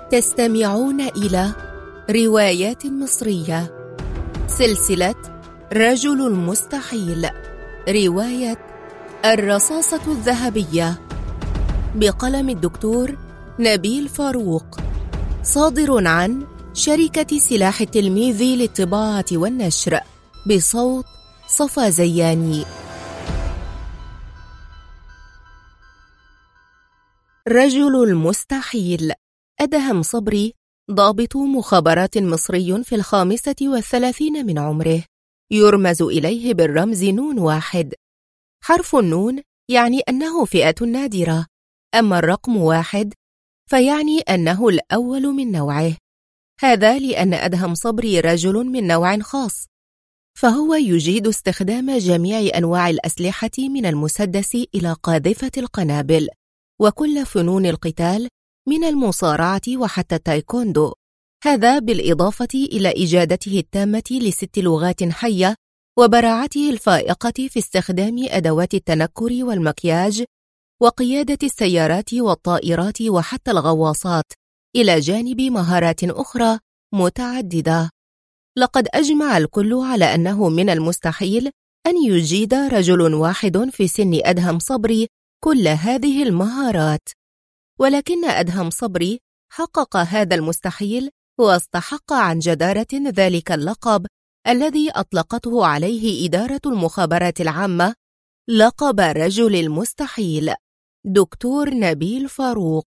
تستمعون إلى روايات مصرية، سلسلة رجل المستحيل، رواية الرصاصة الذهبية بقلم الدكتور نبيل فاروق، صادر عن شركة سلاح التلميذ للطباعة والنشر، بصوت صفا زياني. رجل المستحيل. أدهم صبري ضابط مخابرات مصري في 35 من عمره، يرمز إليه بالرمز نون واحد. حرف النون يعني أنه فئة نادرة، أما الرقم واحد فيعني أنه الأول من نوعه. هذا لأن أدهم صبري رجل من نوع خاص، فهو يجيد استخدام جميع أنواع الأسلحة من المسدس إلى قاذفة القنابل، وكل فنون القتال من المصارعة وحتى التايكوندو. هذا بالإضافة إلى إجادته التامة ل6 لغات حية، وبراعته الفائقة في استخدام أدوات التنكر والمكياج، وقيادة السيارات والطائرات وحتى الغواصات، إلى جانب مهارات أخرى متعددة. لقد أجمع الكل على أنه من المستحيل أن يجيد رجل واحد في سن أدهم صبري كل هذه المهارات، ولكن أدهم صبري حقق هذا المستحيل واستحق عن جدارة ذلك اللقب الذي أطلقته عليه إدارة المخابرات العامة، لقب رجل المستحيل. دكتور نبيل فاروق.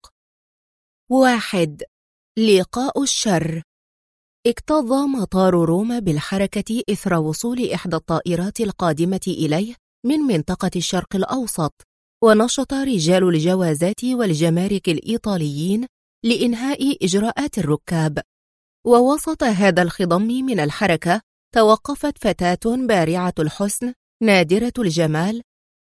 1. لقاء الشر. اكتظ مطار روما بالحركة إثر وصول إحدى الطائرات القادمة إليه من منطقة الشرق الأوسط، ونشط رجال الجوازات والجمارك الإيطاليين لإنهاء إجراءات الركاب. ووسط هذا الخضم من الحركة توقفت فتاة بارعة الحسن نادرة الجمال،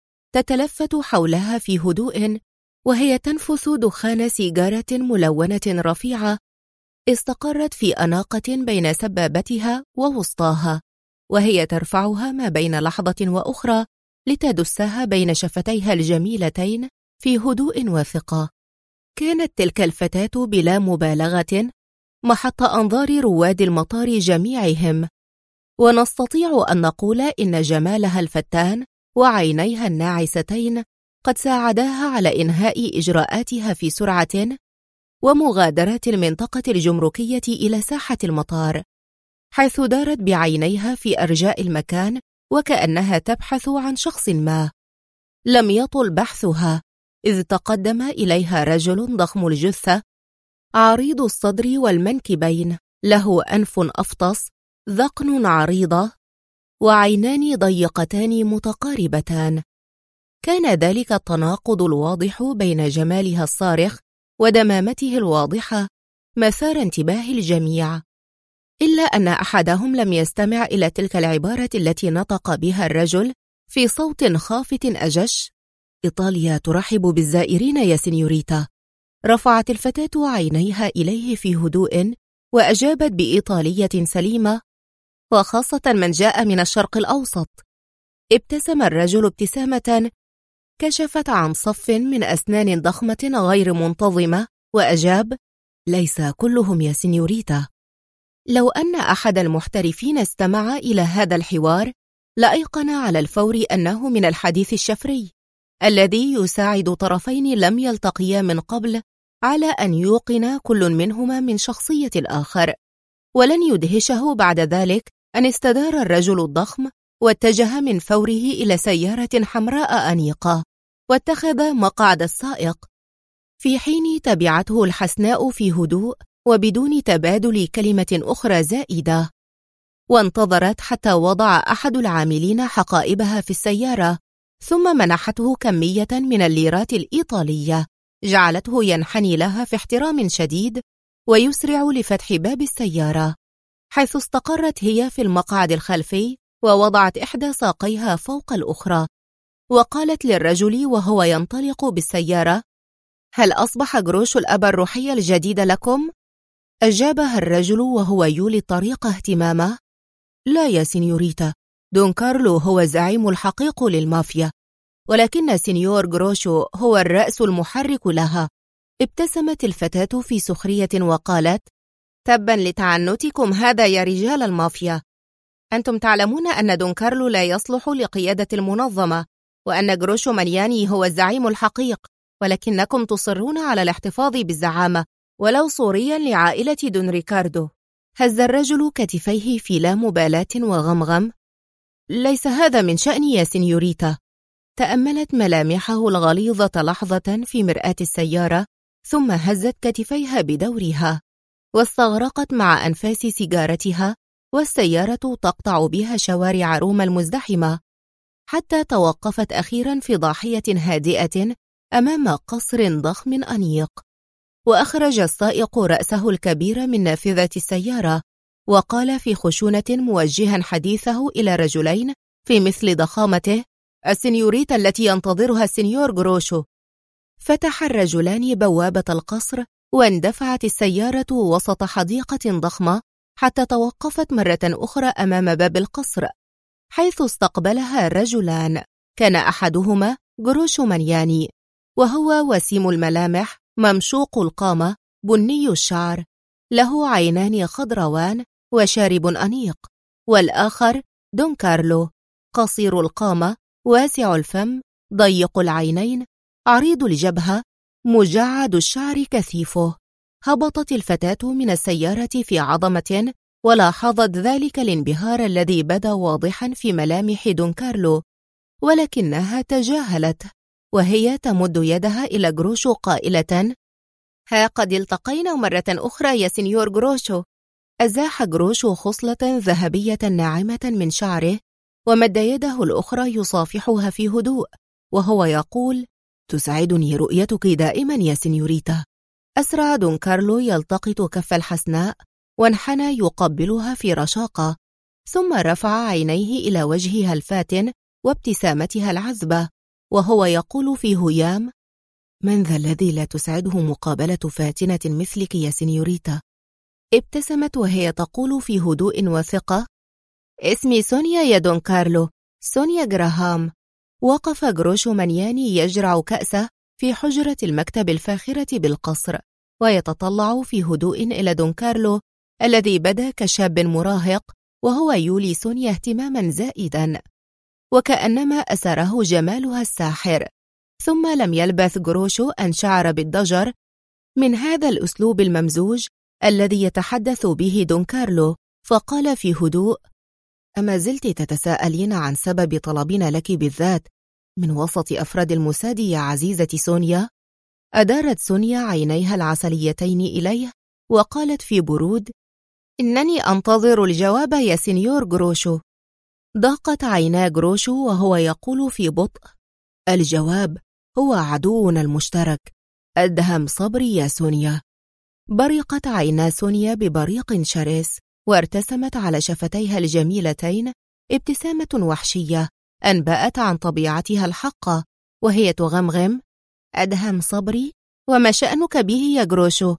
تتلفت حولها في هدوء وهي تنفث دخان سيجارة ملونة رفيعة استقرت في أناقة بين سبابتها ووسطاها، وهي ترفعها ما بين لحظة وأخرى لتدسها بين شفتيها الجميلتين في هدوء وثقة. كانت تلك الفتاة بلا مبالغة محط أنظار رواد المطار جميعهم، ونستطيع أن نقول إن جمالها الفتان وعينيها الناعستين قد ساعداها على إنهاء إجراءاتها في سرعة ومغادرة المنطقة الجمركية إلى ساحة المطار، حيث دارت بعينيها في أرجاء المكان وكأنها تبحث عن شخص ما. لم يطل بحثها إذ تقدم إليها رجل ضخم الجثة، عريض الصدر والمنكبين، له أنف أفطس، ذقن عريضة، وعينان ضيقتان متقاربتان. كان ذلك التناقض الواضح بين جمالها الصارخ ودمامته الواضحة مثار انتباه الجميع، إلا أن أحدهم لم يستمع إلى تلك العبارة التي نطق بها الرجل في صوت خافت أجش: إيطاليا ترحب بالزائرين يا سينيوريتا. رفعت الفتاة عينيها إليه في هدوء وأجابت بإيطالية سليمة: وخاصة من جاء من الشرق الأوسط. ابتسم الرجل ابتسامة كشفت عن صف من أسنان ضخمة غير منتظمة وأجاب: ليس كلهم يا سينيوريتا. لو أن أحد المحترفين استمع إلى هذا الحوار لأيقن على الفور أنه من الحديث الشفري الذي يساعد طرفين لم يلتقيا من قبل على أن يوقن كل منهما من شخصية الآخر. ولن يدهشه بعد ذلك أن استدار الرجل الضخم واتجه من فوره إلى سيارة حمراء أنيقة، واتخذ مقعد السائق، في حين تبعته الحسناء في هدوء وبدون تبادل كلمة أخرى زائدة. وانتظرت حتى وضع أحد العاملين حقائبها في السيارة، ثم منحته كمية من الليرات الإيطالية جعلته ينحني لها في احترام شديد ويسرع لفتح باب السيارة، حيث استقرت هي في المقعد الخلفي ووضعت إحدى ساقيها فوق الأخرى، وقالت للرجل وهو ينطلق بالسيارة: هل أصبح جروش الأب الروحي الجديد لكم؟ أجابها الرجل وهو يولي الطريق اهتمامه: لا يا سينيوريتا، دون كارلو هو الزعيم الحقيقي للمافيا، ولكن سينيور جروشو هو الرأس المحرك لها، ابتسمت الفتاة في سخرية وقالت: تبا لتعنتكم هذا يا رجال المافيا. أنتم تعلمون أن دون كارلو لا يصلح لقيادة المنظمة، وأن جروشو مانياني هو الزعيم الحقيق، ولكنكم تصرون على الاحتفاظ بالزعامة ولو صوريا لعائلة دون ريكاردو. هز الرجل كتفيه في لا مبالاة وغمغم: ليس هذا من شأني يا سينيوريتا. تأملت ملامحه الغليظة لحظة في مرآة السيارة، ثم هزت كتفيها بدورها، واستغرقت مع أنفاس سيجارتها، والسيارة تقطع بها شوارع روما المزدحمة، حتى توقفت أخيرا في ضاحية هادئة أمام قصر ضخم أنيق. وأخرج السائق رأسه الكبير من نافذة السيارة، وقال في خشونة موجها حديثه إلى رجلين في مثل ضخامته: السنيوريتا التي ينتظرها السنيور جروشو. فتح الرجلان بوابة القصر، واندفعت السيارة وسط حديقة ضخمة حتى توقفت مرة أخرى أمام باب القصر، حيث استقبلها رجلان. كان أحدهما جروشو مانياني، وهو وسيم الملامح، ممشوق القامة، بني الشعر، له عينان خضروان وشارب أنيق. والآخر دون كارلو، قصير القامة، واسع الفم، ضيق العينين، عريض الجبهة، مجعد الشعر كثيفه. هبطت الفتاة من السيارة في عظمة، ولاحظت ذلك الانبهار الذي بدا واضحا في ملامح دون كارلو، ولكنها تجاهلته وهي تمد يدها إلى جروشو قائلة: ها قد التقينا مرة أخرى يا سنيور جروشو. أزاح جروشو خصلة ذهبية ناعمة من شعره، ومد يده الأخرى يصافحها في هدوء، وهو يقول: تسعدني رؤيتك دائما يا سنيوريتا. أسرع دون كارلو يلتقط كف الحسناء، وانحنى يقبلها في رشاقة، ثم رفع عينيه إلى وجهها الفاتن وابتسامتها العذبة، وهو يقول في هيام: من ذا الذي لا تسعده مقابلة فاتنة مثلك يا سنيوريتا؟ ابتسمت وهي تقول في هدوء وثقة: اسمي سونيا يا دون كارلو، سونيا جراهام. وقف جروشو مانياني يجرع كأسه في حجرة المكتب الفاخرة بالقصر، ويتطلع في هدوء إلى دون كارلو الذي بدا كشاب مراهق، وهو يولي سونيا اهتماما زائدا، وكأنما أسره جمالها الساحر. ثم لم يلبث جروشو أن شعر بالضجر من هذا الأسلوب الممزوج الذي يتحدث به دون كارلو، فقال في هدوء: أما زلت تتساءلين عن سبب طلبنا لك بالذات من وسط أفراد الموساد يا عزيزتي سونيا؟ أدارت سونيا عينيها العسليتين إليه، وقالت في برود: إنني أنتظر الجواب يا سنيور جروشو. ضاقت عينا جروشو وهو يقول في بطء: الجواب هو عدونا المشترك، أدهم صبري يا سونيا. برقت عينا سونيا ببريق شرس، وارتسمت على شفتيها الجميلتين ابتسامة وحشية أنبأت عن طبيعتها الحقة، وهي تغمغم: أدهم صبري؟ وما شأنك به يا جروشو؟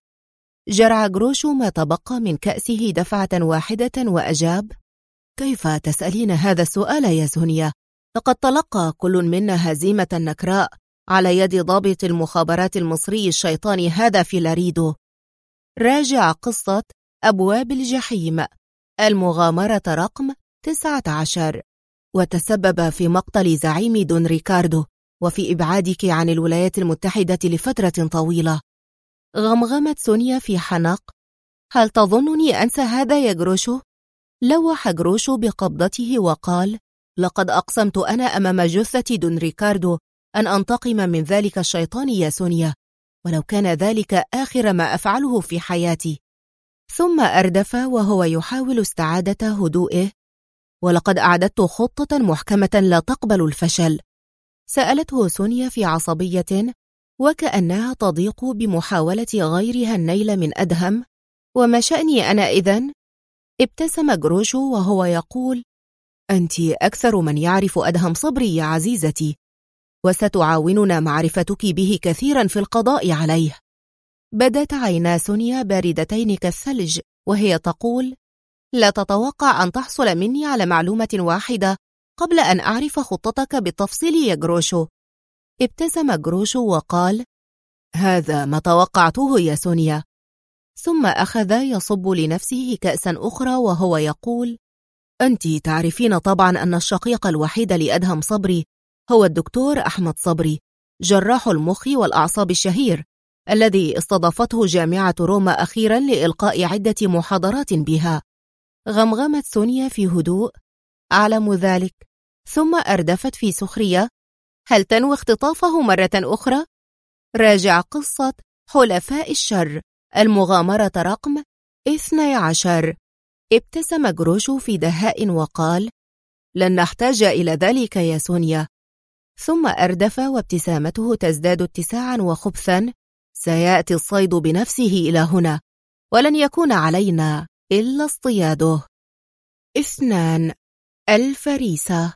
جرع جروشو ما تبقى من كأسه دفعة واحدة وأجاب: كيف تسألين هذا السؤال يا سونيا؟ لقد تلقى كل منا هزيمة نكراء على يد ضابط المخابرات المصري الشيطاني هذا في لاريدو. راجع قصة أبواب الجحيم، المغامرة رقم 19، وتسبب في مقتل زعيم دون ريكاردو وفي إبعادك عن الولايات المتحدة لفترة طويلة. غمغمت سونيا في حنق: هل تظنني أنسى هذا يا جروشو؟ لوح جروشو بقبضته وقال: لقد أقسمت أنا أمام جثة دون ريكاردو أن أنتقم من ذلك الشيطان يا سونيا، ولو كان ذلك آخر ما أفعله في حياتي. ثم أردف وهو يحاول استعادة هدوئه: ولقد أعددت خطة محكمة لا تقبل الفشل. سألته سونيا في عصبية، وكأنها تضيق بمحاولة غيرها النيل من أدهم: وما شأني أنا إذن؟ ابتسم جروشو وهو يقول: أنت أكثر من يعرف أدهم صبري يا عزيزتي، وستعاوننا معرفتك به كثيرا في القضاء عليه. بدت عينا سونيا باردتين كالثلج وهي تقول: لا تتوقع أن تحصل مني على معلومة واحدة قبل أن أعرف خطتك بالتفصيل يا جروشو. ابتسم جروشو وقال: هذا ما توقعته يا سونيا. ثم أخذ يصب لنفسه كأسا أخرى وهو يقول: أنت تعرفين طبعا أن الشقيق الوحيد لأدهم صبري هو الدكتور أحمد صبري، جراح المخ والأعصاب الشهير، الذي استضافته جامعة روما أخيرا لإلقاء عدة محاضرات بها. غمغمت سونيا في هدوء: أعلم ذلك. ثم أردفت في سخرية: هل تنوي اختطافه مرة أخرى؟ راجع قصة حلفاء الشر، المغامرة رقم 12. ابتسم جروشو في دهاء وقال: لن نحتاج إلى ذلك يا سونيا. ثم أردف وابتسامته تزداد اتساعا وخبثا: سيأتي الصيد بنفسه إلى هنا، ولن يكون علينا إلا اصطياده. 2. الفريسة.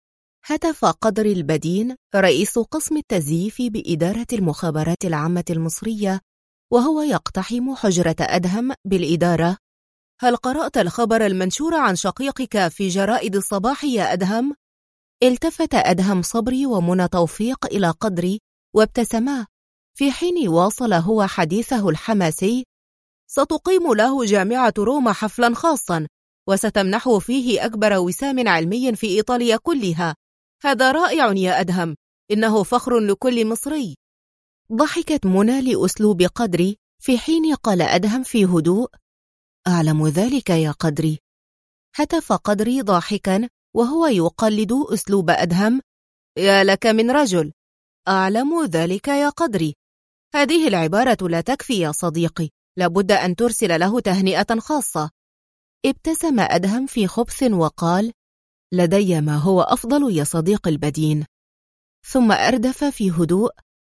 هتف قدر البدين رئيس قسم التزييف بإدارة المخابرات العامة المصرية وهو يقتحم حجرة أدهم بالإدارة: هل قرأت الخبر المنشور عن شقيقك في جرائد الصباح يا أدهم؟ التفت أدهم صبري ومنى توفيق إلى قدري وابتسما، في حين واصل هو حديثه الحماسي: ستقيم له جامعة روما حفلا خاصا، وستمنحه فيه أكبر وسام علمي في إيطاليا كلها. هذا رائع يا أدهم، إنه فخر لكل مصري. ضحكت منى لأسلوب قدري، في حين قال أدهم في هدوء: أعلم ذلك يا قدري. هتف قدري ضاحكا وهو يقلد أسلوب أدهم: يا لك من رجل، أعلم ذلك يا قدري. هذه العبارة لا تكفي يا صديقي، لابد أن ترسل له تهنئة خاصة. ابتسم أدهم في خبث وقال: لدي ما هو أفضل يا صديق البدين. ثم أردف في هدوء: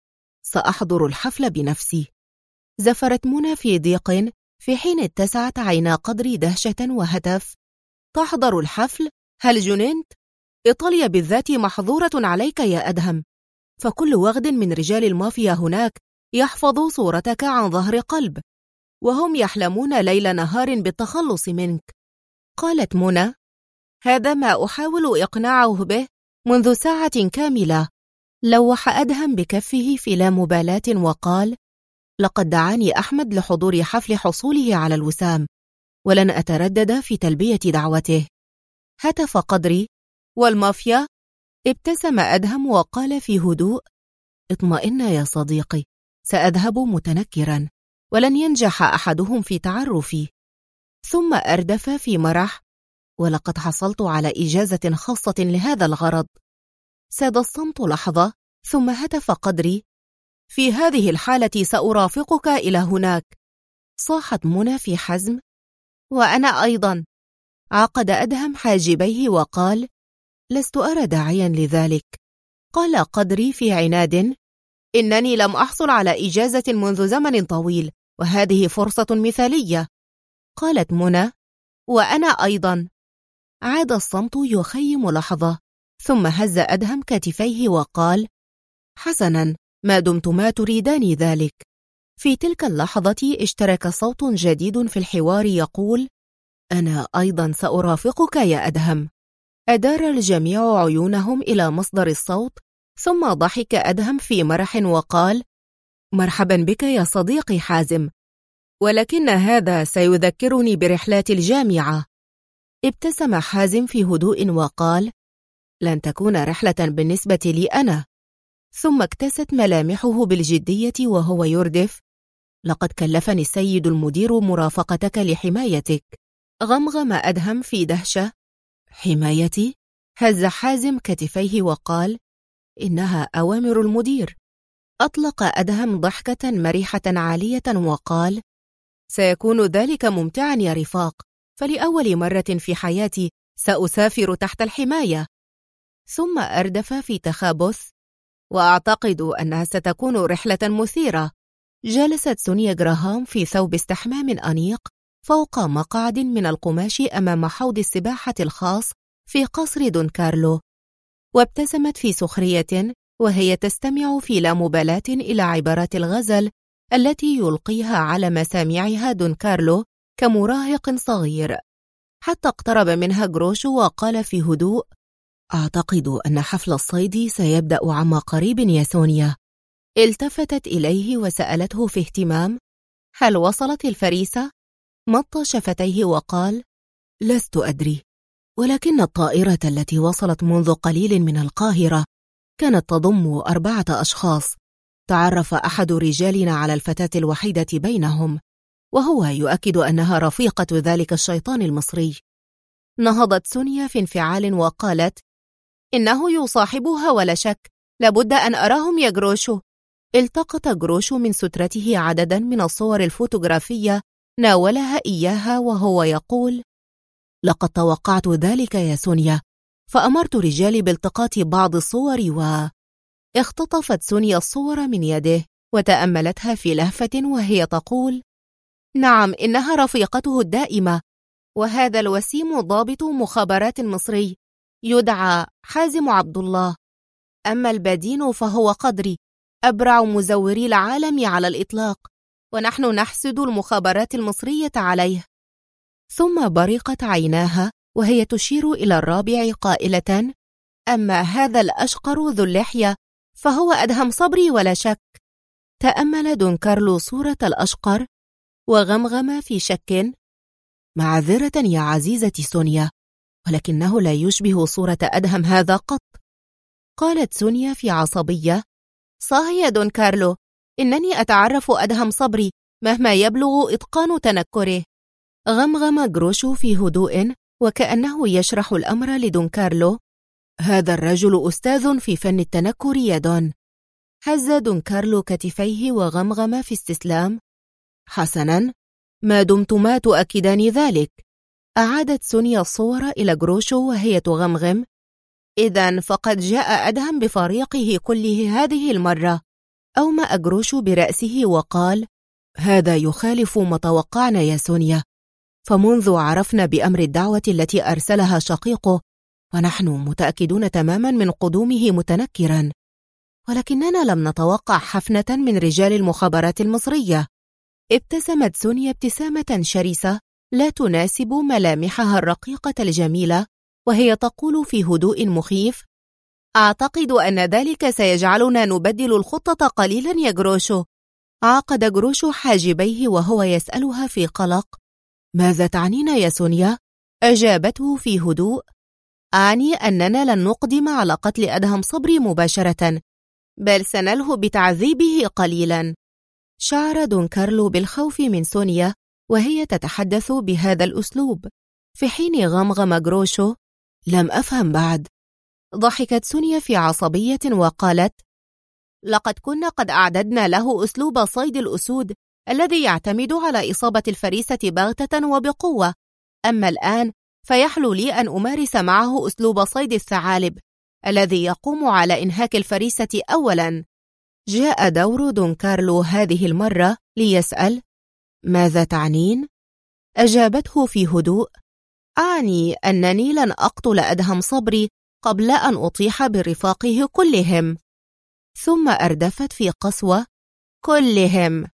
سأحضر الحفل بنفسي. زفرت منى في ضيق، في حين اتسعت عينا قدري دهشة وهتف: تحضر الحفل؟ هل جننت؟ إيطاليا بالذات محظورة عليك يا أدهم، فكل وغد من رجال المافيا هناك يحفظ صورتك عن ظهر قلب، وهم يحلمون ليل نهار بالتخلص منك. قالت منى: هذا ما أحاول إقناعه به منذ ساعة كاملة. لوح أدهم بكفه في لا مبالاة وقال: لقد دعاني أحمد لحضور حفل حصوله على الوسام، ولن أتردد في تلبية دعوته. هتف قدري: والمافيا؟ ابتسم أدهم وقال في هدوء: اطمئن يا صديقي، سأذهب متنكرا، ولن ينجح أحدهم في تعرفي. ثم أردف في مرح: ولقد حصلت على إجازة خاصة لهذا الغرض. ساد الصمت لحظة، ثم هتف قدري: في هذه الحالة سأرافقك إلى هناك. صاحت منى في حزم: وأنا أيضا. عقد أدهم حاجبيه وقال: لست أرى داعيا لذلك. قال قدري في عناد: إنني لم أحصل على إجازة منذ زمن طويل، وهذه فرصة مثالية. قالت منى: وأنا أيضا. عاد الصمت يخيم لحظة، ثم هز أدهم كتفيه وقال: حسنا، ما دمتما تريدان ذلك. في تلك اللحظة اشترك صوت جديد في الحوار يقول: أنا أيضا سأرافقك يا أدهم. أدار الجميع عيونهم إلى مصدر الصوت، ثم ضحك أدهم في مرح وقال: مرحبا بك يا صديقي حازم، ولكن هذا سيذكرني برحلات الجامعة. ابتسم حازم في هدوء وقال: لن تكون رحلة بالنسبة لي أنا. ثم اكتست ملامحه بالجدية وهو يردف: لقد كلفني السيد المدير مرافقتك لحمايتك. غمغم أدهم في دهشة: حمايتي؟ هز حازم كتفيه وقال: إنها أوامر المدير. أطلق أدهم ضحكة مريحة عالية وقال: سيكون ذلك ممتعا يا رفاق، فلأول مرة في حياتي سأسافر تحت الحماية. ثم أردف في تخابث: وأعتقد أنها ستكون رحلة مثيرة. جلست سونيا جراهام في ثوب استحمام أنيق فوق مقعد من القماش أمام حوض السباحة الخاص في قصر دونكارلو، وابتسمت في سخرية وهي تستمع في لا مبالاة إلى عبارات الغزل التي يلقيها على مسامعها دونكارلو كمراهق صغير، حتى اقترب منها جروشو وقال في هدوء: أعتقد أن حفل الصيد سيبدأ عما قريب يا سونيا. التفتت إليه وسألته في اهتمام: هل وصلت الفريسة؟ مط شفتيه وقال: لست أدري، ولكن الطائرة التي وصلت منذ قليل من القاهرة كانت تضم 4 أشخاص. تعرف أحد رجالنا على الفتاة الوحيدة بينهم، وهو يؤكد أنها رفيقة ذلك الشيطان المصري. نهضت سونيا في انفعال وقالت: إنه يصاحبها ولا شك، لابد أن أراهم يا جروشو. التقط جروشو من سترته عددا من الصور الفوتوغرافية، ناولها إياها وهو يقول: لقد توقعت ذلك يا سونيا، فأمرت رجالي بالتقاط بعض الصور اختطفت سونيا الصور من يده وتأملتها في لهفة وهي تقول: نعم، إنها رفيقته الدائمة، وهذا الوسيم ضابط مخابرات مصري يدعى حازم عبد الله. أما البدين فهو قدري، أبرع مزوري العالم على الإطلاق، ونحن نحسد المخابرات المصرية عليه. ثم برقت عيناها وهي تشير إلى الرابع قائلة: أما هذا الأشقر ذو اللحية فهو أدهم صبري ولا شك. تأمل دون كارلو صورة الأشقر وغمغم في شك: معذرة يا عزيزتي سونيا، ولكنه لا يشبه صورة أدهم هذا قط. قالت سونيا في عصبية: صح يا دون كارلو، إنني أتعرف أدهم صبري مهما يبلغ إتقان تنكره. غمغم جروشو في هدوء وكأنه يشرح الأمر لدون كارلو: هذا الرجل أستاذ في فن التنكر يا دون. هز دون كارلو كتفيه وغمغم في استسلام: حسناً، ما دمتما تؤكدان ذلك. أعادت سونيا الصور إلى جروشو وهي تغمغم: إذن فقد جاء أدهم بفريقه كله هذه المرة. أومأ جروشو برأسه وقال: هذا يخالف ما توقعنا يا سونيا، فمنذ عرفنا بأمر الدعوة التي أرسلها شقيقه ونحن متأكدون تماما من قدومه متنكرا، ولكننا لم نتوقع حفنة من رجال المخابرات المصرية. ابتسمت سونيا ابتسامة شرسة لا تناسب ملامحها الرقيقة الجميلة وهي تقول في هدوء مخيف: أعتقد أن ذلك سيجعلنا نبدل الخطة قليلا يا جروشو. عقد جروشو حاجبيه وهو يسألها في قلق: ماذا تعنين يا سونيا؟ أجابته في هدوء: أعني أننا لن نقدم على قتل أدهم صبري مباشرة، بل سنلهو بتعذيبه قليلا. شعر دون كارلو بالخوف من سونيا وهي تتحدث بهذا الأسلوب، في حين غمغم جروشو: لم أفهم بعد. ضحكت سونيا في عصبية وقالت: لقد كنا قد أعددنا له أسلوب صيد الأسود الذي يعتمد على إصابة الفريسة بغتة وبقوة، أما الآن فيحلو لي أن أمارس معه أسلوب صيد الثعالب الذي يقوم على إنهاك الفريسة أولاً. جاء دور دون كارلو هذه المرة ليسأل: ماذا تعنين؟ أجابته في هدوء: أعني أنني لن أقتل أدهم صبري قبل أن أطيح برفاقه كلهم. ثم أردفت في قسوة: كلهم.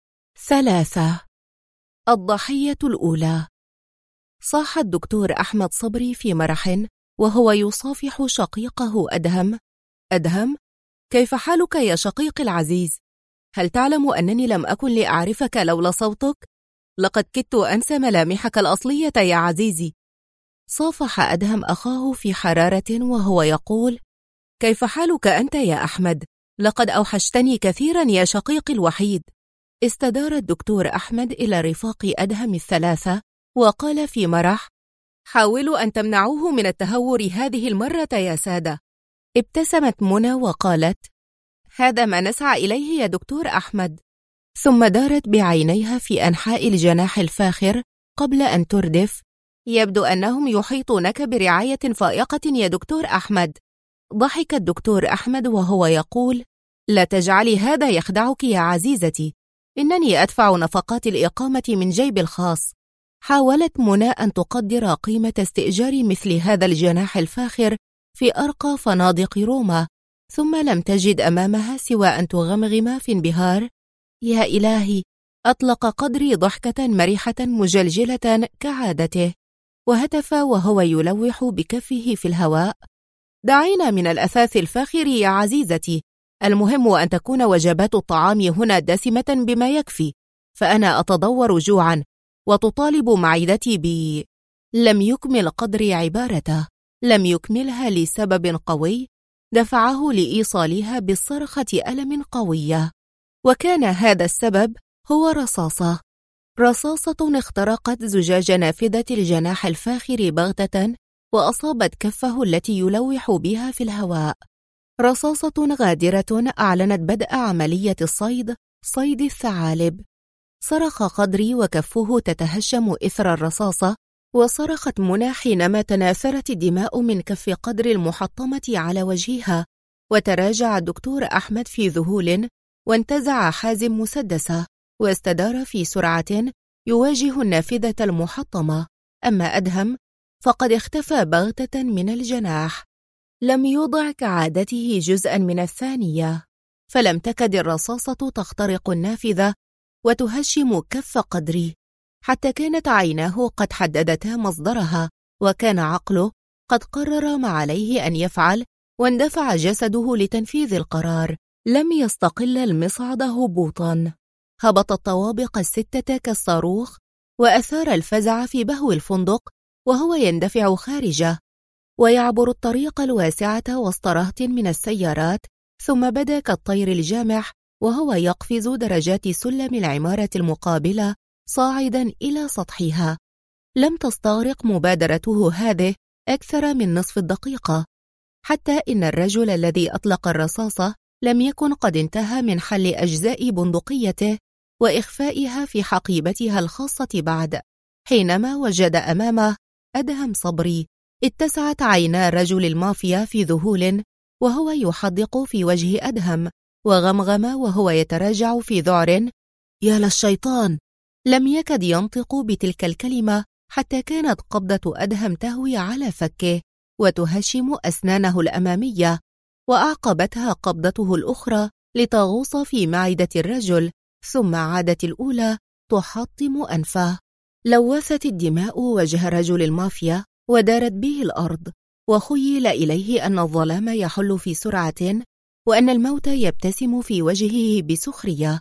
3. الضحية الأولى. صاح الدكتور أحمد صبري في مرح وهو يصافح شقيقه أدهم: أدهم، كيف حالك يا شقيقي العزيز؟ هل تعلم أنني لم أكن لأعرفك لولا صوتك؟ لقد كدت أنسى ملامحك الأصلية يا عزيزي. صافح أدهم أخاه في حرارة وهو يقول: كيف حالك أنت يا أحمد؟ لقد أوحشتني كثيرا يا شقيقي الوحيد. استدار الدكتور أحمد إلى رفاق أدهم الثلاثة وقال في مرح: حاولوا أن تمنعوه من التهور هذه المرة يا سادة. ابتسمت منى وقالت: هذا ما نسعى إليه يا دكتور أحمد. ثم دارت بعينيها في أنحاء الجناح الفاخر قبل أن تردف: يبدو أنهم يحيطونك برعاية فائقة يا دكتور أحمد. ضحك الدكتور أحمد وهو يقول: لا تجعلي هذا يخدعك يا عزيزتي، إنني أدفع نفقات الإقامة من جيبي الخاص. حاولت منى أن تقدر قيمة استئجار مثل هذا الجناح الفاخر في أرقى فنادق روما، ثم لم تجد أمامها سوى أن تغمغم في انبهار: يا إلهي! أطلق قدري ضحكة مرحة مجلجلة كعادته، وهتف وهو يلوح بكفه في الهواء: دعينا من الأثاث الفاخر يا عزيزتي، المهم أن تكون وجبات الطعام هنا دسمة بما يكفي، فأنا أتضور جوعا وتطالب معدتي لم يكمل قدري عبارته، لم يكملها لسبب قوي دفعه لإيصالها بالصرخة ألم قوية، وكان هذا السبب هو رصاصة اخترقت زجاج نافذة الجناح الفاخر بغتة وأصابت كفه التي يلوح بها في الهواء. رصاصة غادرة أعلنت بدء عملية صيد الثعالب. صرخ قدري وكفه تتهشم إثر الرصاصة، وصرخت منى حينما تناثرت الدماء من كف قدر المحطمة على وجهها، وتراجع الدكتور أحمد في ذهول، وانتزع حازم مسدسه واستدار في سرعة يواجه النافذة المحطمة. أما أدهم فقد اختفى بغتة من الجناح، لم يوضع كعادته جزءا من الثانية، فلم تكد الرصاصة تخترق النافذة وتهشم كف قدري، حتى كانت عيناه قد حددتا مصدرها، وكان عقله قد قرر ما عليه أن يفعل، واندفع جسده لتنفيذ القرار. لم يستقل المصعد هبوطا، هبط الطوابق الستة كالصاروخ، وأثار الفزع في بهو الفندق وهو يندفع خارجه، ويعبر الطريق الواسعة وسط رهط من السيارات، ثم بدا كالطير الجامح وهو يقفز درجات سلم العمارة المقابلة صاعدا إلى سطحها. لم تستغرق مبادرته هذه أكثر من نصف الدقيقة، حتى إن الرجل الذي أطلق الرصاصة لم يكن قد انتهى من حل أجزاء بندقيته وإخفائها في حقيبتها الخاصة بعد، حينما وجد أمامه أدهم صبري. اتسعت عينا رجل المافيا في ذهول وهو يحدق في وجه أدهم، وغمغم وهو يتراجع في ذعر: يا للشيطان! لم يكد ينطق بتلك الكلمة حتى كانت قبضة أدهم تهوي على فكه وتهشم أسنانه الأمامية، وأعقبتها قبضته الأخرى لتغوص في معدة الرجل، ثم عادت الأولى تحطم أنفه. لوثت الدماء وجه رجل المافيا ودارت به الأرض، وخيل إليه أن الظلام يحل في سرعة، وأن الموت يبتسم في وجهه بسخرية.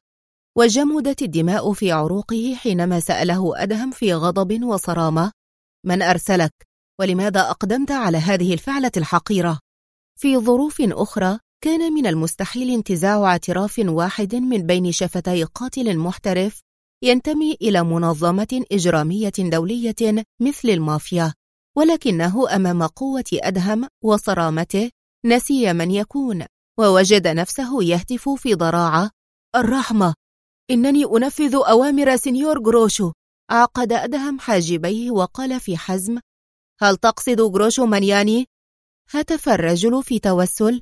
وجمدت الدماء في عروقه حينما سأله أدهم في غضب وصرامة: من أرسلك؟ ولماذا أقدمت على هذه الفعلة الحقيرة؟ في ظروف أخرى كان من المستحيل انتزاع اعتراف واحد من بين شفتي قاتل محترف ينتمي إلى منظمة إجرامية دولية مثل المافيا، ولكنه أمام قوة أدهم وصرامته نسي من يكون، ووجد نفسه يهتف في ضراعة: الرحمة! إنني أنفذ أوامر سينيور غروشو. عقد أدهم حاجبيه وقال في حزم: هل تقصد غروشو مانياني؟ هتف الرجل في توسل: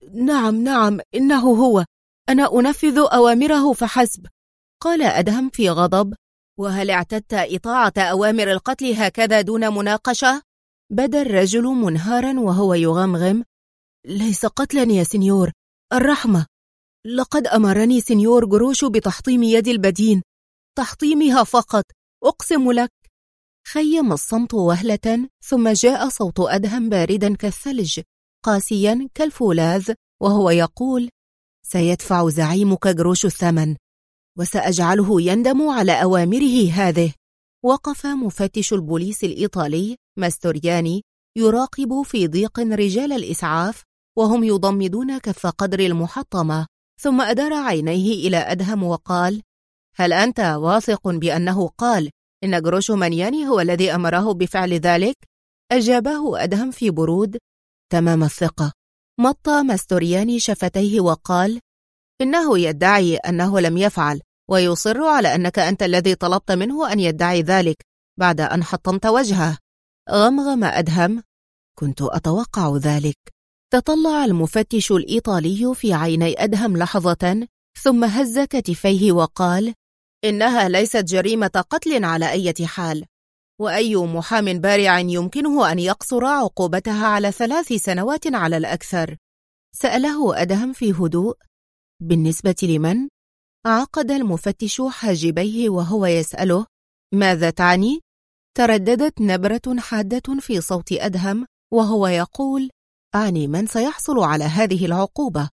نعم، إنه هو، أنا أنفذ أوامره فحسب. قال أدهم في غضب: وهل اعتدت إطاعة أوامر القتل هكذا دون مناقشة؟ بدا الرجل منهارا وهو يغمغم: ليس قتلا يا سينيور، الرحمة. لقد أمرني سينيور غروشو بتحطيم يد البدين، تحطيمها فقط، أقسم لك. خيم الصمت وهلة، ثم جاء صوت أدهم باردا كالثلج قاسيا كالفولاذ وهو يقول: سيدفع زعيمك غروشو الثمن، وسأجعله يندم على أوامره هذه. وقف مفتش البوليس الإيطالي ماستورياني يراقب في ضيق رجال الإسعاف وهم يضمدون كف قدر المحطمة، ثم أدار عينيه إلى أدهم وقال: هل أنت واثق بأنه قال إن غروشو مانياني هو الذي أمره بفعل ذلك؟ أجابه أدهم في برود: تمام الثقة. مطى ماستورياني شفتيه وقال: إنه يدعي أنه لم يفعل، ويصر على أنك أنت الذي طلبت منه أن يدعي ذلك بعد أن حطمت وجهه. غمغم أدهم: كنت أتوقع ذلك. تطلع المفتش الإيطالي في عيني أدهم لحظة، ثم هز كتفيه وقال: إنها ليست جريمة قتل على أي حال، وأي محام بارع يمكنه أن يقصر عقوبتها على 3 سنوات على الأكثر. سأله أدهم في هدوء: بالنسبة لمن؟ عقد المفتش حاجبيه وهو يسأله: ماذا تعني؟ ترددت نبرة حادة في صوت أدهم وهو يقول: أعني من سيحصل على هذه العقوبة.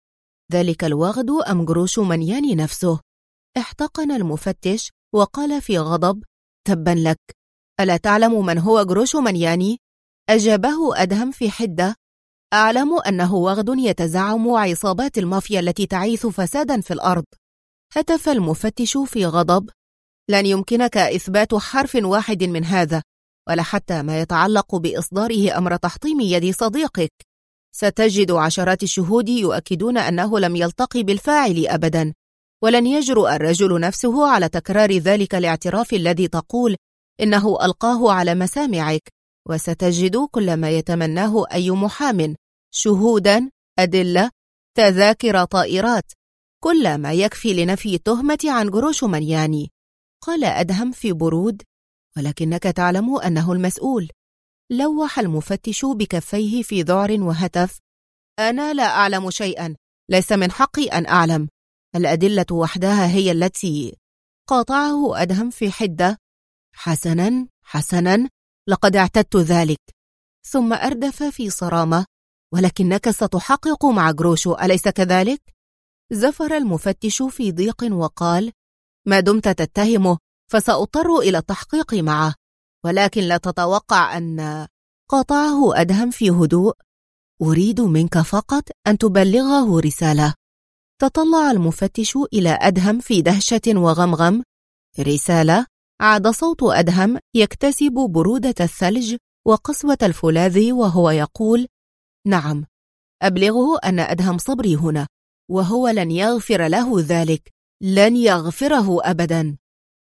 ذلك الوغد أم جروشو مانياني نفسه؟ احتقن المفتش وقال في غضب: تبا لك، ألا تعلم من هو جروشو مانياني؟ أجابه أدهم في حدة: أعلم أنه وغد يتزعم عصابات المافيا التي تعيث فسادا في الأرض. هتف المفتش في غضب: لن يمكنك إثبات حرف واحد من هذا، ولا حتى ما يتعلق بإصداره أمر تحطيم يد صديقك. ستجد عشرات الشهود يؤكدون أنه لم يلتقي بالفاعل أبدا، ولن يجرؤ الرجل نفسه على تكرار ذلك الاعتراف الذي تقول إنه ألقاه على مسامعك. وستجد كل ما يتمناه أي محام: شهودا، أدلة، تذاكر طائرات، كل ما يكفي لنفي التهمة عن جروشو مانياني. قال أدهم في برود: ولكنك تعلم أنه المسؤول. لوح المفتش بكفيه في ذعر وهتف: أنا لا أعلم شيئا، ليس من حقي أن أعلم، الأدلة وحدها هي التي. قاطعه أدهم في حدة: حسنا حسنا، لقد اعتدت ذلك. ثم أردف في صرامة: ولكنك ستحقق مع جروشو، أليس كذلك؟ زفر المفتش في ضيق وقال: ما دمت تتهمه فسأضطر إلى التحقيق معه، ولكن لا تتوقع أن. قاطعه أدهم في هدوء: أريد منك فقط أن تبلغه رسالة. تطلع المفتش إلى أدهم في دهشة وغمغم. رسالة؟ عاد صوت أدهم يكتسب برودة الثلج وقسوة الفولاذ وهو يقول: نعم، أبلغه أن أدهم صبري هنا، وهو لن يغفر له ذلك، لن يغفره أبدا.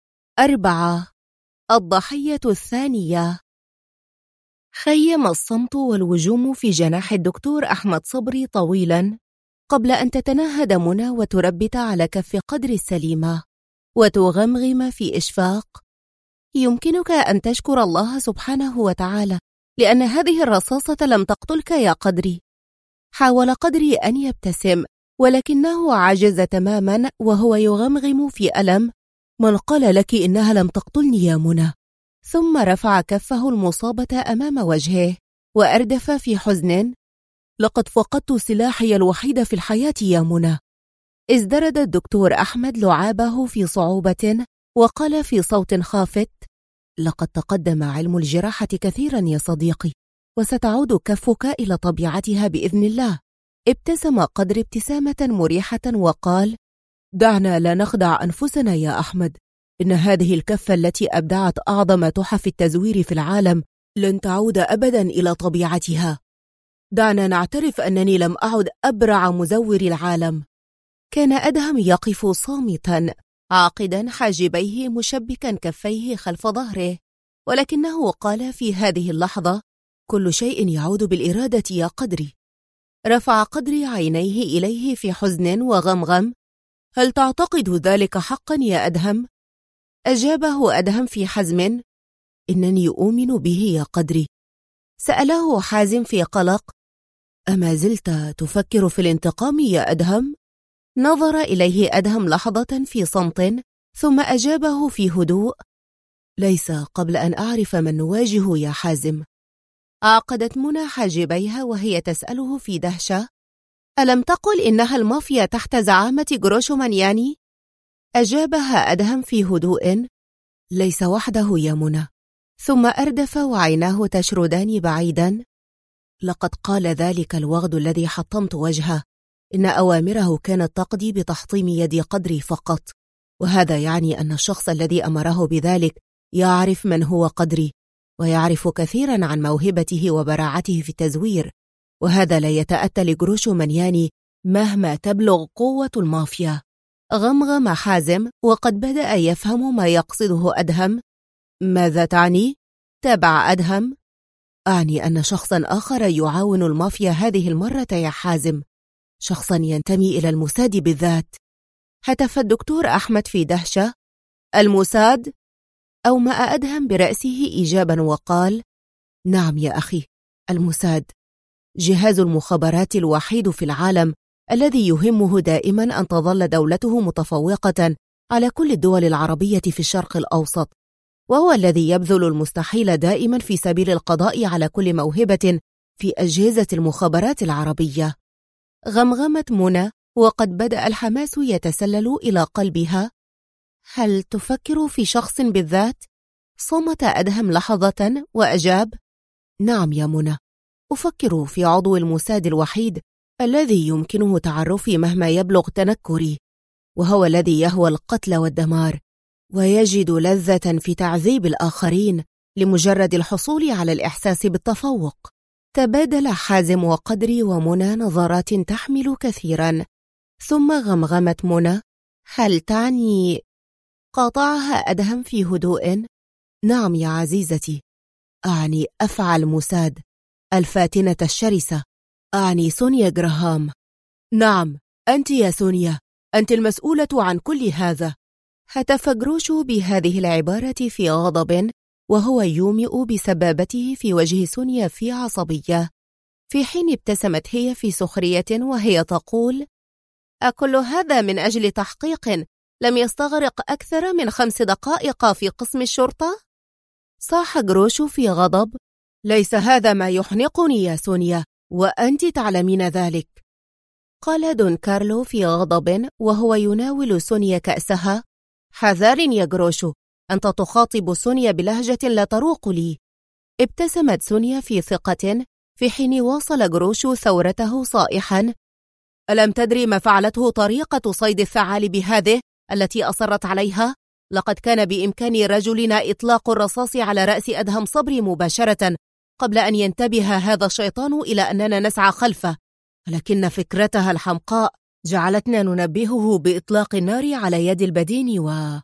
4. الضحية الثانية. خيم الصمت والوجوم في جناح الدكتور أحمد صبري طويلا قبل أن تتنهد منى وتربت على كف قدر السليمة وتغمغم في إشفاق: يمكنك أن تشكر الله سبحانه وتعالى لأن هذه الرصاصة لم تقتلك يا قدري. حاول قدري أن يبتسم، ولكنه عجز تماما وهو يغمغم في ألم: من قال لك إنها لم تقتلني يا منى؟ ثم رفع كفه المصابة أمام وجهه وأردف في حزن: لقد فقدت سلاحي الوحيد في الحياة يا منى. ازدرد الدكتور أحمد لعابه في صعوبة وقال في صوت خافت: لقد تقدم علم الجراحة كثيرا يا صديقي، وستعود كفك إلى طبيعتها بإذن الله. ابتسم قدر ابتسامة مريحة وقال: دعنا لا نخدع أنفسنا يا أحمد، إن هذه الكفة التي أبدعت أعظم تحف التزوير في العالم لن تعود أبدا إلى طبيعتها. دعنا نعترف أنني لم أعد أبرع مزور العالم. كان أدهم يقف صامتا عاقدا حاجبيه مشبكا كفيه خلف ظهره، ولكنه قال في هذه اللحظة: كل شيء يعود بالإرادة يا قدري. رفع قدري عينيه إليه في حزن وغمغم: هل تعتقد ذلك حقا يا أدهم؟ أجابه أدهم في حزم: إنني أؤمن به يا قدري. سأله حازم في قلق: أما زلت تفكر في الانتقام يا أدهم؟ نظر إليه أدهم لحظة في صمت، ثم أجابه في هدوء: ليس قبل أن أعرف من نواجه يا حازم. عقدت منى حاجبيها وهي تسأله في دهشة: ألم تقل إنها المافيا تحت زعامة جروشو مانياني؟ أجابها أدهم في هدوء: ليس وحده يا منى. ثم أردف وعيناه تشردان بعيدا: لقد قال ذلك الوغد الذي حطمت وجهه إن أوامره كانت تقضي بتحطيم يد قدري فقط، وهذا يعني أن الشخص الذي أمره بذلك يعرف من هو قدري، ويعرف كثيرا عن موهبته وبراعته في التزوير، وهذا لا يتأتى لجروشو مانياني مهما تبلغ قوة المافيا. غمغم حازم وقد بدأ يفهم ما يقصده أدهم. ماذا تعني؟ تابع أدهم. أعني أن شخصا آخر يعاون المافيا هذه المرة يا حازم، شخصا ينتمي إلى الموساد بالذات. هتف الدكتور أحمد في دهشة: الموساد؟ أومأ أدهم برأسه إيجابا وقال: نعم يا أخي، الموساد، جهاز المخابرات الوحيد في العالم الذي يهمه دائما أن تظل دولته متفوقة على كل الدول العربية في الشرق الأوسط، وهو الذي يبذل المستحيل دائما في سبيل القضاء على كل موهبة في أجهزة المخابرات العربية. غمغمت منى وقد بدأ الحماس يتسلل إلى قلبها. هل تفكر في شخص بالذات؟ صمت أدهم لحظة وأجاب: نعم يا منى، أفكر في عضو الموساد الوحيد الذي يمكنه تعرفي مهما يبلغ تنكري، وهو الذي يهوى القتل والدمار ويجد لذة في تعذيب الآخرين لمجرد الحصول على الإحساس بالتفوق. تبادل حازم وقدري ومنى نظرات تحمل كثيرا، ثم غمغمت منى: هل تعني؟ قاطعها أدهم في هدوء: نعم يا عزيزتي، أعني أفعى الموساد، الفاتنة الشرسة، أعني سونيا جراهام. نعم، أنت يا سونيا، أنت المسؤولة عن كل هذا. هتف جروشو بهذه العبارة في غضب، وهو يومئ بسبابته في وجه سونيا في عصبية، في حين ابتسمت هي في سخرية وهي تقول: أكل هذا من أجل تحقيق لم يستغرق أكثر من 5 دقائق في قسم الشرطة؟ صاح جروشو في غضب: ليس هذا ما يحنقني يا سونيا، وأنت تعلمين ذلك. قال دون كارلو في غضب وهو يناول سونيا كأسها: حذار يا جروشو، أنت تخاطب سونيا بلهجة لا تروق لي. ابتسمت سونيا في ثقة، في حين واصل جروشو ثورته صائحا: ألم تدري ما فعلته طريقة صيد الثعالب هذه التي أصرت عليها؟ لقد كان بإمكان رجلنا إطلاق الرصاص على رأس أدهم صبري مباشرة قبل أن ينتبه هذا الشيطان إلى أننا نسعى خلفه، ولكن فكرتها الحمقاء جعلتنا ننبهه بإطلاق النار على يد البدين.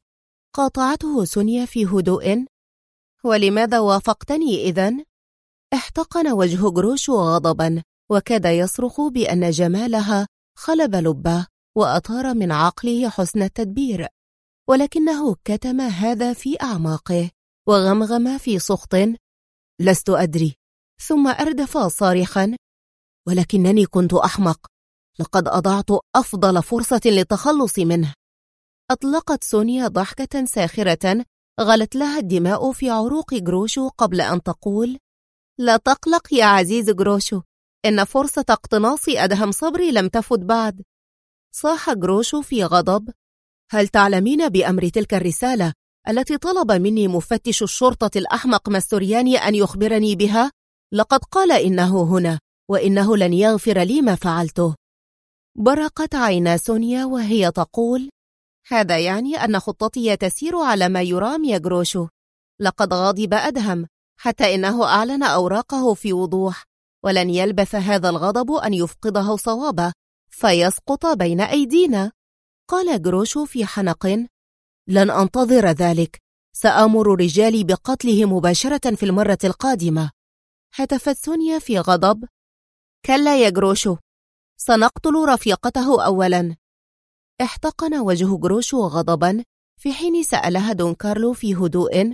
قاطعته سونيا في هدوء: ولماذا وافقتني إذن؟ احتقن وجه جروشو غضبا، وكاد يصرخ بأن جمالها خلب لبه وأطار من عقله حسن التدبير، ولكنه كتم هذا في أعماقه وغمغم في سخط: لست أدري. ثم أردف صارخا: ولكنني كنت أحمق، لقد أضعت أفضل فرصة للتخلص منه. أطلقت سونيا ضحكة ساخرة غلت لها الدماء في عروق جروشو قبل أن تقول: لا تقلق يا عزيز جروشو، إن فرصة اقتناص أدهم صبري لم تفت بعد. صاح جروشو في غضب: هل تعلمين بأمر تلك الرسالة التي طلب مني مفتش الشرطة الأحمق ماستورياني أن يخبرني بها؟ لقد قال إنه هنا، وإنه لن يغفر لي ما فعلته. برقت عينا سونيا وهي تقول: هذا يعني أن خطتي تسير على ما يرام يا جروشو. لقد غضب أدهم حتى إنه أعلن أوراقه في وضوح، ولن يلبث هذا الغضب أن يفقده صوابه فيسقط بين أيدينا. قال جروشو في حنق: لن أنتظر ذلك، سأمر رجالي بقتله مباشرة في المرة القادمة. هتفت سونيا في غضب: كلا يا جروشو، سنقتل رفيقته أولا. احتقن وجه جروشو غضبا، في حين سألها دون كارلو في هدوء: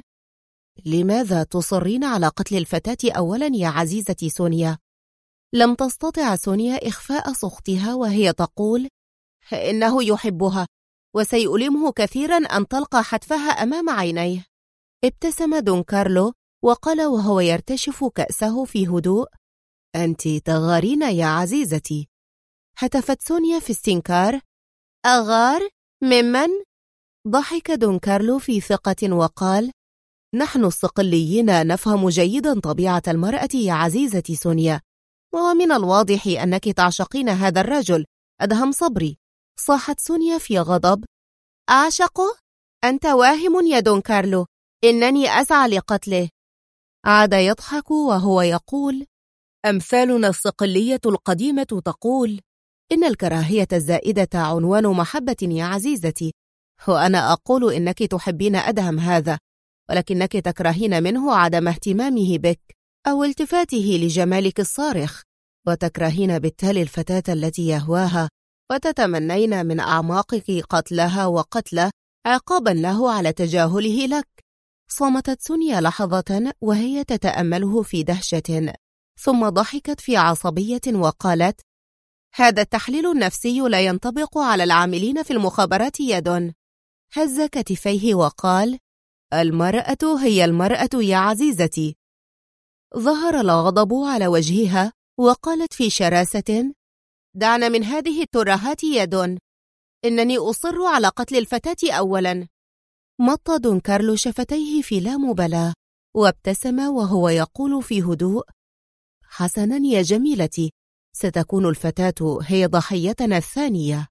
لماذا تصرين على قتل الفتاة أولا يا عزيزتي سونيا؟ لم تستطع سونيا إخفاء سخطها وهي تقول: إنه يحبها، وسيؤلمه كثيرا أن تلقى حتفها أمام عينيه. ابتسم دون كارلو وقال وهو يرتشف كأسه في هدوء: أنت تغارين يا عزيزتي. هتفت سونيا في استنكار: أغار؟ ممن؟ ضحك دون كارلو في ثقة وقال: نحن الصقليين نفهم جيدا طبيعة المرأة يا عزيزتي سونيا، ومن الواضح أنك تعشقين هذا الرجل أدهم صبري. صاحت سونيا في غضب: أعشقه؟ أنت واهم يا دون كارلو، إنني أسعى لقتله. عاد يضحك وهو يقول: أمثالنا الصقلية القديمة تقول إن الكراهية الزائدة عنوان محبة يا عزيزتي، وأنا أقول إنك تحبين أدهم هذا، ولكنك تكرهين منه عدم اهتمامه بك أو التفاته لجمالك الصارخ، وتكرهين بالتالي الفتاة التي يهواها، وتتمنين من أعماقك قتلها وقتله عقابا له على تجاهله لك. صمتت سونيا لحظة وهي تتأمله في دهشة، ثم ضحكت في عصبية وقالت: هذا التحليل النفسي لا ينطبق على العاملين في المخابرات يا دون. هز كتفيه وقال: المرأة هي المرأة يا عزيزتي. ظهر الغضب على وجهها وقالت في شراسة: دعنا من هذه الترهات يا دون. إنني أصر على قتل الفتاة أولاً. مط دون كارلو شفتيه في لا مبالاة، وابتسم وهو يقول في هدوء: حسناً يا جميلتي، ستكون الفتاة هي ضحيتنا الثانية.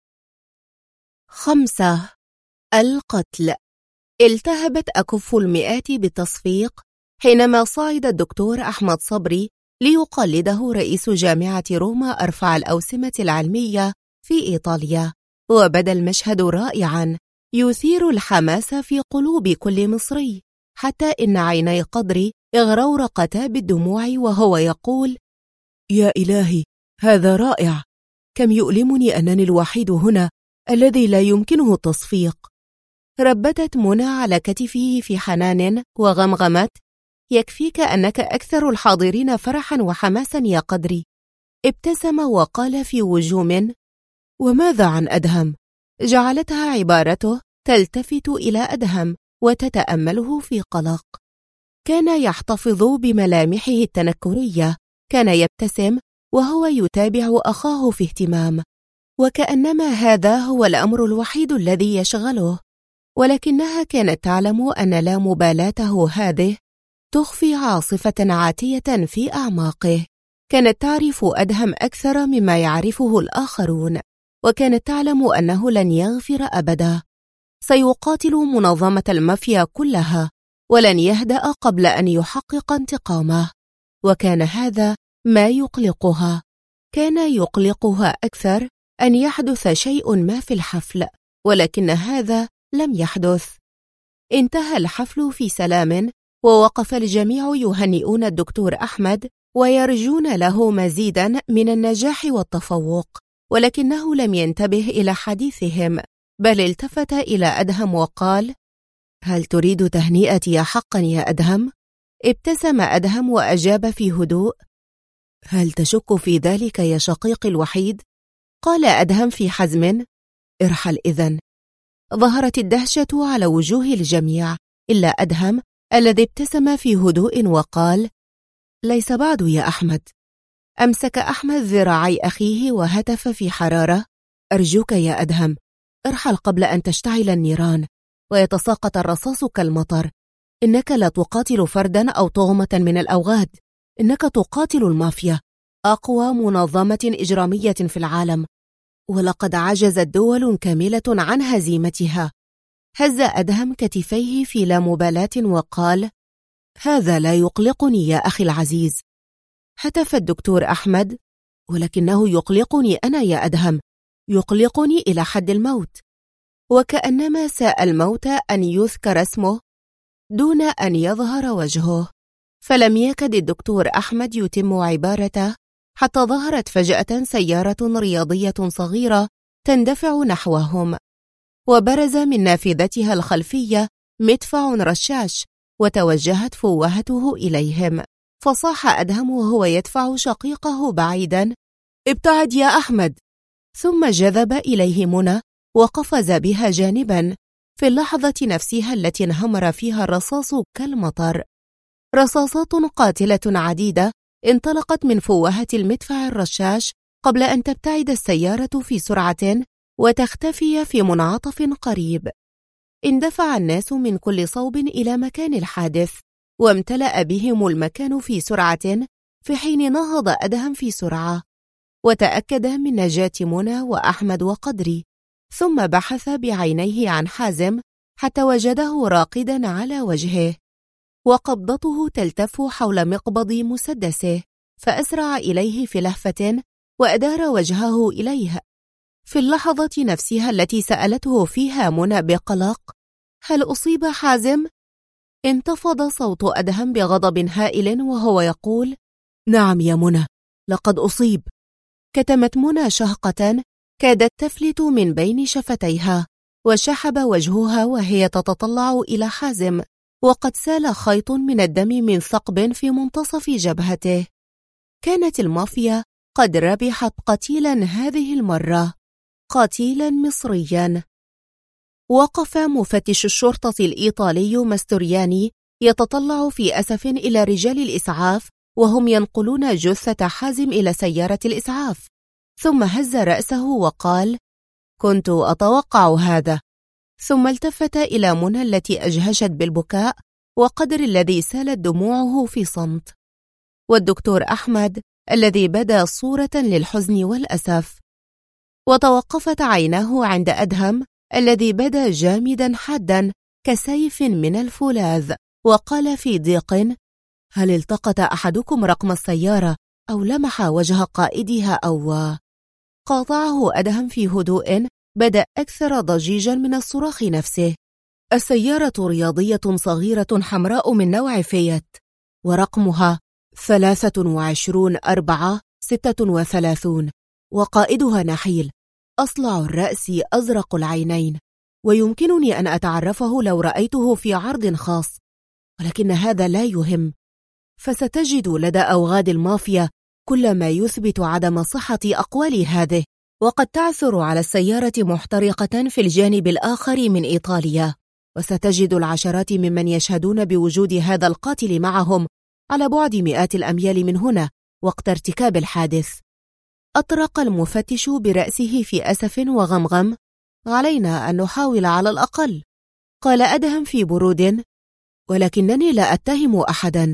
5. القتل. التهبت أكف المئات بالتصفيق حينما صعد الدكتور أحمد صبري ليقلده رئيس جامعة روما أرفع الأوسمة العلمية في إيطاليا، وبدا المشهد رائعاً يثير الحماس في قلوب كل مصري، حتى إن عيني قدري اغرورقتا بالدموع وهو يقول: يا إلهي، هذا رائع! كم يؤلمني أنني الوحيد هنا الذي لا يمكنه التصفيق. ربتت منى على كتفه في حنان وغمغمت: يكفيك أنك أكثر الحاضرين فرحا وحماسا يا قدري. ابتسم وقال في وجوم: وماذا عن أدهم؟ جعلتها عبارته تلتفت إلى أدهم وتتأمله في قلق. كان يحتفظ بملامحه التنكرية، كان يبتسم وهو يتابع أخاه في اهتمام، وكأنما هذا هو الأمر الوحيد الذي يشغله. ولكنها كانت تعلم أن لا مبالاته هذه تخفي عاصفة عاتية في أعماقه. كانت تعرف أدهم أكثر مما يعرفه الآخرون، وكانت تعلم أنه لن يغفر أبدا. سيقاتل منظمة المافيا كلها، ولن يهدأ قبل أن يحقق انتقامه. وكان هذا ما يقلقها. كان يقلقها أكثر أن يحدث شيء ما في الحفل، ولكن هذا لم يحدث. انتهى الحفل في سلام، ووقف الجميع يهنئون الدكتور أحمد ويرجون له مزيدا من النجاح والتفوق، ولكنه لم ينتبه إلى حديثهم، بل التفت إلى أدهم وقال: هل تريد تهنئتي حقا يا أدهم؟ ابتسم أدهم وأجاب في هدوء: هل تشك في ذلك يا شقيقي الوحيد؟ قال أدهم في حزم: ارحل إذن. ظهرت الدهشة على وجوه الجميع إلا أدهم الذي ابتسم في هدوء وقال: ليس بعد يا أحمد. أمسك أحمد ذراعي أخيه وهتف في حرارة: أرجوك يا أدهم، ارحل قبل أن تشتعل النيران ويتساقط الرصاص كالمطر. إنك لا تقاتل فردا أو طغمة من الأوغاد، إنك تقاتل المافيا، أقوى منظمة إجرامية في العالم، ولقد عجزت دول كاملة عن هزيمتها. هز أدهم كتفيه في لا مبالاة وقال: هذا لا يقلقني يا أخي العزيز. هتف الدكتور أحمد: ولكنه يقلقني أنا يا أدهم، يقلقني إلى حد الموت. وكأنما ساء الموت أن يذكر اسمه دون أن يظهر وجهه، فلم يكد الدكتور أحمد يتم عبارته حتى ظهرت فجأة سيارة رياضية صغيرة تندفع نحوهم، وبرز من نافذتها الخلفية مدفع رشاش، وتوجهت فوهته إليهم، فصاح أدهم وهو يدفع شقيقه بعيدا: ابتعد يا أحمد. ثم جذب إليه منى وقفز بها جانبا في اللحظة نفسها التي انهمر فيها الرصاص كالمطر. رصاصات قاتلة عديدة انطلقت من فوهة المدفع الرشاش قبل أن تبتعد السيارة في سرعة وتختفي في منعطف قريب. اندفع الناس من كل صوب إلى مكان الحادث، وامتلأ بهم المكان في سرعة، في حين نهض أدهم في سرعة وتأكد من نجاة منى وأحمد وقدري، ثم بحث بعينيه عن حازم حتى وجده راقدا على وجهه، وقبضته تلتف حول مقبض مسدسه، فأسرع إليه في لهفة وأدار وجهه إليه. في اللحظة نفسها التي سألته فيها منى بقلق: هل أصيب حازم؟ انتفض صوت أدهم بغضب هائل وهو يقول: نعم يا منى، لقد أصيب. كتمت منى شهقة كادت تفلت من بين شفتيها، وشحب وجهها وهي تتطلع إلى حازم، وقد سال خيط من الدم من ثقب في منتصف جبهته. كانت المافيا قد ربحت قتيلا هذه المرة، قتيلا مصريا. وقف مفتش الشرطة الإيطالي ماستورياني يتطلع في أسف إلى رجال الإسعاف وهم ينقلون جثة حازم إلى سيارة الإسعاف، ثم هز رأسه وقال: كنت أتوقع هذا. ثم التفت إلى منى التي أجهشت بالبكاء وقدر الذي سالت دموعه في صمت، والدكتور أحمد الذي بدا صورة للحزن والأسف. وتوقفت عيناه عند أدهم الذي بدا جامدا حادا كسيف من الفولاذ، وقال في ضيق: هل التقط أحدكم رقم السيارة أو لمح وجه قائدها أو؟ قاطعه أدهم في هدوء بدا أكثر ضجيجا من الصراخ نفسه. السيارة رياضية صغيرة حمراء من نوع فيات، ورقمها 23/4/36، وقائدها نحيل أصلع الرأس أزرق العينين، ويمكنني أن أتعرفه لو رأيته في عرض خاص، ولكن هذا لا يهم، فستجد لدى أوغاد المافيا كل ما يثبت عدم صحة أقوال هذه، وقد تعثر على السيارة محترقة في الجانب الآخر من إيطاليا، وستجد العشرات ممن يشهدون بوجود هذا القاتل معهم على بعد مئات الأميال من هنا وقت ارتكاب الحادث. أطرق المفتش برأسه في أسف وغمغم: علينا أن نحاول على الأقل. قال أدهم في برود: ولكنني لا أتهم أحدا.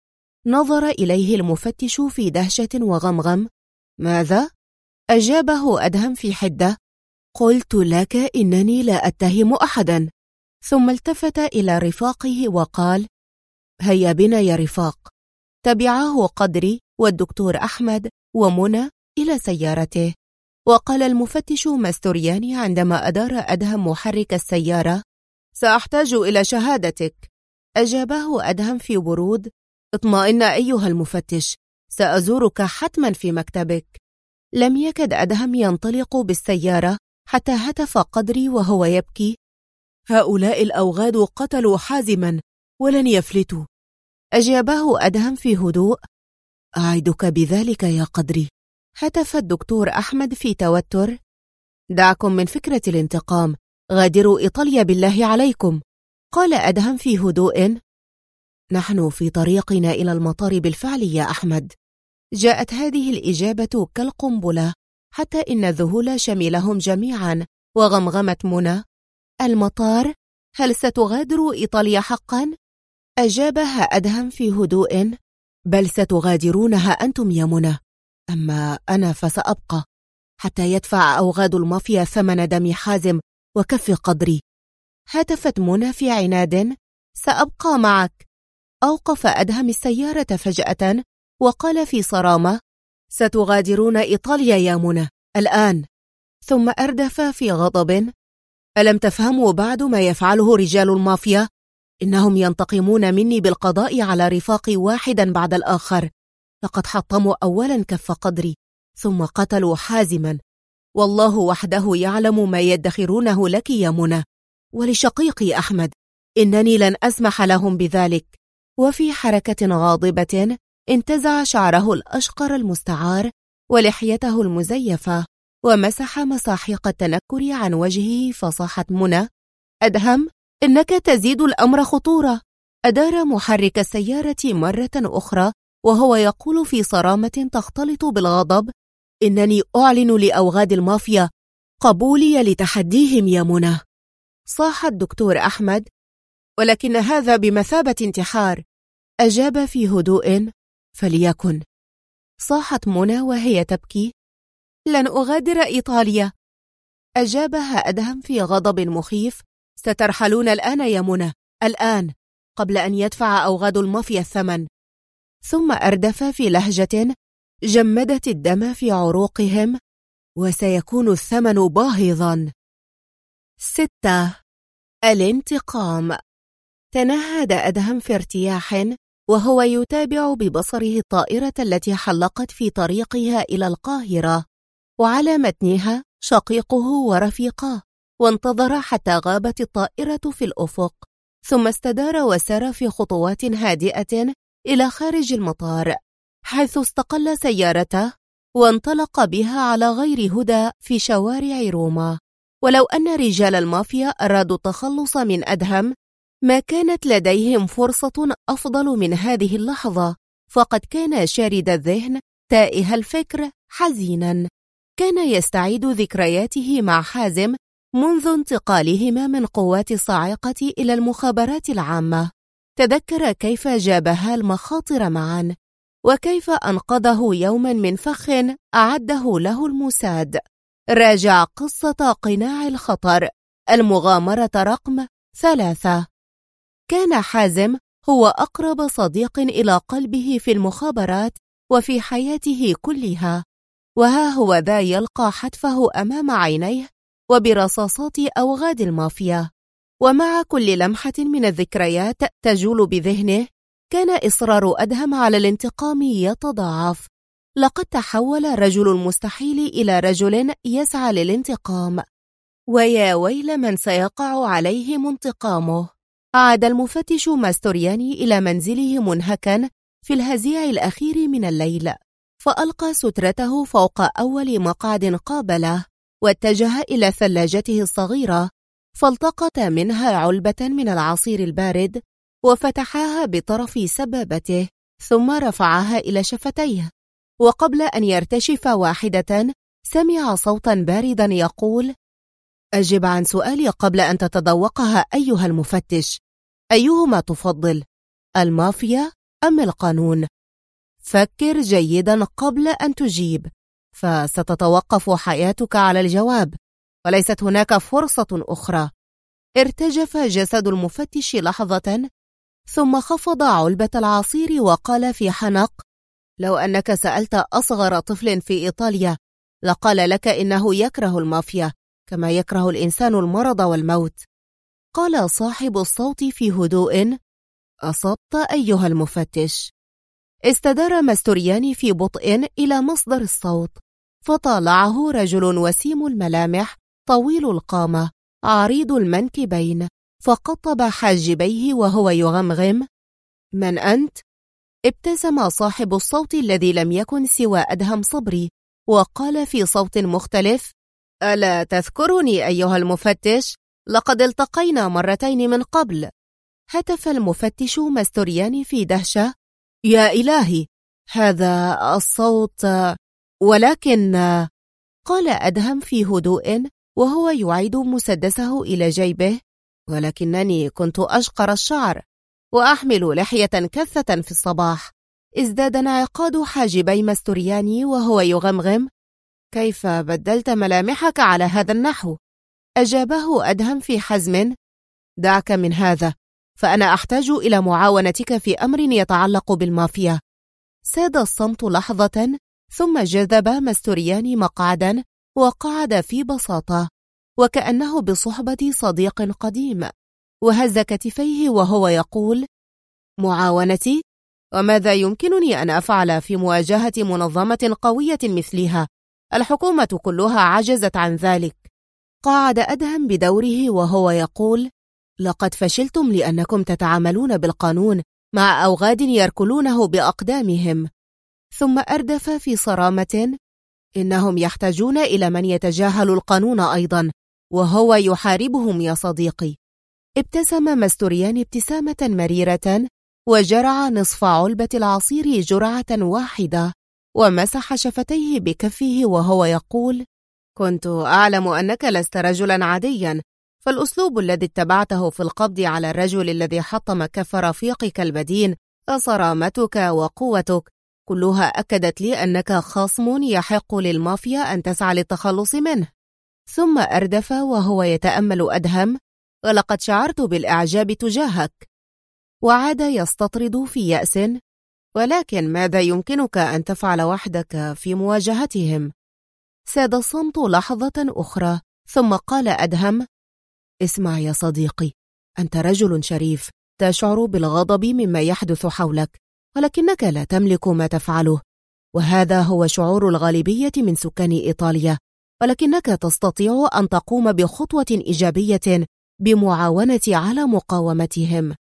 نظر إليه المفتش في دهشة وغمغم: ماذا؟ أجابه أدهم في حدة: قلت لك إنني لا أتهم أحدا. ثم التفت إلى رفاقه وقال: هيا بنا يا رفاق. تبعاه قدري والدكتور أحمد ومنى إلى سيارته. وقال المفتش ماستورياني عندما أدار أدهم محرك السيارة: سأحتاج إلى شهادتك. أجابه أدهم في برود: اطمئن أيها المفتش، سأزورك حتما في مكتبك. لم يكد أدهم ينطلق بالسيارة حتى هتف قدري وهو يبكي: هؤلاء الأوغاد قتلوا حازما ولن يفلتوا. أجابه أدهم في هدوء: أعدك بذلك يا قدري. هتف الدكتور أحمد في توتر: دعكم من فكرة الانتقام، غادروا إيطاليا بالله عليكم. قال أدهم في هدوء: نحن في طريقنا إلى المطار بالفعل يا أحمد. جاءت هذه الإجابة كالقنبلة، حتى إن الذهول شملهم جميعا، وغمغمت منى: المطار؟ هل ستغادر إيطاليا حقا؟ أجابها أدهم في هدوء: بل ستغادرونها أنتم يا منى، أما أنا فسأبقى حتى يدفع أوغاد المافيا ثمن دم حازم وكف قدري. هتفت منى في عناد: سأبقى معك. أوقف أدهم السيارة فجأة وقال في صرامة: ستغادرون إيطاليا يا منى الآن. ثم أردف في غضب: ألم تفهموا بعد ما يفعله رجال المافيا؟ إنهم ينتقمون مني بالقضاء على رفاقي واحدا بعد الآخر. لقد حطموا أولا كف قدري، ثم قتلوا حازما. والله وحده يعلم ما يدخرونه لك يا منى ولشقيقي أحمد. إنني لن أسمح لهم بذلك. وفي حركة غاضبة انتزع شعره الأشقر المستعار ولحيته المزيفة ومسح مساحيق التنكر عن وجهه، فصاحت منى: أدهم، إنك تزيد الأمر خطورة. أدار محرك السيارة مرة أخرى وهو يقول في صرامة تختلط بالغضب: إنني أعلن لأوغاد المافيا قبولي لتحديهم يا منى. صاح الدكتور أحمد: ولكن هذا بمثابة انتحار. أجاب في هدوء: فليكن. صاحت منى وهي تبكي: لن أغادر إيطاليا. أجابها أدهم في غضب مخيف: سترحلون الآن يا منى، الآن، قبل أن يدفع أوغاد المافيا الثمن. ثم أردف في لهجة جمدت الدم في عروقهم: وسيكون الثمن باهظا. 6. الانتقام. تنهد أدهم في ارتياح وهو يتابع ببصره الطائرة التي حلقت في طريقها إلى القاهرة، وعلى متنها شقيقه ورفيقاه، وانتظر حتى غابت الطائرة في الأفق، ثم استدار وسار في خطوات هادئة إلى خارج المطار، حيث استقل سيارته وانطلق بها على غير هدى في شوارع روما. ولو أن رجال المافيا أرادوا التخلص من أدهم ما كانت لديهم فرصة أفضل من هذه اللحظة، فقد كان شارد الذهن تائه الفكر حزينا. كان يستعيد ذكرياته مع حازم منذ انتقالهما من قوات الصاعقة إلى المخابرات العامة. تذكر كيف جابها المخاطر معا، وكيف أنقذه يوما من فخ أعده له الموساد. راجع قصة قناع الخطر، المغامرة رقم 3. كان حازم هو أقرب صديق إلى قلبه في المخابرات وفي حياته كلها، وها هو ذا يلقى حتفه أمام عينيه وبرصاصات أوغاد المافيا. ومع كل لمحة من الذكريات تجول بذهنه كان إصرار أدهم على الانتقام يتضاعف. لقد تحول رجل المستحيل إلى رجل يسعى للانتقام، ويا ويل من سيقع عليه انتقامه. عاد المفتش ماستورياني إلى منزله منهكا في الهزيع الأخير من الليل، فألقى سترته فوق أول مقعد قابله، واتجه إلى ثلاجته الصغيرة، فالتقط منها علبة من العصير البارد وفتحها بطرف سبابته، ثم رفعها إلى شفتيه. وقبل أن يرتشف واحدة سمع صوتا باردا يقول: أجب عن سؤالي قبل أن تتذوقها أيها المفتش. أيهما تفضل، المافيا أم القانون؟ فكر جيدا قبل أن تجيب، فستتوقف حياتك على الجواب، وليست هناك فرصة أخرى. ارتجف جسد المفتش لحظة، ثم خفض علبة العصير وقال في حنق: لو أنك سألت أصغر طفل في إيطاليا لقال لك إنه يكره المافيا كما يكره الإنسان المرض والموت. قال صاحب الصوت في هدوء: أصبت أيها المفتش. استدار ماستورياني في بطء إلى مصدر الصوت، فطالعه رجل وسيم الملامح طويل القامة عريض المنكبين، فقطب حاجبيه وهو يغمغم: من أنت؟ ابتسم صاحب الصوت الذي لم يكن سوى أدهم صبري، وقال في صوت مختلف: ألا تذكرني أيها المفتش؟ لقد التقينا مرتين من قبل. هتف المفتش ماستورياني في دهشة: يا إلهي، هذا الصوت، ولكن... قال أدهم في هدوء وهو يعيد مسدسه إلى جيبه: ولكنني كنت أشقر الشعر وأحمل لحية كثة في الصباح. ازداد انعقاد حاجبي ماستورياني وهو يغمغم: كيف بدلت ملامحك على هذا النحو؟ أجابه أدهم في حزم: دعك من هذا، فأنا أحتاج إلى معاونتك في أمر يتعلق بالمافيا. ساد الصمت لحظة، ثم جذب ماستورياني مقعدا وقعد في بساطة وكأنه بصحبة صديق قديم، وهز كتفيه وهو يقول: معاونتي؟ وماذا يمكنني أن أفعل في مواجهة منظمة قوية مثلها؟ الحكومة كلها عجزت عن ذلك. قعد أدهم بدوره وهو يقول: لقد فشلتم لأنكم تتعاملون بالقانون مع أوغاد يركلونه بأقدامهم. ثم أردف في صرامة: إنهم يحتاجون إلى من يتجاهل القانون أيضا، وهو يحاربهم يا صديقي. ابتسم ماستورياني ابتسامة مريرة، وجرع نصف علبة العصير جرعة واحدة، ومسح شفتيه بكفه وهو يقول: كنت أعلم أنك لست رجلا عاديا، فالأسلوب الذي اتبعته في القبض على الرجل الذي حطم كف رفيقك البدين، صرامتك وقوتك كلها أكدت لي أنك خصم يحق للمافيا أن تسعى للتخلص منه. ثم أردف وهو يتأمل أدهم: ولقد شعرت بالإعجاب تجاهك. وعاد يستطرد في يأس: ولكن ماذا يمكنك أن تفعل وحدك في مواجهتهم؟ ساد الصمت لحظة أخرى، ثم قال أدهم: اسمع يا صديقي، أنت رجل شريف تشعر بالغضب مما يحدث حولك، ولكنك لا تملك ما تفعله، وهذا هو شعور الغالبية من سكان إيطاليا، ولكنك تستطيع أن تقوم بخطوة إيجابية بمعاونة على مقاومتهم.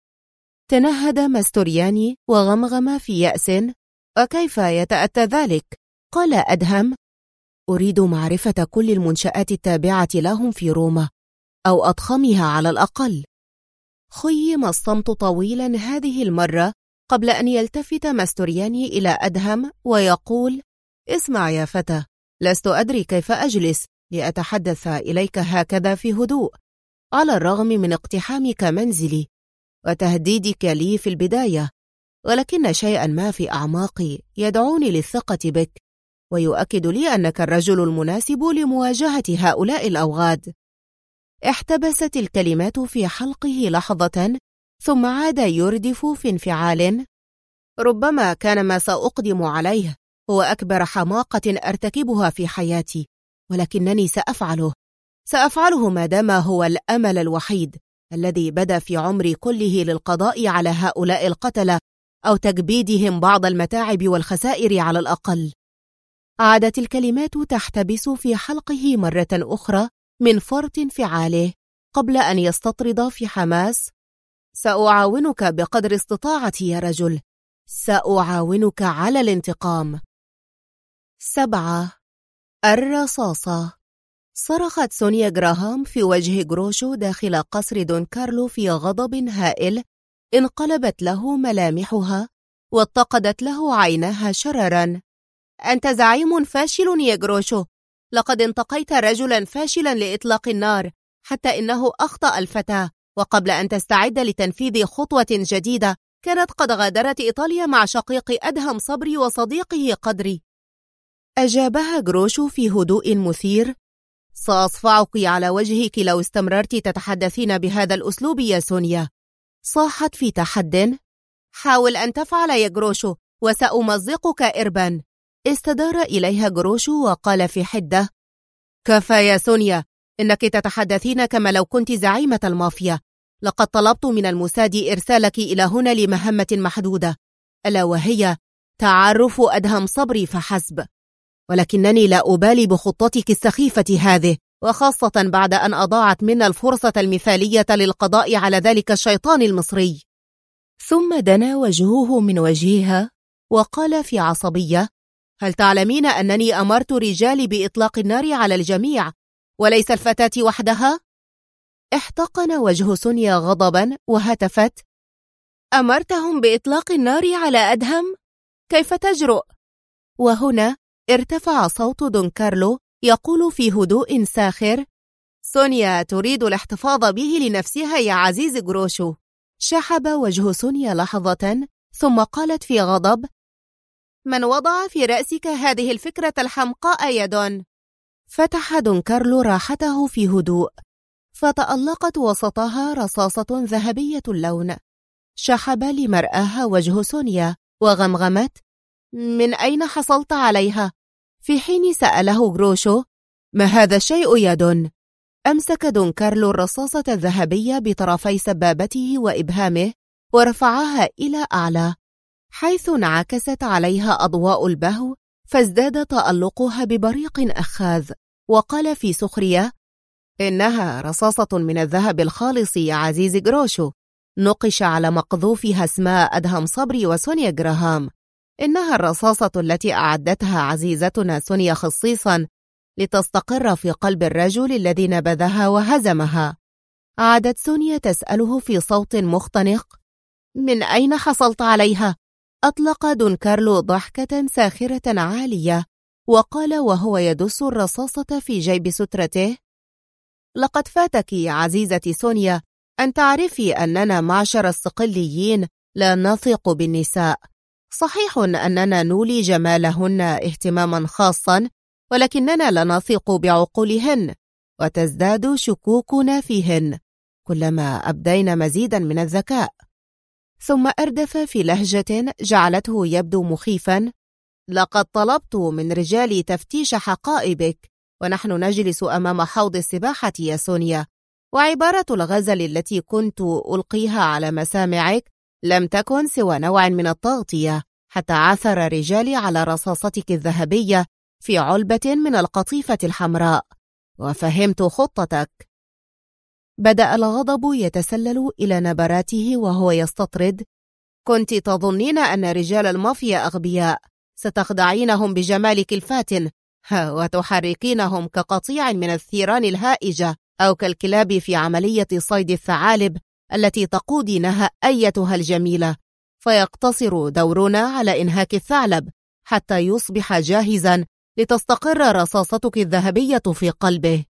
تنهد ماستورياني وغمغم في يأس: وكيف يتأتى ذلك؟ قال أدهم: أريد معرفة كل المنشآت التابعة لهم في روما، أو أضخمها على الأقل. خيم الصمت طويلا هذه المرة قبل أن يلتفت ماستورياني إلى أدهم ويقول: اسمع يا فتى، لست أدري كيف أجلس لأتحدث إليك هكذا في هدوء، على الرغم من اقتحامك منزلي وتهديدك لي في البداية، ولكن شيئا ما في أعماقي يدعوني للثقة بك ويؤكد لي أنك الرجل المناسب لمواجهة هؤلاء الأوغاد. احتبست الكلمات في حلقه لحظة، ثم عاد يردف في انفعال. ربما كان ما سأقدم عليه هو أكبر حماقة أرتكبها في حياتي، ولكنني سأفعله ما دام هو الأمل الوحيد الذي بدا في عمري كله للقضاء على هؤلاء القتلة أو تكبيدهم بعض المتاعب والخسائر على الأقل. عادت الكلمات تحتبس في حلقه مرة أخرى من فرط انفعاله قبل أن يستطرد في حماس. سأعاونك بقدر استطاعتي يا رجل، سأعاونك على الانتقام. 7. الرصاصة. صرخت سونيا جراهام في وجه غروشو داخل قصر دون كارلو في غضب هائل. انقلبت له ملامحها واتقدت له عيناها شررا. أنت زعيم فاشل يا غروشو، لقد انتقيت رجلا فاشلا لإطلاق النار، حتى إنه أخطأ الفتاة، وقبل أن تستعد لتنفيذ خطوة جديدة كانت قد غادرت إيطاليا مع شقيق أدهم صبري وصديقه قدري. أجابها غروشو في هدوء مثير. سأصفعك على وجهك لو استمررت تتحدثين بهذا الأسلوب يا سونيا. صاحت في تحد. حاول أن تفعل يا غروشو وسأمزقك إربا. استدار إليها غروشو وقال في حدة: كفى يا سونيا، إنك تتحدثين كما لو كنت زعيمة المافيا. لقد طلبت من الموساد إرسالك إلى هنا لمهمة محدودة، ألا وهي تعرف أدهم صبري فحسب، ولكنني لا أبالي بخطتك السخيفة هذه، وخاصة بعد أن أضاعت منا الفرصة المثالية للقضاء على ذلك الشيطان المصري. ثم دنا وجهه من وجهها وقال في عصبية: هل تعلمين أنني أمرت رجالي بإطلاق النار على الجميع وليس الفتاة وحدها؟ احتقن وجه سونيا غضبا وهتفت: أمرتهم بإطلاق النار على أدهم؟ كيف تجرؤ؟ وهنا ارتفع صوت دون كارلو يقول في هدوء ساخر: سونيا تريد الاحتفاظ به لنفسها يا عزيز غروشو. شحب وجه سونيا لحظة ثم قالت في غضب: من وضع في رأسك هذه الفكرة الحمقاء يا دون؟ فتح دون كارلو راحته في هدوء، فتألقت وسطها رصاصة ذهبية اللون. شحب لمرآها وجه سونيا وغمغمت: من أين حصلت عليها؟ في حين سأله غروشو: ما هذا الشيء يا دون؟ أمسك دون كارلو الرصاصة الذهبية بطرفي سبابته وإبهامه ورفعها إلى أعلى، حيث انعكست عليها أضواء البهو، فازداد تألقها ببريق أخاذ، وقال في سخرية: إنها رصاصة من الذهب الخالص يا عزيز غروشو، نقش على مقذوفها اسماء أدهم صبري وسونيا جراهام. إنها الرصاصة التي أعدتها عزيزتنا سونيا خصيصا لتستقر في قلب الرجل الذي نبذها وهزمها. عادت سونيا تسأله في صوت مختنق: من أين حصلت عليها؟ أطلق دون كارلو ضحكة ساخرة عالية وقال وهو يدس الرصاصة في جيب سترته: لقد فاتك يا عزيزتي سونيا أن تعرفي أننا معشر الصقليين لا نثق بالنساء. صحيح أننا نولي جمالهن اهتماما خاصا، ولكننا لا نثق بعقولهن، وتزداد شكوكنا فيهن كلما أبدين مزيدا من الذكاء. ثم أردف في لهجة جعلته يبدو مخيفا: لقد طلبت من رجالي تفتيش حقائبك ونحن نجلس أمام حوض السباحة يا سونيا، وعبارة الغزل التي كنت ألقيها على مسامعك لم تكن سوى نوع من التغطية، حتى عثر رجالي على رصاصتك الذهبية في علبة من القطيفة الحمراء، وفهمت خطتك. بدأ الغضب يتسلل إلى نبراته وهو يستطرد: كنت تظنين أن رجال المافيا أغبياء، ستخدعينهم بجمالك الفاتن وتحركينهم كقطيع من الثيران الهائجة أو كالكلاب في عملية صيد الثعالب التي تقودينها أيتها الجميلة، فيقتصر دورنا على إنهاك الثعلب حتى يصبح جاهزا لتستقر رصاصتك الذهبية في قلبه.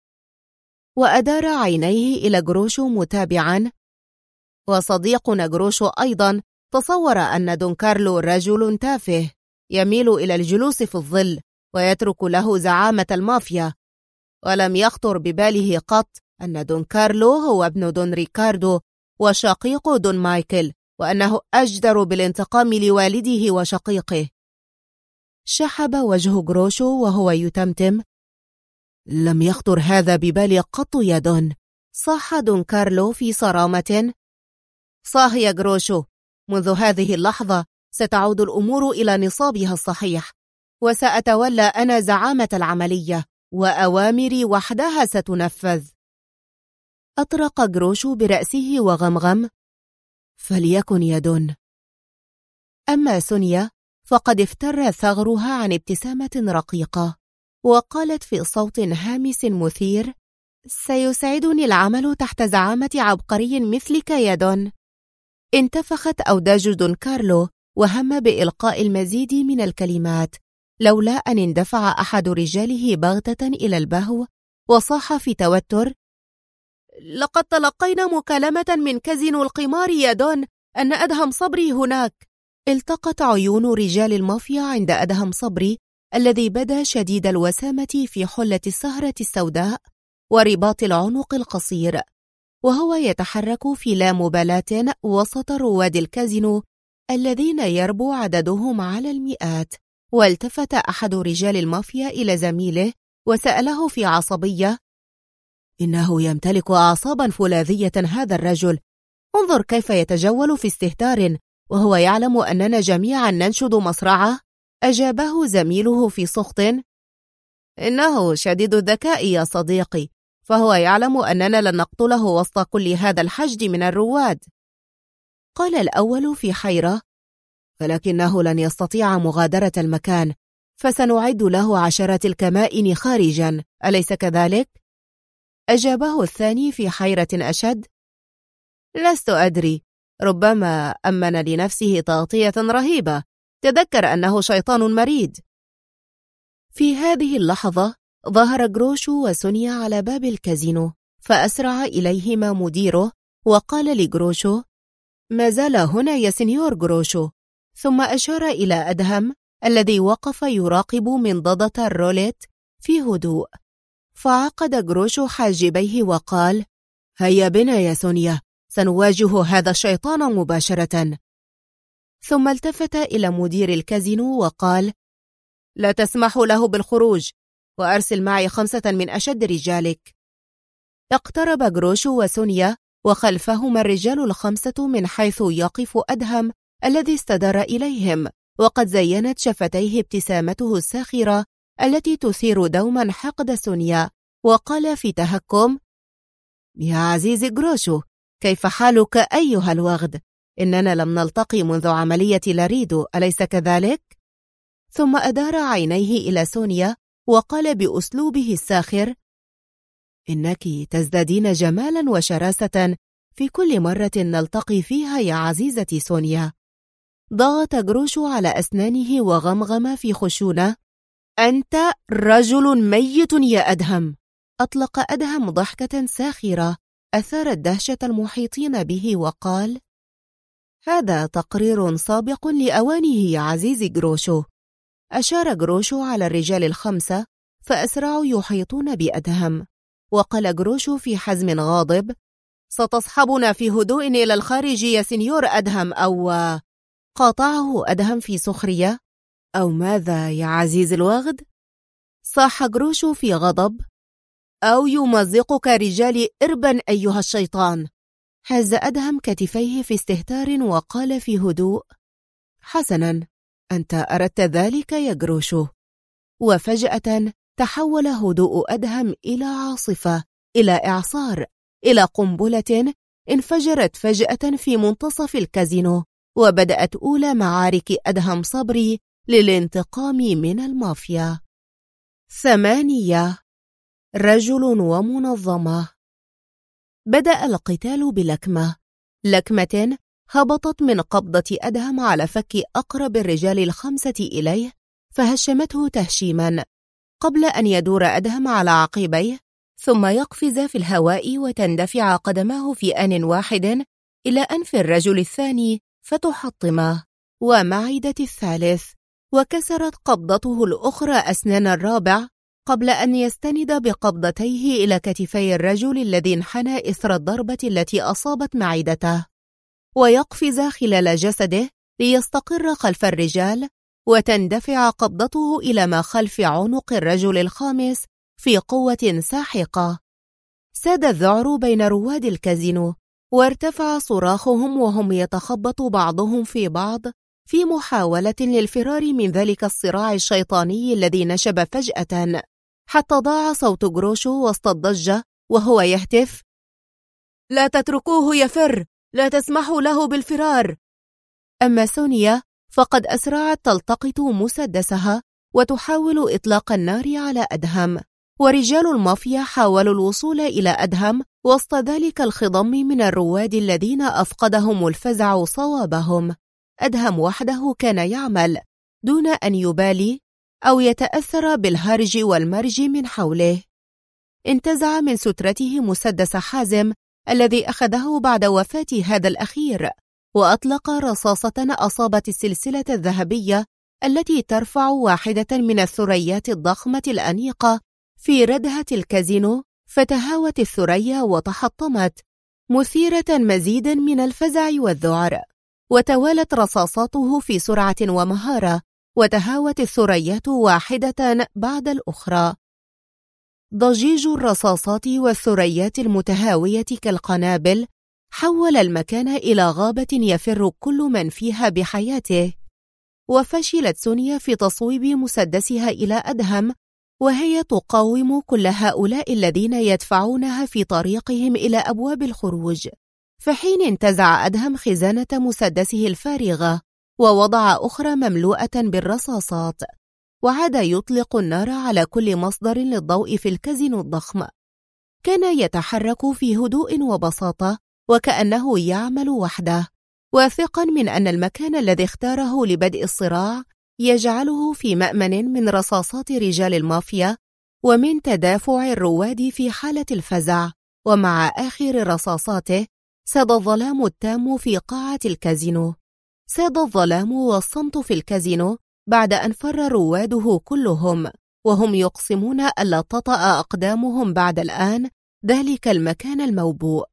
وأدار عينيه إلى جروشو متابعا. وصديقنا جروشو أيضا تصور أن دون كارلو رجل تافه يميل إلى الجلوس في الظل ويترك له زعامة المافيا، ولم يخطر بباله قط أن دون كارلو هو ابن دون ريكاردو وشقيق دون مايكل، وأنه أجدر بالانتقام لوالده وشقيقه. شحب وجه جروشو وهو يتمتم: لم يخطر هذا ببالي قط يا دون. صاح دون كارلو في صرامة: صاح يا جروشو، منذ هذه اللحظة ستعود الأمور إلى نصابها الصحيح، وسأتولى أنا زعامة العملية، وأوامري وحدها ستنفذ. أطرق جروشو برأسه وغمغم: فليكن يا دون. أما سونيا فقد افتر ثغرها عن ابتسامة رقيقة، وقالت في صوت هامس مثير: سيسعدني العمل تحت زعامة عبقري مثلك يا دون. انتفخت أوداج دون كارلو وهم بإلقاء المزيد من الكلمات، لولا أن اندفع أحد رجاله بغتة إلى البهو وصاح في توتر: لقد تلقينا مكالمة من كازينو القمار يا دون أن أدهم صبري هناك. التقت عيون رجال المافيا عند أدهم صبري الذي بدا شديد الوسامة في حلة السهرة السوداء ورباط العنق القصير، وهو يتحرك في لا مبالاة وسط رواد الكازينو الذين يربو عددهم على المئات. والتفت أحد رجال المافيا إلى زميله وسأله في عصبية: إنه يمتلك أعصابا فولاذية هذا الرجل، انظر كيف يتجول في استهتار وهو يعلم أننا جميعا ننشد مصرعه. أجابه زميله في سخط: إنه شديد الذكاء يا صديقي، فهو يعلم أننا لن نقتله وسط كل هذا الحشد من الرواد. قال الأول في حيرة: ولكنه لن يستطيع مغادرة المكان، فسنعد له عشرات الكمائن خارجا، أليس كذلك؟ أجابه الثاني في حيرة أشد: لست أدري، ربما أمن لنفسه تغطية رهيبة، تذكر أنه شيطان مريد. في هذه اللحظة ظهر جروشو وسونيا على باب الكازينو، فأسرع إليهما مديره وقال لجروشو: ما زال هنا يا سنيور جروشو. ثم أشار إلى أدهم الذي وقف يراقب منضدة الروليت في هدوء، فعقد جروشو حاجبيه وقال: هيا بنا يا سونيا، سنواجه هذا الشيطان مباشرة. ثم التفت إلى مدير الكازينو وقال: لا تسمح له بالخروج، وأرسل معي 5 من أشد رجالك. اقترب جروشو وسونيا وخلفهما الرجال 5 من حيث يقف أدهم الذي استدار إليهم، وقد زينت شفتيه ابتسامته الساخرة التي تثير دوما حقد سونيا، وقال في تهكم: يا عزيزي جروشو، كيف حالك أيها الوغد؟ إننا لم نلتقي منذ عملية لاريدو، أليس كذلك؟ ثم أدار عينيه إلى سونيا وقال بأسلوبه الساخر: إنك تزدادين جمالا وشراسة في كل مرة نلتقي فيها يا عزيزتي سونيا. ضغط جروشو على أسنانه وغمغم في خشونة: أنت رجل ميت يا أدهم. أطلق أدهم ضحكة ساخرة أثارت دهشة المحيطين به وقال: هذا تقرير سابق لأوانه يا عزيزي جروشو. أشار جروشو على الرجال 5 فأسرعوا يحيطون بأدهم، وقال جروشو في حزم غاضب: ستصحبنا في هدوء إلى الخارج يا سنيور أدهم، أو... قاطعه أدهم في سخرية: أو ماذا يا عزيز الوغد؟ صاح جروشو في غضب: أو يمزقك رجالي إربا أيها الشيطان. هز أدهم كتفيه في استهتار وقال في هدوء: حسنا، أنت أردت ذلك يا جروشو. وفجأة تحول هدوء أدهم إلى عاصفة، إلى إعصار، إلى قنبلة انفجرت فجأة في منتصف الكازينو، وبدأت أولى معارك أدهم صبري للانتقام من المافيا. 8 رجل ومنظمة. بدأ القتال لكمة هبطت من قبضة أدهم على فك أقرب الرجال 5 إليه، فهشمته تهشيما قبل أن يدور أدهم على عقبيه ثم يقفز في الهواء وتندفع قدماه في آن واحد إلى أنف الرجل الثاني فتحطمه ومعدة الثالث، وكسرت قبضته الأخرى أسنان الرابع قبل أن يستند بقبضتيه إلى كتفي الرجل الذي انحنى إثر الضربة التي أصابت معدته، ويقفز خلال جسده ليستقر خلف الرجال، وتندفع قبضته إلى ما خلف عنق الرجل الخامس في قوة ساحقة. ساد الذعر بين رواد الكازينو، وارتفع صراخهم وهم يتخبط بعضهم في بعض في محاولة للفرار من ذلك الصراع الشيطاني الذي نشب فجأة، حتى ضاع صوت جروشو وسط الضجة وهو يهتف: لا تتركوه يفر، لا تسمحوا له بالفرار. أما سونيا فقد أسرعت تلتقط مسدسها وتحاول إطلاق النار على أدهم، ورجال المافيا حاولوا الوصول إلى أدهم وسط ذلك الخضم من الرواد الذين أفقدهم الفزع صوابهم. أدهم وحده كان يعمل دون أن يبالي أو يتأثر بالهرج والمرج من حوله. انتزع من سترته مسدس حازم الذي أخذه بعد وفاة هذا الأخير، وأطلق رصاصة أصابت السلسلة الذهبية التي ترفع واحدة من الثريات الضخمة الأنيقة في ردهة الكازينو، فتهاوت الثريا وتحطمت مثيرة مزيدا من الفزع والذعر، وتوالت رصاصاته في سرعة ومهارة، وتهاوت الثريات واحدة بعد الأخرى. ضجيج الرصاصات والثريات المتهاوية كالقنابل حول المكان إلى غابة يفر كل من فيها بحياته، وفشلت سونيا في تصويب مسدسها إلى أدهم، وهي تقاوم كل هؤلاء الذين يدفعونها في طريقهم إلى أبواب الخروج، في حين انتزع أدهم خزانة مسدسه الفارغة ووضع أخرى مملوءة بالرصاصات، وعاد يطلق النار على كل مصدر للضوء في الكازينو الضخم. كان يتحرك في هدوء وبساطة وكأنه يعمل وحده، واثقا من أن المكان الذي اختاره لبدء الصراع يجعله في مأمن من رصاصات رجال المافيا ومن تدافع الرواد في حالة الفزع. ومع آخر رصاصاته ساد الظلام التام في قاعة الكازينو. ساد الظلام والصمت في الكازينو بعد أن فر رواده كلهم، وهم يقسمون ألا تطأ أقدامهم بعد الآن ذلك المكان الموبوء.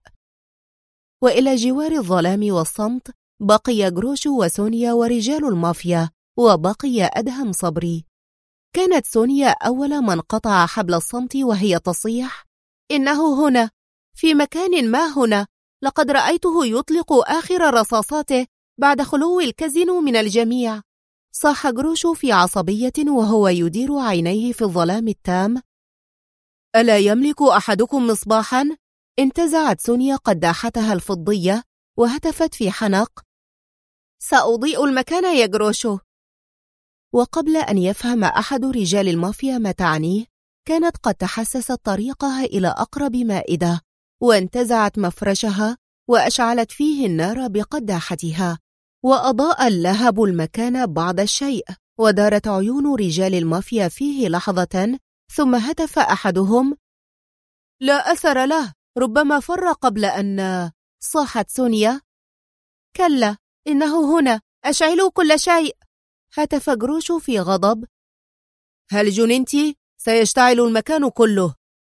وإلى جوار الظلام والصمت بقي جروشو وسونيا ورجال المافيا، وبقي أدهم صبري. كانت سونيا أول من قطع حبل الصمت وهي تصيح: إنه هنا، في مكان ما هنا، لقد رأيته يطلق آخر رصاصاته بعد خلو الكازينو من الجميع. صاح جروشو في عصبية وهو يدير عينيه في الظلام التام: ألا يملك أحدكم مصباحا؟ انتزعت سونيا قداحتها الفضية وهتفت في حنق: سأضيء المكان يا جروشو. وقبل أن يفهم أحد رجال المافيا ما تعنيه، كانت قد تحسست طريقها إلى أقرب مائدة، وانتزعت مفرشها وأشعلت فيه النار بقداحتها، وأضاء اللهب المكان بعض الشيء، ودارت عيون رجال المافيا فيه لحظة، ثم هتف أحدهم: لا أثر له، ربما فر قبل أن... صاحت سونيا: كلا، إنه هنا، أشعلوا كل شيء. هتف جروشو في غضب: هل جننتِ؟ سيشتعل المكان كله.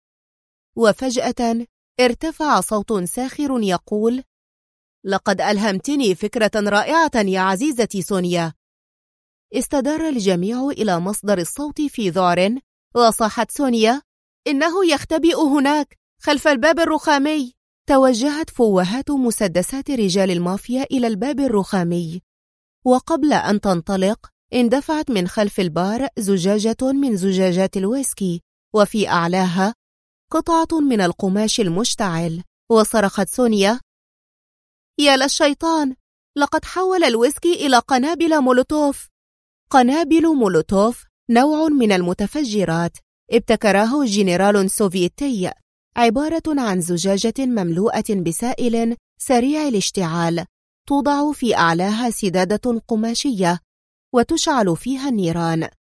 وفجأة ارتفع صوت ساخر يقول: لقد ألهمتني فكرة رائعة يا عزيزتي سونيا. استدار الجميع إلى مصدر الصوت في ذعر، وصاحت سونيا: إنه يختبئ هناك خلف الباب الرخامي. توجهت فوهات مسدسات رجال المافيا إلى الباب الرخامي، وقبل أن تنطلق اندفعت من خلف البار زجاجة من زجاجات الويسكي، وفي أعلاها قطعة من القماش المشتعل، وصرخت سونيا: يا للشيطان، لقد حول الويسكي إلى قنابل مولوتوف. قنابل مولوتوف نوع من المتفجرات ابتكره جنرال سوفيتي، عبارة عن زجاجة مملوءة بسائل سريع الاشتعال، توضع في أعلاها سدادة قماشية وتشعل فيها النيران،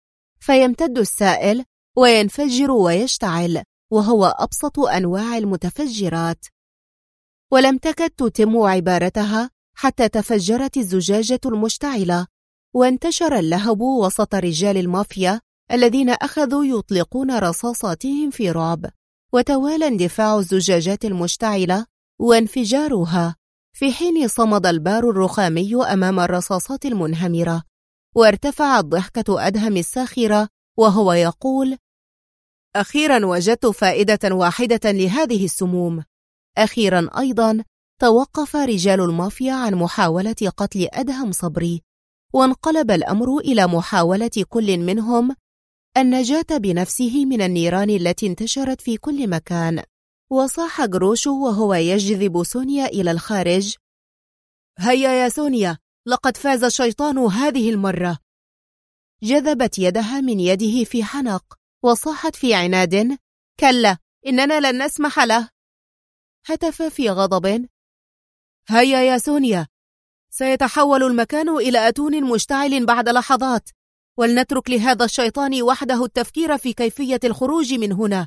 فيمتد السائل وينفجر ويشتعل، وهو أبسط أنواع المتفجرات. ولم تكد تتم عبارتها حتى تفجرت الزجاجة المشتعلة، وانتشر اللهب وسط رجال المافيا الذين أخذوا يطلقون رصاصاتهم في رعب. وتوالى اندفاع الزجاجات المشتعلة وانفجارها، في حين صمد البار الرخامي أمام الرصاصات المنهمرة. وارتفعت ضحكة أدهم الساخرة وهو يقول: أخيراً وجدت فائدة واحدة لهذه السموم. أخيراً أيضاً توقف رجال المافيا عن محاولة قتل أدهم صبري، وانقلب الأمر إلى محاولة كل منهم النجاة بنفسه من النيران التي انتشرت في كل مكان. وصاح جروشو وهو يجذب سونيا إلى الخارج: هيا يا سونيا، لقد فاز الشيطان هذه المرة. جذبت يدها من يده في حنق وصاحت في عناد: كلا، إننا لن نسمح له. هتف في غضب: هيا يا سونيا، سيتحول المكان إلى أتون مشتعل بعد لحظات، ولنترك لهذا الشيطان وحده التفكير في كيفية الخروج من هنا.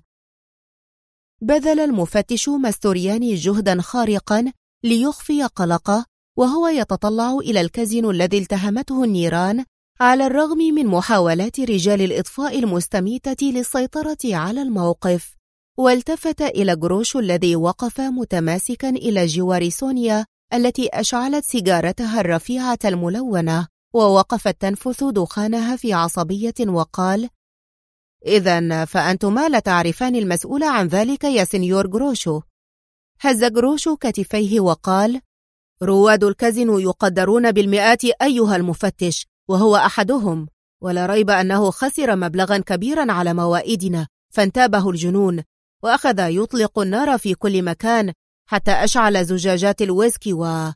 بذل المفتش ماستورياني جهدا خارقا ليخفي قلقه، وهو يتطلع إلى الكازينو الذي التهمته النيران، على الرغم من محاولات رجال الإطفاء المستميتة للسيطرة على الموقف. والتفت إلى جروشو الذي وقف متماسكا إلى جوار سونيا التي أشعلت سيجارتها الرفيعة الملونة ووقفت تنفث دخانها في عصبية، وقال: إذن فأنتما لا تعرفان المسؤول عن ذلك يا سينيور جروشو. هز جروشو كتفيه وقال: رواد الكازينو يقدرون بالمئات أيها المفتش، وهو أحدهم، ولا ريب أنه خسر مبلغا كبيرا على موائدنا، فانتابه الجنون وأخذ يطلق النار في كل مكان حتى أشعل زجاجات الويسكي.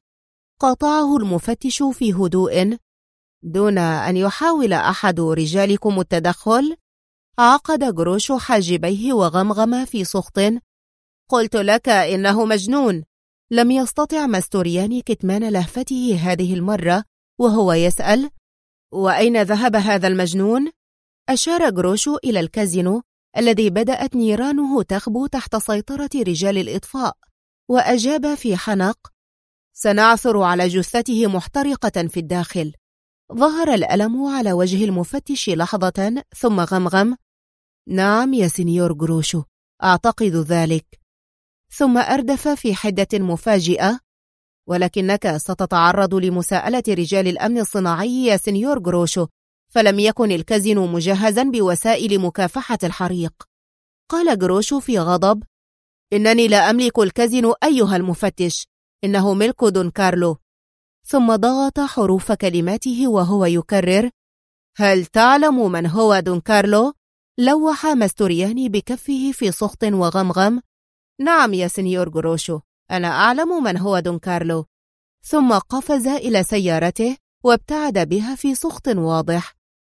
قاطعه المفتش في هدوء: دون أن يحاول أحد رجالكم التدخل؟ عقد جروشو حاجبيه وغمغم في سخط: قلت لك إنه مجنون. لم يستطع ماستورياني كتمان لهفته هذه المرة وهو يسأل: وأين ذهب هذا المجنون؟ أشار جروشو إلى الكازينو الذي بدأت نيرانه تخبو تحت سيطرة رجال الإطفاء، وأجاب في حنق: سنعثر على جثته محترقة في الداخل. ظهر الألم على وجه المفتش لحظة ثم غمغم: نعم يا سينيور جروشو، أعتقد ذلك. ثم أردف في حدة مفاجئة: ولكنك ستتعرض لمساءلة رجال الأمن الصناعي يا سينيور جروشو، فلم يكن الكازينو مجهزا بوسائل مكافحة الحريق. قال جروشو في غضب: إنني لا أملك الكازينو أيها المفتش، إنه ملك دون كارلو. ثم ضغط حروف كلماته وهو يكرر: هل تعلم من هو دون كارلو؟ لوح ماستورياني بكفه في سخط وغمغم: نعم يا سينيور جروشو، أنا أعلم من هو دون كارلو. ثم قفز إلى سيارته وابتعد بها في سخط واضح.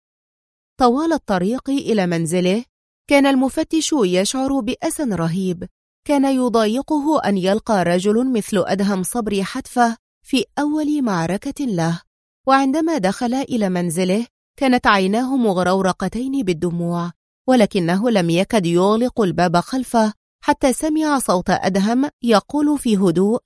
طوال الطريق إلى منزله كان المفتش يشعر بأسى رهيب. كان يضايقه أن يلقى رجل مثل أدهم صبري حتفه في أول معركة له، وعندما دخل إلى منزله كانت عيناه مغرورقتين بالدموع، ولكنه لم يكد يغلق الباب خلفه حتى سمع صوت أدهم يقول في هدوء: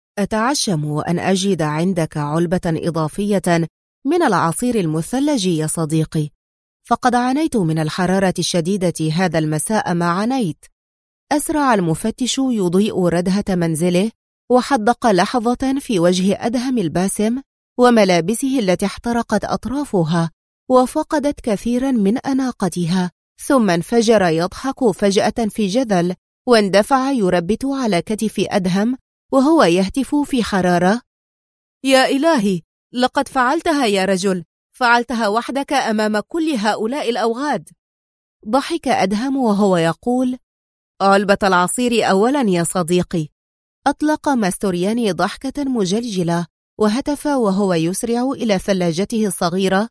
أتعشم أن أجد عندك علبة إضافية من العصير المثلج يا صديقي، فقد عانيت من الحرارة الشديدة هذا المساء ما عانيت. أسرع المفتش يضيء ردهة منزله وحدق لحظة في وجه أدهم الباسم وملابسه التي احترقت أطرافها وفقدت كثيرا من أناقتها، ثم انفجر يضحك فجأة في جذل، واندفع يربت على كتف أدهم وهو يهتف في حرارة: يا إلهي، لقد فعلتها يا رجل، فعلتها وحدك أمام كل هؤلاء الأوغاد. ضحك أدهم وهو يقول: علبة العصير أولا يا صديقي. أطلق ماستورياني ضحكة مجلجلة وهتف وهو يسرع إلى ثلاجته الصغيرة: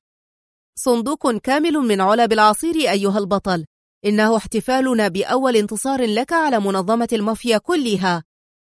صندوق كامل من علب العصير أيها البطل، إنه احتفالنا بأول انتصار لك على منظمة المافيا كلها.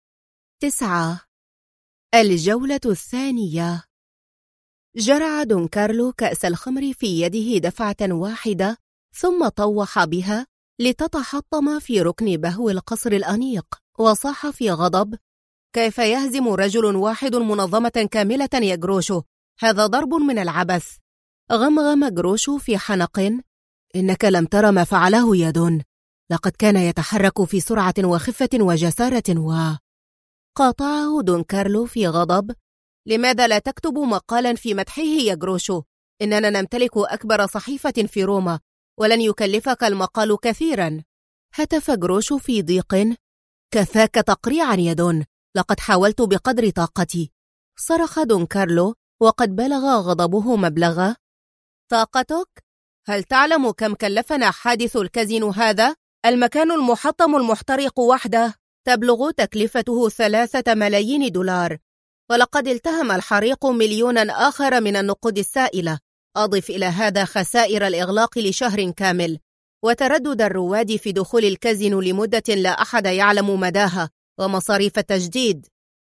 9. الجولة الثانية. جرع دون كارلو كأس الخمر في يده دفعة واحدة ثم طوح بها لتتحطم في ركن بهو القصر الأنيق، وصاح في غضب: كيف يهزم رجل واحد منظمة كاملة يا جروشو؟ هذا ضرب من العبث. غمغم جروشو في حنق: إنك لم ترى ما فعله يا دون، لقد كان يتحرك في سرعة وخفة وجسارة قاطعه دون كارلو في غضب: لماذا لا تكتب مقالا في مدحه يا جروشو؟ إننا نمتلك أكبر صحيفة في روما، ولن يكلفك المقال كثيرا. هتف جروشو في ضيق: كفاك تقريعا يا دون، لقد حاولت بقدر طاقتي. صرخ دون كارلو وقد بلغ غضبه مبلغه: طاقتك؟ هل تعلم كم كلفنا حادث الكازينو هذا؟ المكان المحطم المحترق وحده تبلغ تكلفته 3 ملايين دولار، ولقد التهم الحريق 1,000,000 آخر من النقود السائلة. أضف إلى هذا خسائر الإغلاق لشهر كامل، وتردد الرواد في دخول الكازينو لمدة لا أحد يعلم مداها، ومصاريف التجديد.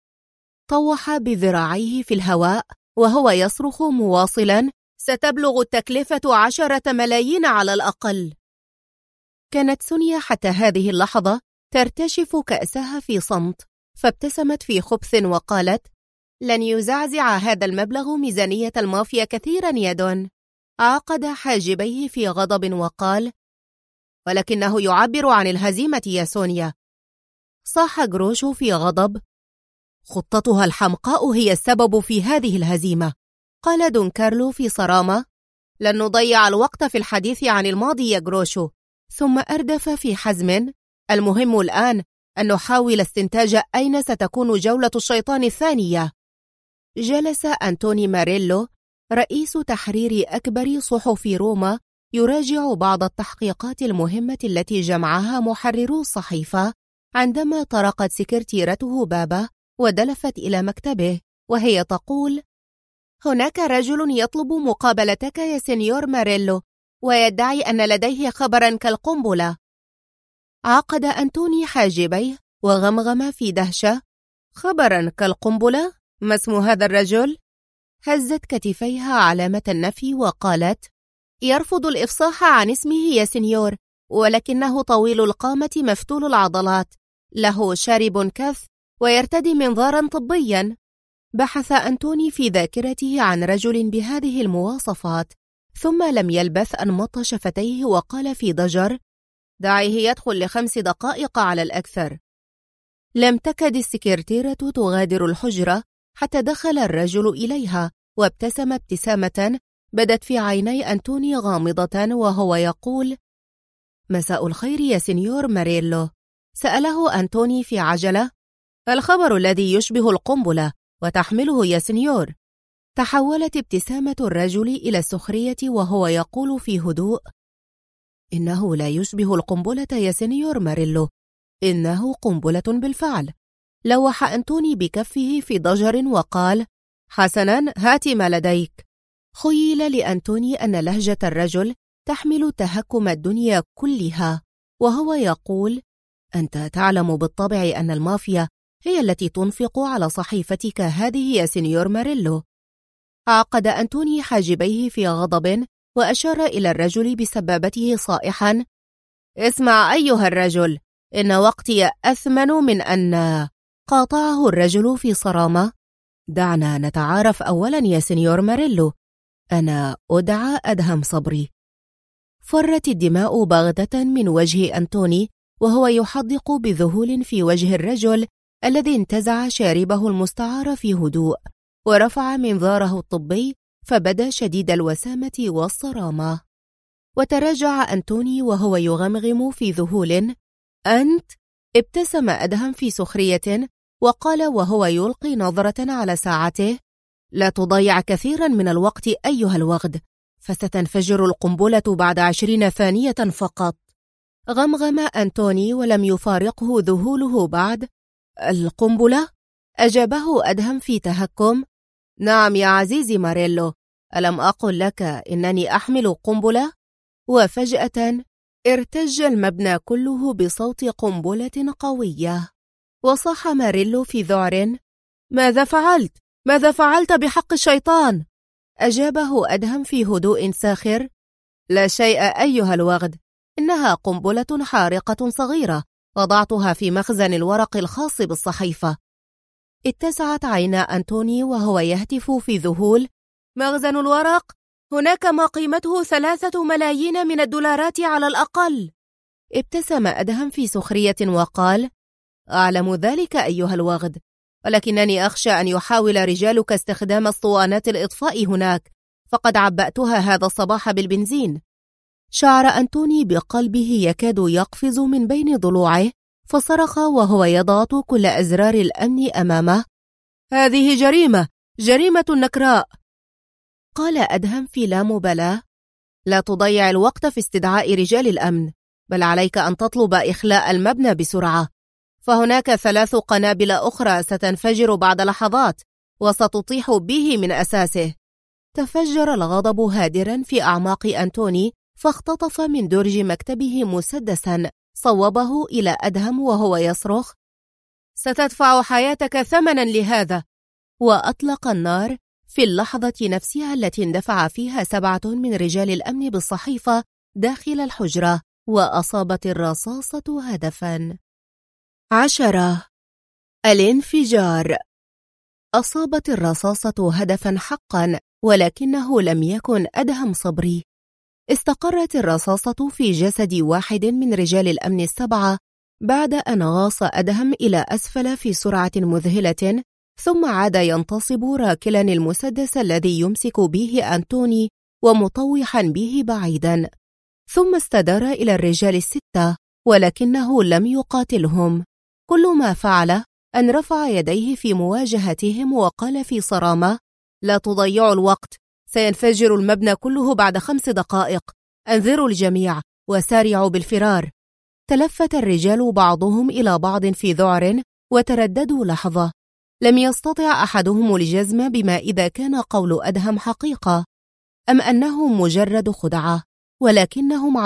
طوح بذراعيه في الهواء وهو يصرخ مواصلا: ستبلغ التكلفة 10 ملايين على الأقل. كانت سونيا حتى هذه اللحظة ترتشف كأسها في صمت، فابتسمت في خبث وقالت: لن يزعزع هذا المبلغ ميزانية المافيا كثيرا يا دون. عقد حاجبيه في غضب وقال: ولكنه يعبر عن الهزيمة يا سونيا. صاح جروشو في غضب: خطتها الحمقاء هي السبب في هذه الهزيمة. قال دون كارلو في صرامة: لن نضيع الوقت في الحديث عن الماضي يا جروشو. ثم أردف في حزم: المهم الآن أن نحاول استنتاج أين ستكون جولة الشيطان الثانية. جلس أنتوني ماريلو رئيس تحرير أكبر صحف روما يراجع بعض التحقيقات المهمة التي جمعها محررو الصحيفة، عندما طرقت سكرتيرته بابه ودلفت إلى مكتبه وهي تقول: هناك رجل يطلب مقابلتك يا سينيور ماريلو، ويدعي أن لديه خبرا كالقنبلة. عقد أنتوني حاجبيه وغمغم في دهشة: خبرا كالقنبلة؟ ما اسم هذا الرجل؟ هزت كتفيها علامة النفي وقالت: يرفض الإفصاح عن اسمه يا سينيور، ولكنه طويل القامة مفتول العضلات، له شارب كث، ويرتدي منظارا طبيا. بحث أنتوني في ذاكرته عن رجل بهذه المواصفات، ثم لم يلبث أن مط شفتيه وقال في ضجر: دعيه يدخل ل5 دقائق على الأكثر. لم تكد السكرتيرة تغادر الحجرة حتى دخل الرجل إليها، وابتسم ابتسامة بدت في عيني أنتوني غامضة وهو يقول: مساء الخير يا سينيور ماريلو. سأله أنتوني في عجلة: الخبر الذي يشبه القنبلة وتحمله يا سينيور. تحولت ابتسامة الرجل إلى السخرية وهو يقول في هدوء: إنه لا يشبه القنبلة يا سينيور ماريلو، إنه قنبلة بالفعل. لوح أنتوني بكفه في ضجر وقال: حسناً، هات ما لديك. خيل لأنتوني أن لهجة الرجل تحمل تهكم الدنيا كلها، وهو يقول: أنت تعلم بالطبع أن المافيا هي التي تنفق على صحيفتك هذه يا سينيور ماريلو. عقد أنتوني حاجبيه في غضب وأشار إلى الرجل بسبابته صائحا: اسمع أيها الرجل، إن وقتي أثمن من أن. قاطعه الرجل في صرامة: دعنا نتعارف أولا يا سينيور ماريلو، أنا أدعى أدهم صبري. فرت الدماء بغتة من وجه أنتوني وهو يحدق بذهول في وجه الرجل الذي انتزع شاربه المستعار في هدوء ورفع منظاره الطبي فبدا شديد الوسامة والصرامة. وتراجع أنتوني وهو يغمغم في ذهول: أنت؟ ابتسم أدهم في سخرية وقال وهو يلقي نظرة على ساعته: لا تضيع كثيرا من الوقت أيها الوغد، فستنفجر القنبلة بعد 20 ثانية فقط. غمغم أنتوني ولم يفارقه ذهوله بعد. القنبلة؟ أجابه أدهم في تهكم: نعم يا عزيزي ماريلو، ألم أقل لك إنني أحمل قنبلة؟ وفجأة ارتج المبنى كله بصوت قنبلة قوية، وصاح ماريلو في ذعر: ماذا فعلت؟ ماذا فعلت بحق الشيطان؟ أجابه أدهم في هدوء ساخر: لا شيء أيها الوغد، إنها قنبلة حارقة صغيرة وضعتها في مخزن الورق الخاص بالصحيفة. اتسعت عينا أنتوني وهو يهتف في ذهول: مخزن الورق؟ هناك ما قيمته 3 ملايين من الدولارات على الأقل. ابتسم أدهم في سخرية وقال: أعلم ذلك أيها الوغد، ولكنني أخشى أن يحاول رجالك استخدام اسطوانات الإطفاء هناك، فقد عبأتها هذا الصباح بالبنزين. شعر أنتوني بقلبه يكاد يقفز من بين ضلوعه، فصرخ وهو يضغط كل أزرار الأمن أمامه: هذه جريمة، جريمة نكراء. قال أدهم في لا مبالاة: لا تضيع الوقت في استدعاء رجال الأمن، بل عليك أن تطلب إخلاء المبنى بسرعة، فهناك 3 قنابل أخرى ستنفجر بعد لحظات وستطيح به من أساسه. تفجر الغضب هادرا في أعماق أنتوني، فاختطف من درج مكتبه مسدسا صوبه إلى أدهم وهو يصرخ: ستدفع حياتك ثمنا لهذا. وأطلق النار في اللحظة نفسها التي اندفع فيها 7 من رجال الأمن بالصحيفة داخل الحجرة، وأصابت الرصاصة هدفا. 10. الانفجار. أصابت الرصاصة هدفا حقا، ولكنه لم يكن أدهم صبري. استقرت الرصاصة في جسد واحد من رجال الأمن ال7 بعد أن غاص أدهم إلى أسفل في سرعة مذهلة، ثم عاد ينتصب راكلا المسدس الذي يمسك به أنتوني ومطوحا به بعيدا، ثم استدار إلى الرجال ال6 ولكنه لم يقاتلهم. كل ما فعل أن رفع يديه في مواجهتهم وقال في صرامة: لا تضيعوا الوقت، سينفجر المبنى كله بعد 5 دقائق، أنذروا الجميع وسارعوا بالفرار. تلفت الرجال بعضهم إلى بعض في ذعر وترددوا لحظة. لم يستطع أحدهم الجزم بما إذا كان قول أدهم حقيقة أم أنه مجرد خدعة، ولكنهم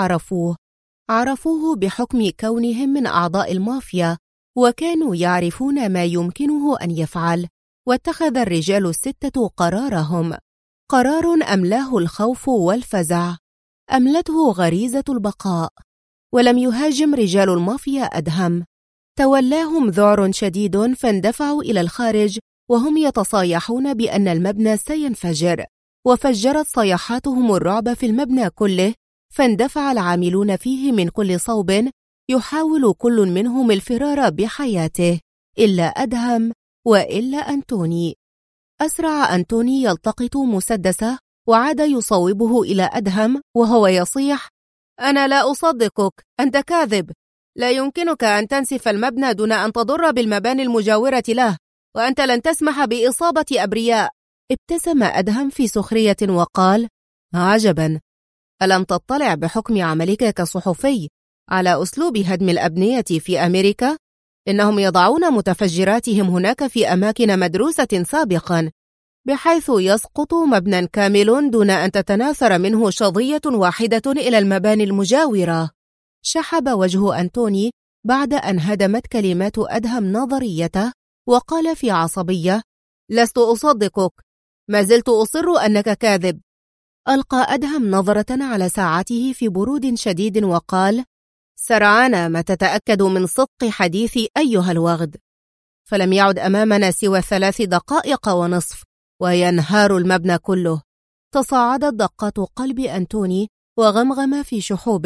عرفوه بحكم كونهم من أعضاء المافيا، وكانوا يعرفون ما يمكنه أن يفعل. واتخذ الرجال ال6 قرارهم، قرار أملاه الخوف والفزع، أملته غريزة البقاء. ولم يهاجم رجال المافيا أدهم، تولاهم ذعر شديد، فاندفعوا إلى الخارج وهم يتصايحون بأن المبنى سينفجر، وفجرت صيحاتهم الرعب في المبنى كله، فاندفع العاملون فيه من كل صوب يحاول كل منهم الفرار بحياته، إلا أدهم وإلا أنتوني. أسرع أنتوني يلتقط مسدسه وعاد يصوبه إلى أدهم وهو يصيح: أنا لا أصدقك، أنت كاذب، لا يمكنك أن تنسف المبنى دون أن تضر بالمباني المجاورة له، وأنت لن تسمح بإصابة أبرياء. ابتسم أدهم في سخرية وقال: عجبا، ألم تطلع بحكم عملك كصحفي على أسلوب هدم الأبنية في أمريكا؟ إنهم يضعون متفجراتهم هناك في أماكن مدروسة سابقا، بحيث يسقط مبنى كامل دون أن تتناثر منه شظية واحدة إلى المباني المجاورة. شحب وجه أنتوني بعد أن هدمت كلمات أدهم نظريته، وقال في عصبية: لست أصدقك، ما زلت أصر أنك كاذب. ألقى أدهم نظرة على ساعته في برود شديد وقال: سرعان ما تتأكد من صدق حديثي أيها الوغد. فلم يعد أمامنا سوى 3 دقائق ونصف وينهار المبنى كله. تصاعدت دقات قلب أنتوني وغمغم في شحوب: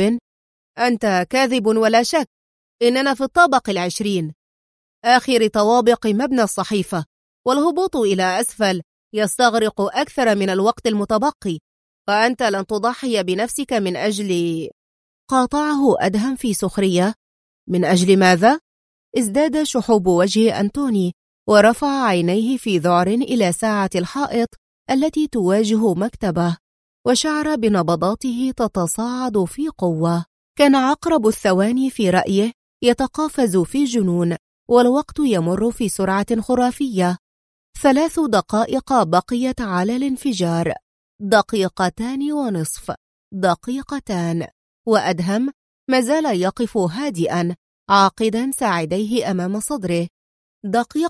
أنت كاذب ولا شك، إننا في الطابق 20، آخر طوابق مبنى الصحيفة، والهبوط إلى أسفل يستغرق أكثر من الوقت المتبقي، فأنت لن تضحي بنفسك من أجل... قاطعه أدهم في سخرية: من أجل ماذا؟ ازداد شحوب وجه أنتوني، ورفع عينيه في ذعر إلى ساعة الحائط التي تواجه مكتبه، وشعر بنبضاته تتصاعد في قوة. كان عقرب الثواني في رأيه يتقافز في جنون، والوقت يمر في سرعة خرافية. 3 دقائق بقيت على الانفجار، 2.5 دقائق، دقيقتان، وأدهم ما زال يقف هادئا عاقدا ساعديه أمام صدره. 1.5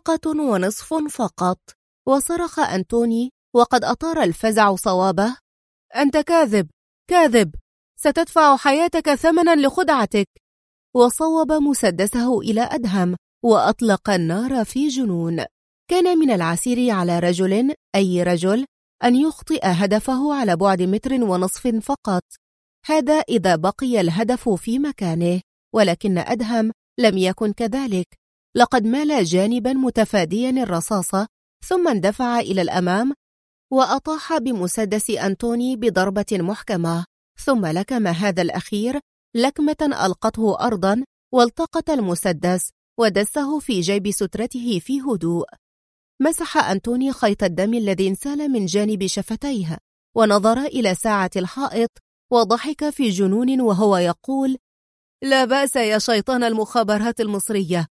دقيقة فقط. وصرخ أنتوني وقد أطار الفزع صوابه: أنت كاذب، كاذب، ستدفع حياتك ثمنا لخدعتك. وصوب مسدسه إلى أدهم وأطلق النار في جنون. كان من العسير على رجل، أي رجل، أن يخطئ هدفه على بعد 1.5 متر فقط، هذا إذا بقي الهدف في مكانه، ولكن أدهم لم يكن كذلك. لقد مال جانبا متفاديا الرصاصة، ثم اندفع إلى الأمام وأطاح بمسدس أنتوني بضربة محكمة، ثم لكم هذا الأخير لكمة ألقته أرضا، والتقط المسدس ودسه في جيب سترته في هدوء. مسح أنتوني خيط الدم الذي انسال من جانب شفتيه، ونظر إلى ساعة الحائط وضحك في جنون وهو يقول: لا بأس يا شيطان المخابرات المصرية،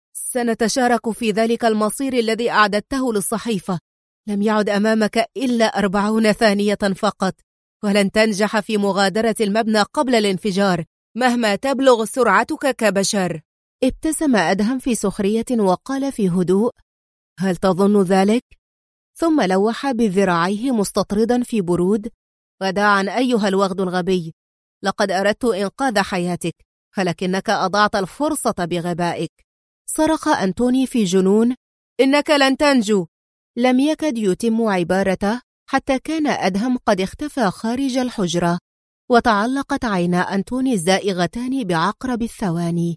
سنتشارك في ذلك المصير الذي أعددته للصحيفة. لم يعد أمامك إلا 40 ثانية فقط، ولن تنجح في مغادرة المبنى قبل الانفجار مهما تبلغ سرعتك كبشر. ابتسم أدهم في سخرية وقال في هدوء: هل تظن ذلك؟ ثم لوح بذراعيه مستطردا في برود: وداعا أيها الوغد الغبي، لقد أردت إنقاذ حياتك، ولكنك أضعت الفرصة بغبائك. صرخ أنتوني في جنون: إنك لن تنجو. لم يكد يتم عبارته حتى كان أدهم قد اختفى خارج الحجرة، وتعلقت عينا أنتوني الزائغتان بعقرب الثواني.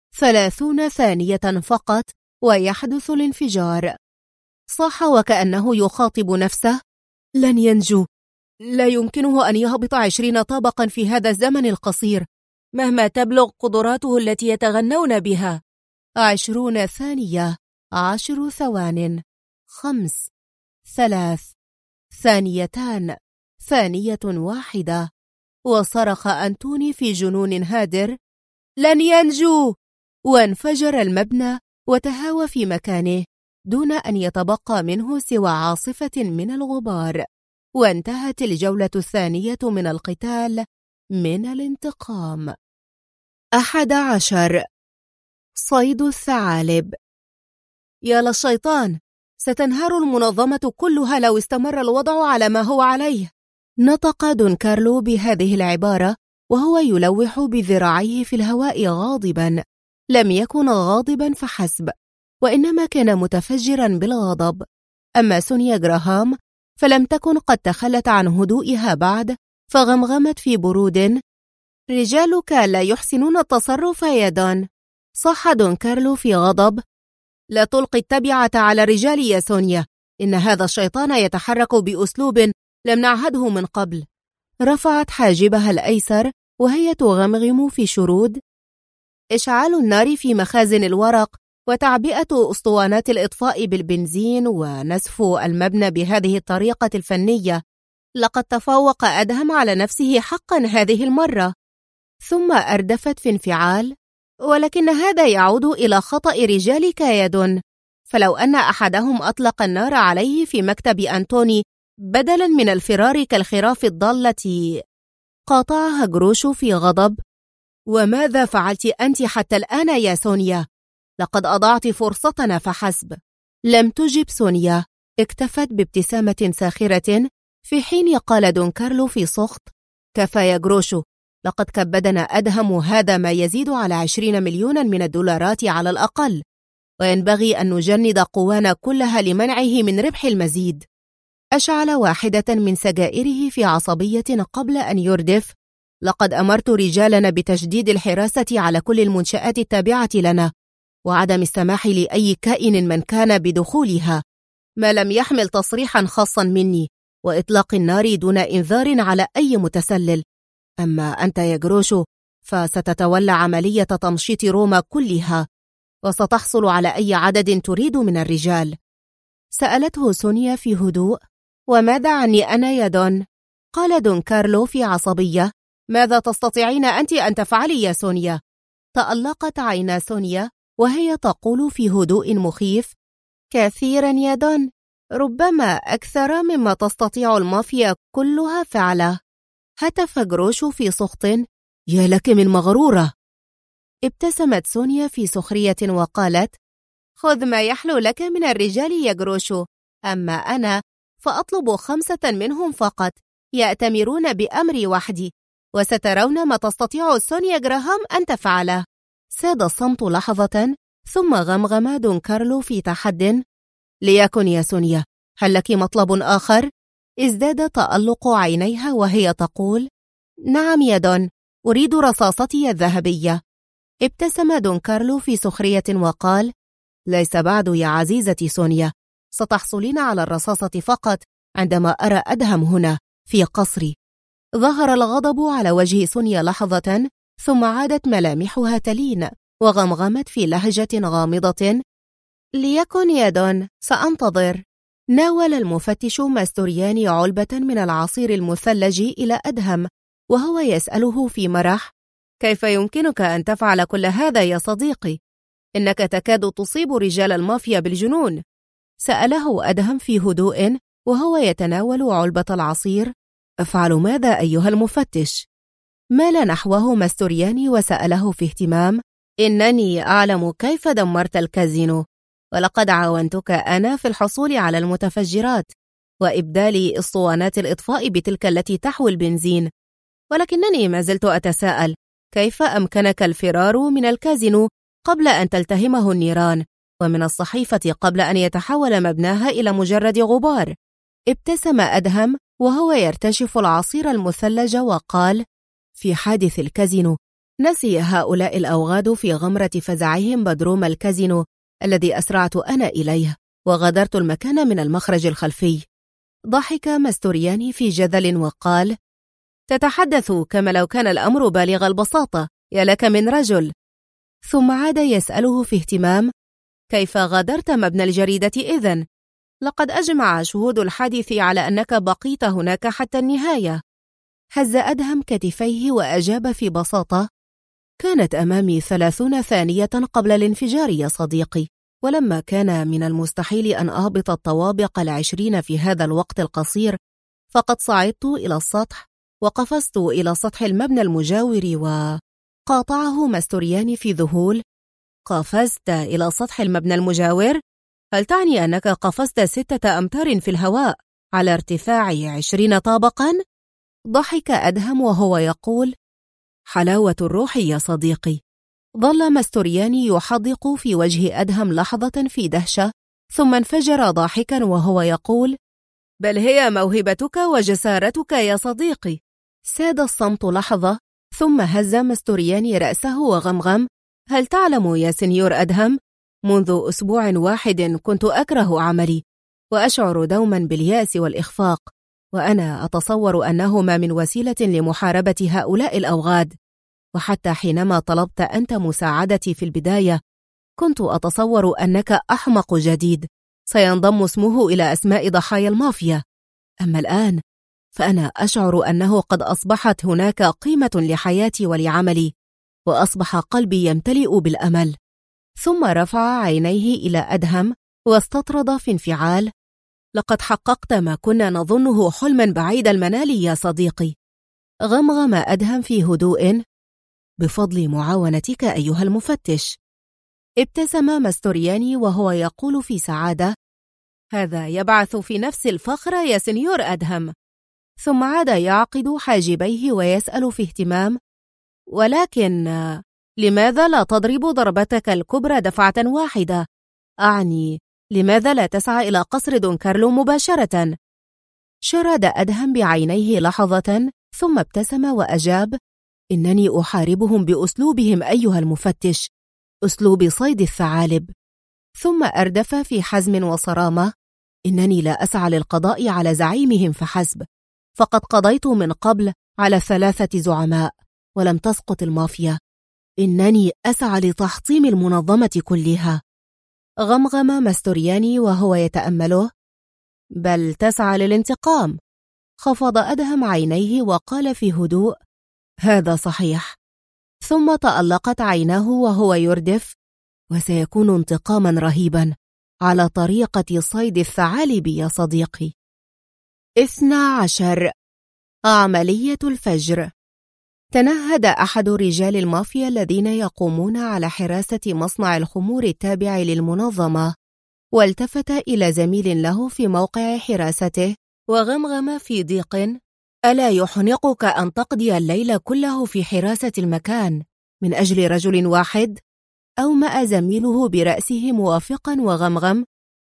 30 ثانية فقط ويحدث الانفجار. صاح وكأنه يخاطب نفسه: لن ينجو، لا يمكنه أن يهبط 20 طابقا في هذا الزمن القصير مهما تبلغ قدراته التي يتغنون بها. 20 ثانية، 10 ثوان، 5، 3، 2 ثانية، ثانية واحدة. وصرخ أنتوني في جنون هادر: لن ينجو! وانفجر المبنى وتهاوى في مكانه دون أن يتبقى منه سوى عاصفة من الغبار. وانتهت الجولة الثانية من القتال من الانتقام. 11. صيد الثعالب. يا للشيطان، ستنهار المنظمة كلها لو استمر الوضع على ما هو عليه. نطق دون كارلو بهذه العبارة وهو يلوح بذراعيه في الهواء غاضبا. لم يكن غاضبا فحسب، وإنما كان متفجرا بالغضب. أما سونيا جراهام فلم تكن قد تخلت عن هدوئها بعد، فغمغمت في برود: رجالك لا يحسنون التصرف يا دون. صاح دون كارلو في غضب: لا تلقي التبعة على الرجال يا سونيا، إن هذا الشيطان يتحرك بأسلوب لم نعهده من قبل. رفعت حاجبها الأيسر وهي تغمغم في شرود: إشعال النار في مخازن الورق، وتعبئة أسطوانات الإطفاء بالبنزين، ونسف المبنى بهذه الطريقة الفنية. لقد تفوق أدهم على نفسه حقا هذه المرة. ثم أردفت في انفعال: ولكن هذا يعود إلى خطأ رجالك يا دون، فلو أن أحدهم أطلق النار عليه في مكتب أنتوني بدلا من الفرار كالخراف الضالة. قاطعها جروشو في غضب: وماذا فعلت أنت حتى الآن يا سونيا؟ لقد أضعت فرصتنا فحسب. لم تجب سونيا، اكتفت بابتسامة ساخرة، في حين قال دون كارلو في سخط: كفى يا جروشو، لقد كبدنا أدهم هذا ما يزيد على 20 مليونا من الدولارات على الأقل، وينبغي أن نجند قوانا كلها لمنعه من ربح المزيد. أشعل واحدة من سجائره في عصبية قبل أن يردف: لقد أمرت رجالنا بتشديد الحراسة على كل المنشآت التابعة لنا، وعدم السماح لأي كائن من كان بدخولها، ما لم يحمل تصريحا خاصا مني، وإطلاق النار دون إنذار على أي متسلل. أما أنت يا جروشو فستتولى عملية تمشيط روما كلها، وستحصل على أي عدد تريد من الرجال. سألته سونيا في هدوء: وماذا عني أنا يا دون؟ قال دون كارلو في عصبية: ماذا تستطيعين أنت أن تفعلي يا سونيا؟ تألقت عينا سونيا وهي تقول في هدوء مخيف: كثيرا يا دون، ربما أكثر مما تستطيع المافيا كلها فعله. هتف جروشو في سخط: يا لك من مغرورة. ابتسمت سونيا في سخرية وقالت: خذ ما يحلو لك من الرجال يا جروشو، أما أنا فأطلب 5 منهم فقط يأتمرون بأمري وحدي، وسترون ما تستطيع سونيا جراهام أن تفعله. ساد الصمت لحظة، ثم غمغم دون كارلو في تحد: ليكن يا سونيا، هل لك مطلب آخر؟ ازداد تألق عينيها وهي تقول: نعم يا دون، أريد رصاصتي الذهبية. ابتسم دون كارلو في سخرية وقال: ليس بعد يا عزيزتي سونيا، ستحصلين على الرصاصة فقط عندما أرى أدهم هنا في قصري. ظهر الغضب على وجه سونيا لحظة، ثم عادت ملامحها تلين وغمغمت في لهجة غامضة: ليكن يا دون، سأنتظر. ناول المفتش ماستورياني علبة من العصير المثلج إلى أدهم وهو يسأله في مرح: كيف يمكنك أن تفعل كل هذا يا صديقي؟ إنك تكاد تصيب رجال المافيا بالجنون. سأله أدهم في هدوء وهو يتناول علبة العصير: أفعل ماذا أيها المفتش؟ مال نحوه ماستورياني وسأله في اهتمام: إنني أعلم كيف دمرت الكازينو، ولقد عاونتك أنا في الحصول على المتفجرات وإبدال إسطوانات الإطفاء بتلك التي تحوي البنزين، ولكنني ما زلت أتساءل كيف أمكنك الفرار من الكازينو قبل أن تلتهمه النيران، ومن الصحيفة قبل أن يتحول مبناها إلى مجرد غبار. ابتسم أدهم وهو يرتشف العصير المثلج وقال: في حادث الكازينو نسي هؤلاء الأوغاد في غمرة فزعهم بدروم الكازينو الذي أسرعت أنا إليه، وغادرت المكان من المخرج الخلفي. ضحك ماستورياني في جذل وقال: تتحدث كما لو كان الأمر بالغ البساطة، يا لك من رجل. ثم عاد يسأله في اهتمام: كيف غادرت مبنى الجريدة إذن؟ لقد أجمع شهود الحادث على أنك بقيت هناك حتى النهاية. هز أدهم كتفيه وأجاب في بساطة: كانت أمامي 30 ثانية قبل الانفجار يا صديقي، ولما كان من المستحيل أن أهبط الطوابق 20 في هذا الوقت القصير، فقد صعدت إلى السطح وقفزت إلى سطح المبنى المجاور قاطعه ماستورياني في ذهول: قفزت إلى سطح المبنى المجاور؟ هل تعني أنك قفزت 6 أمتار في الهواء على ارتفاع 20 طابقاً؟ ضحك أدهم وهو يقول: حلاوة الروح يا صديقي. ظل ماستورياني يحدق في وجه أدهم لحظة في دهشة، ثم انفجر ضاحكا وهو يقول: بل هي موهبتك وجسارتك يا صديقي. ساد الصمت لحظة، ثم هز ماستورياني رأسه وغمغم: هل تعلم يا سنيور أدهم، منذ أسبوع واحد كنت أكره عملي وأشعر دوما باليأس والإخفاق، وأنا أتصور أنهما من وسيلة لمحاربة هؤلاء الأوغاد. وحتى حينما طلبت أنت مساعدتي في البداية، كنت أتصور أنك أحمق جديد سينضم اسمه إلى أسماء ضحايا المافيا. أما الآن فأنا أشعر أنه قد أصبحت هناك قيمة لحياتي ولعملي، وأصبح قلبي يمتلئ بالأمل. ثم رفع عينيه إلى أدهم واستطرد في انفعال: لقد حققت ما كنا نظنه حلما بعيد المنال يا صديقي. غمغم أدهم في هدوء: بفضل معاونتك أيها المفتش. ابتسم ماستورياني وهو يقول في سعادة: هذا يبعث في نفس الفخر يا سنيور أدهم. ثم عاد يعقد حاجبيه ويسأل في اهتمام: ولكن لماذا لا تضرب ضربتك الكبرى دفعة واحدة؟ أعني لماذا لا تسعى إلى قصر دون كارلو مباشرة؟ شرد أدهم بعينيه لحظة، ثم ابتسم وأجاب: إنني أحاربهم بأسلوبهم أيها المفتش، أسلوب صيد الثعالب. ثم أردف في حزم وصرامة: إنني لا أسعى للقضاء على زعيمهم فحسب، فقد قضيت من قبل على 3 زعماء ولم تسقط المافيا. إنني أسعى لتحطيم المنظمة كلها. غمغم ماستورياني وهو يتأمله: بل تسعى للانتقام. خفض أدهم عينيه وقال في هدوء: هذا صحيح. ثم تألقت عيناه وهو يردف: وسيكون انتقاما رهيبا على طريقة صيد الثعالب يا صديقي. 12. عملية الفجر. تنهد أحد رجال المافيا الذين يقومون على حراسة مصنع الخمور التابع للمنظمة، والتفت إلى زميل له في موقع حراسته وغمغم في ضيق: ألا يحنقك أن تقضي الليل كله في حراسة المكان من أجل رجل واحد؟ أومأ زميله برأسه موافقا وغمغم: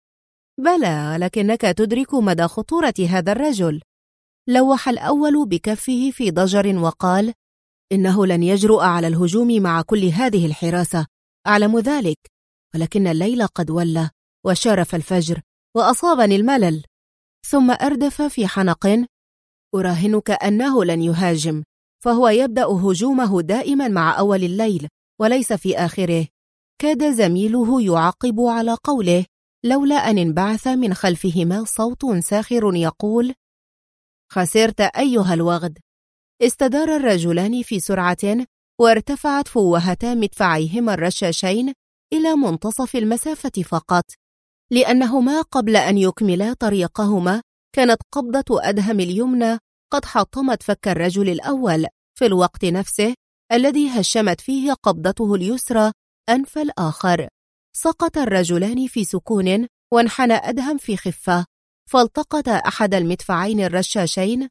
بلى، لكنك تدرك مدى خطورة هذا الرجل. لوح الأول بكفه في ضجر وقال: إنه لن يجرؤ على الهجوم مع كل هذه الحراسة، أعلم ذلك، ولكن الليل قد ولى وشارف الفجر وأصابني الملل. ثم أردف في حنق: أراهنك أنه لن يهاجم، فهو يبدأ هجومه دائما مع أول الليل وليس في آخره. كاد زميله يعقب على قوله، لولا أن انبعث من خلفهما صوت ساخر يقول: خسرت أيها الوغد. استدار الرجلان في سرعة، وارتفعت فوهتا مدفعيهما الرشاشين إلى منتصف المسافة فقط، لأنهما قبل أن يكملا طريقهما كانت قبضة أدهم اليمنى قد حطمت فك الرجل الأول في الوقت نفسه الذي هشمت فيه قبضته اليسرى أنف الآخر. سقط الرجلان في سكون، وانحنى أدهم في خفة، فالتقط أحد المدفعين الرشاشين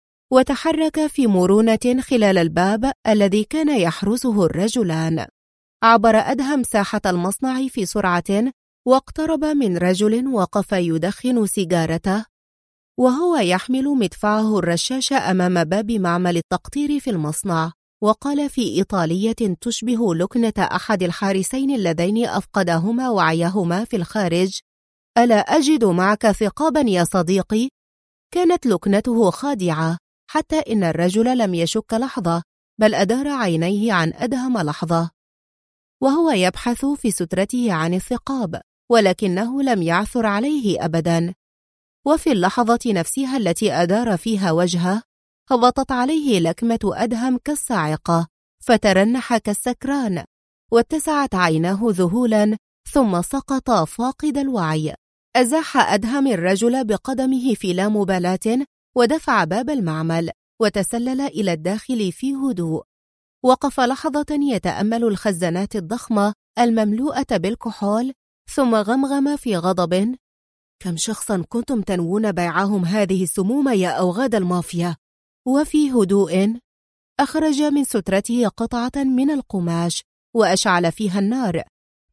وتحرك في مرونة خلال الباب الذي كان يحرسه الرجلان. عبر أدهم ساحة المصنع في سرعة، واقترب من رجل وقف يدخن سيجارته وهو يحمل مدفعه الرشاش أمام باب معمل التقطير في المصنع، وقال في إيطالية تشبه لكنة أحد الحارسين اللذين أفقدهما وعيهما في الخارج: ألا أجد معك ثقابا يا صديقي؟ كانت لكنته خادعة، حتى إن الرجل لم يشك لحظة، بل أدار عينيه عن أدهم لحظة وهو يبحث في سترته عن الثقاب، ولكنه لم يعثر عليه أبدا. وفي اللحظة نفسها التي أدار فيها وجهه، هبطت عليه لكمة أدهم كالصاعقة، فترنح كالسكران، واتسعت عيناه ذهولا، ثم سقط فاقد الوعي. أزاح أدهم الرجل بقدمه في لا مبالاة، ودفع باب المعمل، وتسلل إلى الداخل في هدوء. وقف لحظة يتأمل الخزانات الضخمة المملوءة بالكحول، ثم غمغم في غضب: كم شخصا كنتم تنوون بيعهم هذه السموم يا أوغاد المافيا؟ وفي هدوء أخرج من سترته قطعة من القماش، وأشعل فيها النار،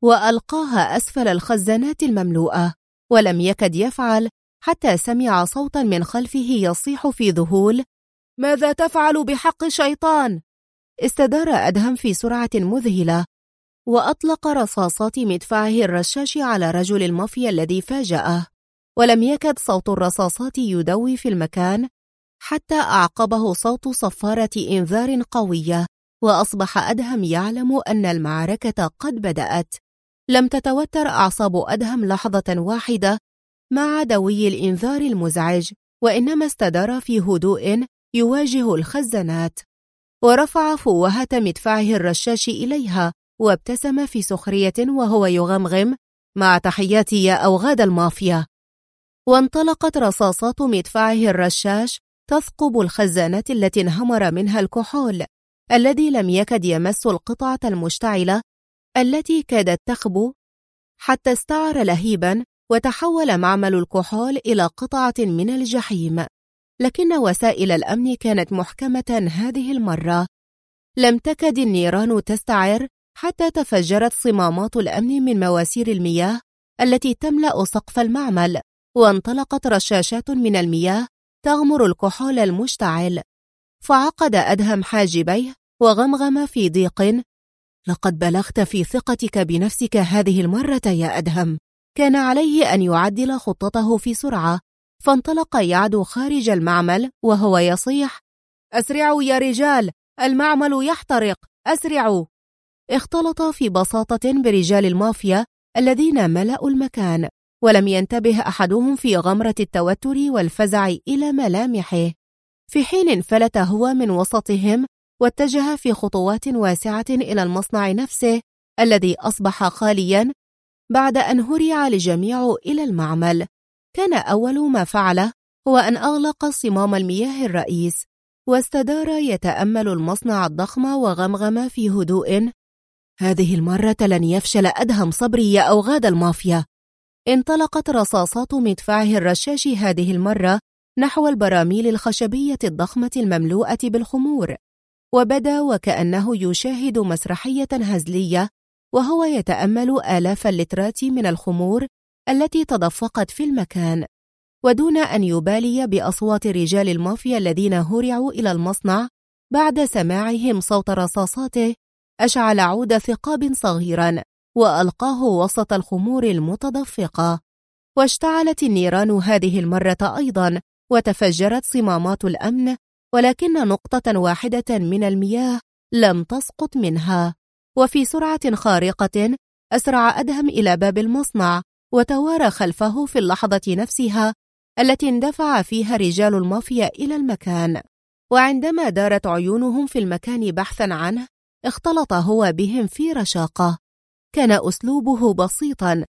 وألقاها أسفل الخزانات المملوءة، ولم يكد يفعل حتى سمع صوتا من خلفه يصيح في ذهول: ماذا تفعل بحق شيطان؟ استدار أدهم في سرعة مذهلة، وأطلق رصاصات مدفعه الرشاش على رجل المافيا الذي فاجأه، ولم يكد صوت الرصاصات يدوي في المكان حتى أعقبه صوت صفارة إنذار قوية، وأصبح أدهم يعلم أن المعركة قد بدأت. لم تتوتر أعصاب أدهم لحظة واحدة مع دوي الإنذار المزعج، وإنما استدار في هدوء يواجه الخزانات، ورفع فوهة مدفعه الرشاش إليها، وابتسم في سخرية وهو يغمغم: مع تحياتي يا أوغاد المافيا. وانطلقت رصاصات مدفعه الرشاش تثقب الخزانات التي انهمر منها الكحول الذي لم يكد يمس القطعة المشتعلة التي كادت تخبو، حتى استعر لهيبا، وتحول معمل الكحول إلى قطعة من الجحيم. لكن وسائل الأمن كانت محكمة هذه المرة. لم تكد النيران تستعر حتى تفجرت صمامات الأمن من مواسير المياه التي تملأ سقف المعمل، وانطلقت رشاشات من المياه تغمر الكحول المشتعل. فعقد أدهم حاجبيه وغمغم في ضيق: لقد بلغت في ثقتك بنفسك هذه المرة يا أدهم. كان عليه أن يعدل خطته في سرعة، فانطلق يعدو خارج المعمل وهو يصيح: أسرعوا يا رجال، المعمل يحترق، أسرعوا! اختلط في بساطة برجال المافيا الذين ملأوا المكان، ولم ينتبه أحدهم في غمرة التوتر والفزع إلى ملامحه، في حين انفلت هو من وسطهم واتجه في خطوات واسعة إلى المصنع نفسه الذي أصبح خاليا بعد أن هرع الجميع إلى المعمل. كان أول ما فعله هو أن أغلق صمام المياه الرئيس، واستدار يتأمل المصنع الضخم وغمغم في هدوء: هذه المرة لن يفشل أدهم صبري يا أوغاد المافيا. انطلقت رصاصات مدفعه الرشاش هذه المرة نحو البراميل الخشبية الضخمة المملوءة بالخمور، وبدا وكأنه يشاهد مسرحية هزلية وهو يتأمل آلاف اللترات من الخمور التي تدفقت في المكان، ودون أن يبالي بأصوات رجال المافيا الذين هرعوا إلى المصنع بعد سماعهم صوت رصاصاته. أشعل عود ثقاب صغيرا وألقاه وسط الخمور المتدفقة، واشتعلت النيران هذه المرة أيضا، وتفجرت صمامات الأمن، ولكن نقطة واحدة من المياه لم تسقط منها. وفي سرعة خارقة أسرع أدهم إلى باب المصنع، وتوارى خلفه في اللحظة نفسها التي اندفع فيها رجال المافيا إلى المكان. وعندما دارت عيونهم في المكان بحثا عنه، اختلط هو بهم في رشاقة. كان أسلوبه بسيطا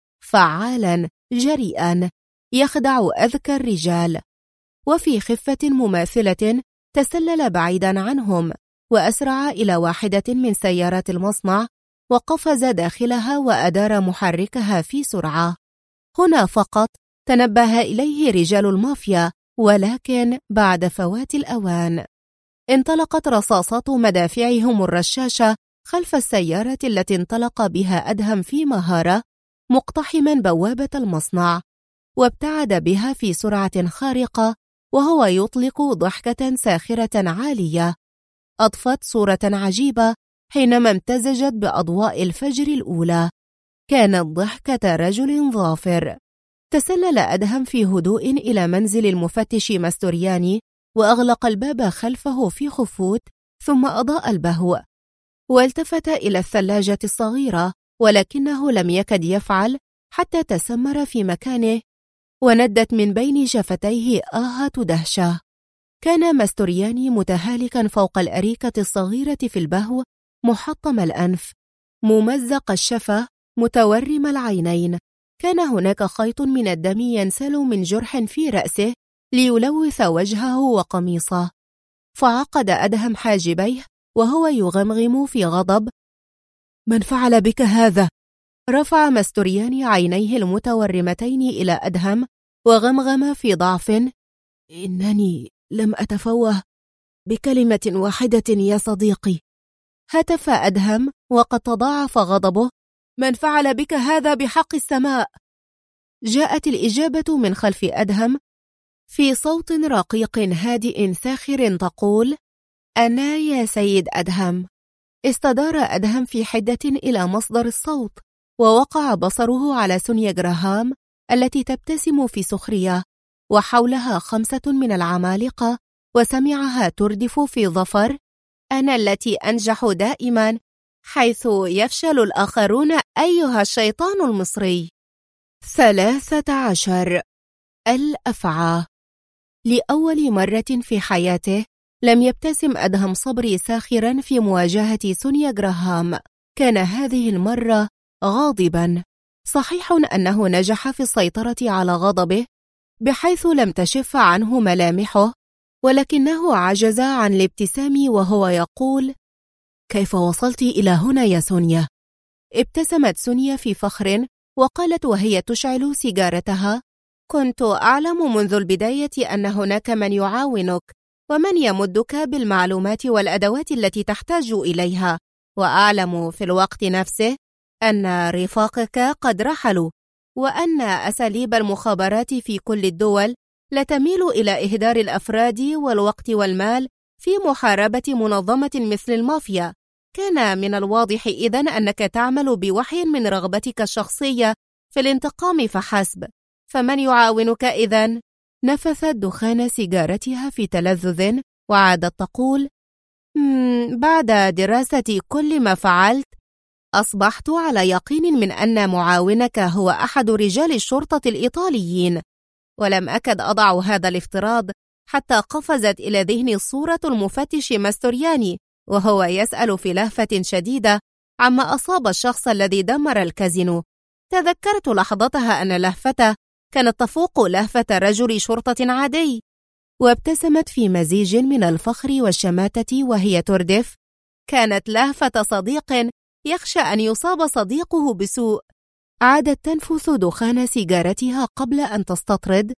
فعالا جريئا، يخدع أذكى الرجال. وفي خفة مماثلة تسلل بعيدا عنهم، وأسرع إلى واحدة من سيارات المصنع، وقفز داخلها وأدار محركها في سرعة. هنا فقط تنبه إليه رجال المافيا، ولكن بعد فوات الأوان. انطلقت رصاصات مدافعهم الرشاشة خلف السيارة التي انطلق بها أدهم في مهارة، مقتحما بوابة المصنع، وابتعد بها في سرعة خارقة وهو يطلق ضحكة ساخرة عالية أضفت صورة عجيبة حينما امتزجت بأضواء الفجر الأولى. كانت ضحكة رجل ظافر. تسلل أدهم في هدوء إلى منزل المفتش ماستورياني، وأغلق الباب خلفه في خفوت، ثم أضاء البهو، والتفت إلى الثلاجة الصغيرة، ولكنه لم يكد يفعل حتى تسمر في مكانه، وندت من بين شفتيه آهة دهشة. كان ماستورياني متهالكا فوق الأريكة الصغيرة في البهو، محطم الأنف، ممزق الشفة، متورم العينين. كان هناك خيط من الدم ينسال من جرح في رأسه ليلوث وجهه وقميصه. فعقد أدهم حاجبيه وهو يغمغم في غضب: من فعل بك هذا؟ رفع ماستورياني عينيه المتورمتين إلى أدهم وغمغم في ضعف: إنني لم أتفوه بكلمة واحدة يا صديقي. هتف أدهم وقد تضاعف غضبه: من فعل بك هذا بحق السماء؟ جاءت الإجابة من خلف أدهم في صوت رقيق هادئ ساخر تقول: أنا يا سيد أدهم. استدار أدهم في حدة إلى مصدر الصوت، ووقع بصره على سونيا جراهام التي تبتسم في سخرية، وحولها 5 من العمالقة، وسمعها تردف في ظفر: أنا التي أنجح دائما حيث يفشل الآخرون أيها الشيطان المصري. 13 الأفعى. لأول مرة في حياته لم يبتسم أدهم صبري ساخرا في مواجهة سونيا جراهام. كان هذه المرة غاضبا. صحيح أنه نجح في السيطرة على غضبه بحيث لم تشف عنه ملامحه، ولكنه عجز عن الابتسام وهو يقول: كيف وصلت إلى هنا يا سونيا؟ ابتسمت سونيا في فخر وقالت وهي تشعل سيجارتها: كنت أعلم منذ البداية أن هناك من يعاونك ومن يمدك بالمعلومات والأدوات التي تحتاج إليها، وأعلم في الوقت نفسه أن رفاقك قد رحلوا، وأن أساليب المخابرات في كل الدول لتميل إلى إهدار الأفراد والوقت والمال في محاربة منظمة مثل المافيا. كان من الواضح إذن أنك تعمل بوحي من رغبتك الشخصية في الانتقام فحسب، فمن يعاونك إذن؟ نفثت دخان سيجارتها في تلذذ وعادت تقول: بعد دراسة كل ما فعلت أصبحت على يقين من أن معاونك هو أحد رجال الشرطة الإيطاليين. ولم أكد أضع هذا الافتراض حتى قفزت إلى ذهني صورة المفتش ماستورياني وهو يسأل في لهفة شديدة عما أصاب الشخص الذي دمر الكازينو. تذكرت لحظتها أن لهفته كانت تفوق لهفة رجل شرطة عادي، وابتسمت في مزيج من الفخر والشماتة وهي تردف: كانت لهفة صديق يخشى أن يصاب صديقه بسوء. عادت تنفث دخان سيجارتها قبل أن تستطرد: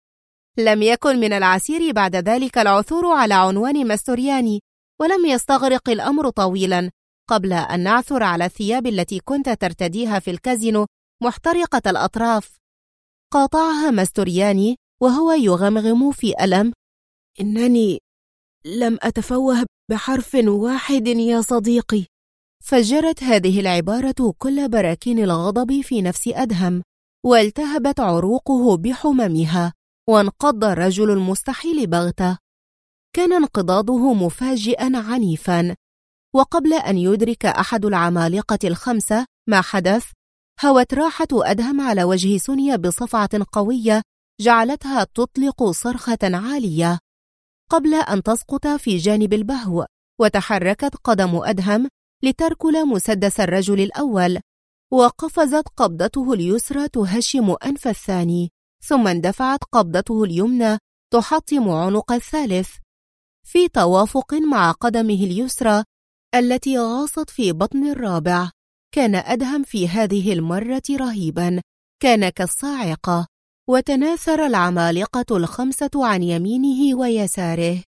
لم يكن من العسير بعد ذلك العثور على عنوان ماستورياني، ولم يستغرق الأمر طويلا قبل أن نعثر على الثياب التي كنت ترتديها في الكازينو محترقة الأطراف. قاطعها ماستورياني وهو يغمغم في ألم: إنني لم أتفوه بحرف واحد يا صديقي. فجرت هذه العبارة كل براكين الغضب في نفس أدهم، والتهبت عروقه بحممها، وانقض الرجل المستحيل بغتة. كان انقضاضه مفاجئا عنيفا، وقبل أن يدرك أحد العمالقة الخمسة ما حدث، هوت راحة أدهم على وجه سونيا بصفعة قوية جعلتها تطلق صرخة عالية قبل أن تسقط في جانب البهو. وتحركت قدم أدهم لتركل مسدس الرجل الأول، وقفزت قبضته اليسرى تهشم أنف الثاني، ثم اندفعت قبضته اليمنى تحطم عنق الثالث في توافق مع قدمه اليسرى التي غاصت في بطن الرابع. كان أدهم في هذه المرة رهيبا، كان كالصاعقة، وتناثر العمالقة الخمسة عن يمينه ويساره.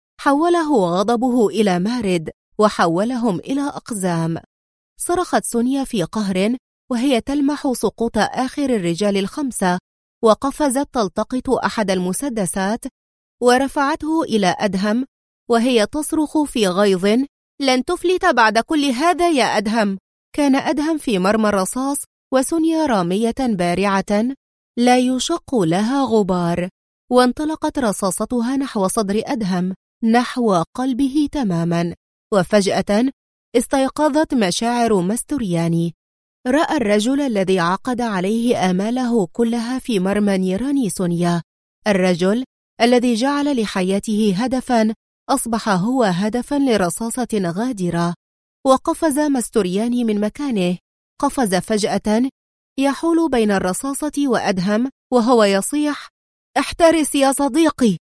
حوله غضبه إلى مارد، وحولهم إلى أقزام. صرخت سونيا في قهر وهي تلمح سقوط آخر الرجال الخمسة، وقفزت تلتقط أحد المسدسات ورفعته إلى أدهم وهي تصرخ في غيظ: لن تفلت بعد كل هذا يا أدهم. كان أدهم في مرمى الرصاص، وسونيا رامية بارعة لا يشق لها غبار، وانطلقت رصاصتها نحو صدر أدهم، نحو قلبه تماما. وفجأة استيقظت مشاعر ماستورياني. رأى الرجل الذي عقد عليه آماله كلها في مرمى نيران سونيا، الرجل الذي جعل لحياته هدفا أصبح هو هدفا لرصاصة غادرة. وقفز ماستورياني من مكانه، قفز فجأة يحول بين الرصاصة وأدهم وهو يصيح: احترس يا صديقي!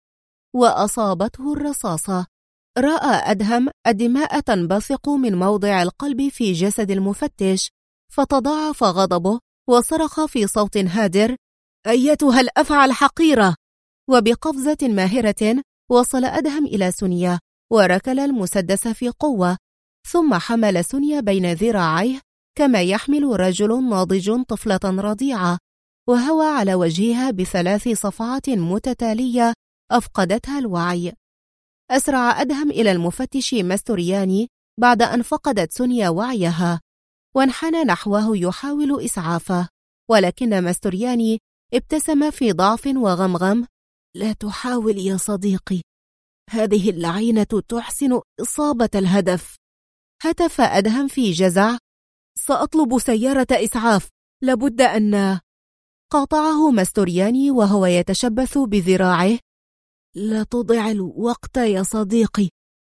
وأصابته الرصاصة. رأى أدهم الدماء تنبثق من موضع القلب في جسد المفتش، فتضاعف غضبه وصرخ في صوت هادر: أيتها الأفعى الحقيرة! وبقفزة ماهرة وصل أدهم إلى سونيا وركل المسدس في قوة، ثم حمل سونيا بين ذراعيه كما يحمل رجل ناضج طفلة رضيعة، وهوى على وجهها بثلاث صفعات متتالية أفقدتها الوعي. أسرع أدهم إلى المفتش ماستورياني بعد أن فقدت سونيا وعيها، وانحنى نحوه يحاول إسعافه، ولكن ماستورياني ابتسم في ضعف وغمغم: لا تحاول يا صديقي، هذه اللعينة تحسن إصابة الهدف. هتف أدهم في جزع: سأطلب سيارة إسعاف، لابد أن... قاطعه ماستورياني وهو يتشبث بذراعه: لا تضع الوقت يا صديقي،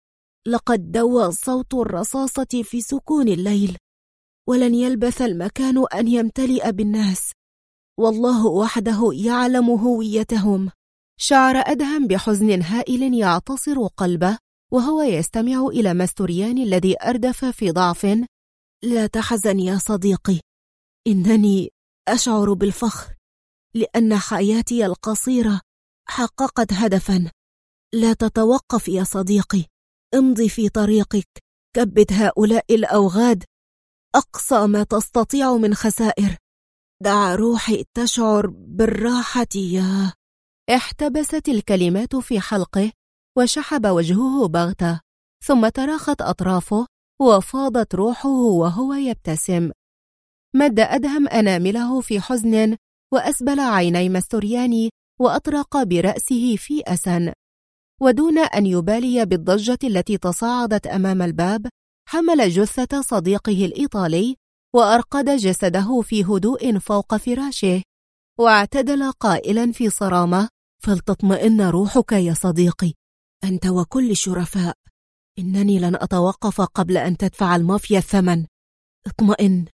لقد دوى صوت الرصاصة في سكون الليل، ولن يلبث المكان أن يمتلئ بالناس، والله وحده يعلم هويتهم. شعر أدهم بحزن هائل يعتصر قلبه وهو يستمع إلى ماستورياني الذي أردف في ضعف: لا تحزن يا صديقي، إنني أشعر بالفخر لأن حياتي القصيرة حققت هدفا. لا تتوقف يا صديقي، امضي في طريقك، كبد هؤلاء الأوغاد أقصى ما تستطيع من خسائر، دع روحي تشعر بالراحة يا... احتبست الكلمات في حلقه وشحب وجهه بغتة، ثم تراخت أطرافه وفاضت روحه وهو يبتسم. مد أدهم أنامله في حزن وأسبل عيني ماستورياني وأطرق برأسه في أسن، ودون أن يبالي بالضجة التي تصاعدت أمام الباب حمل جثة صديقه الإيطالي وأرقد جسده في هدوء فوق فراشه، واعتدل قائلا في صرامة: فلتطمئن روحك يا صديقي، أنت وكل الشرفاء، إنني لن أتوقف قبل أن تدفع المافيا الثمن، اطمئن.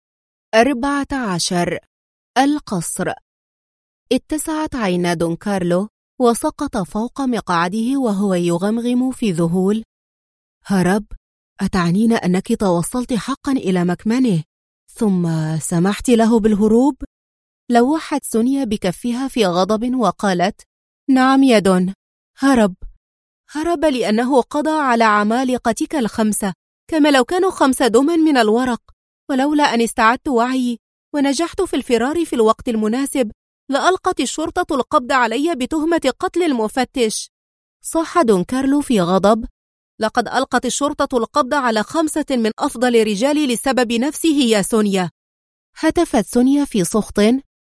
14. القصر. اتسعت عينا دون كارلو وسقط فوق مقعده وهو يغمغم في ذهول: هرب؟ أتعنين أنك توصلت حقا إلى مكمنه ثم سمحت له بالهروب؟ لوحت سونيا بكفها في غضب وقالت: نعم يا دون. هرب لأنه قضى على عمالقتك الخمسة، كما لو كانوا 5 دمى من الورق. ولولا أن استعدت وعيي ونجحت في الفرار في الوقت المناسب لألقت الشرطة القبض علي بتهمة قتل المفتش. صاح دون كارلو في غضب: لقد ألقت الشرطة القبض على 5 من أفضل رجالي لسبب نفسه يا سونيا. هتفت سونيا في سخط: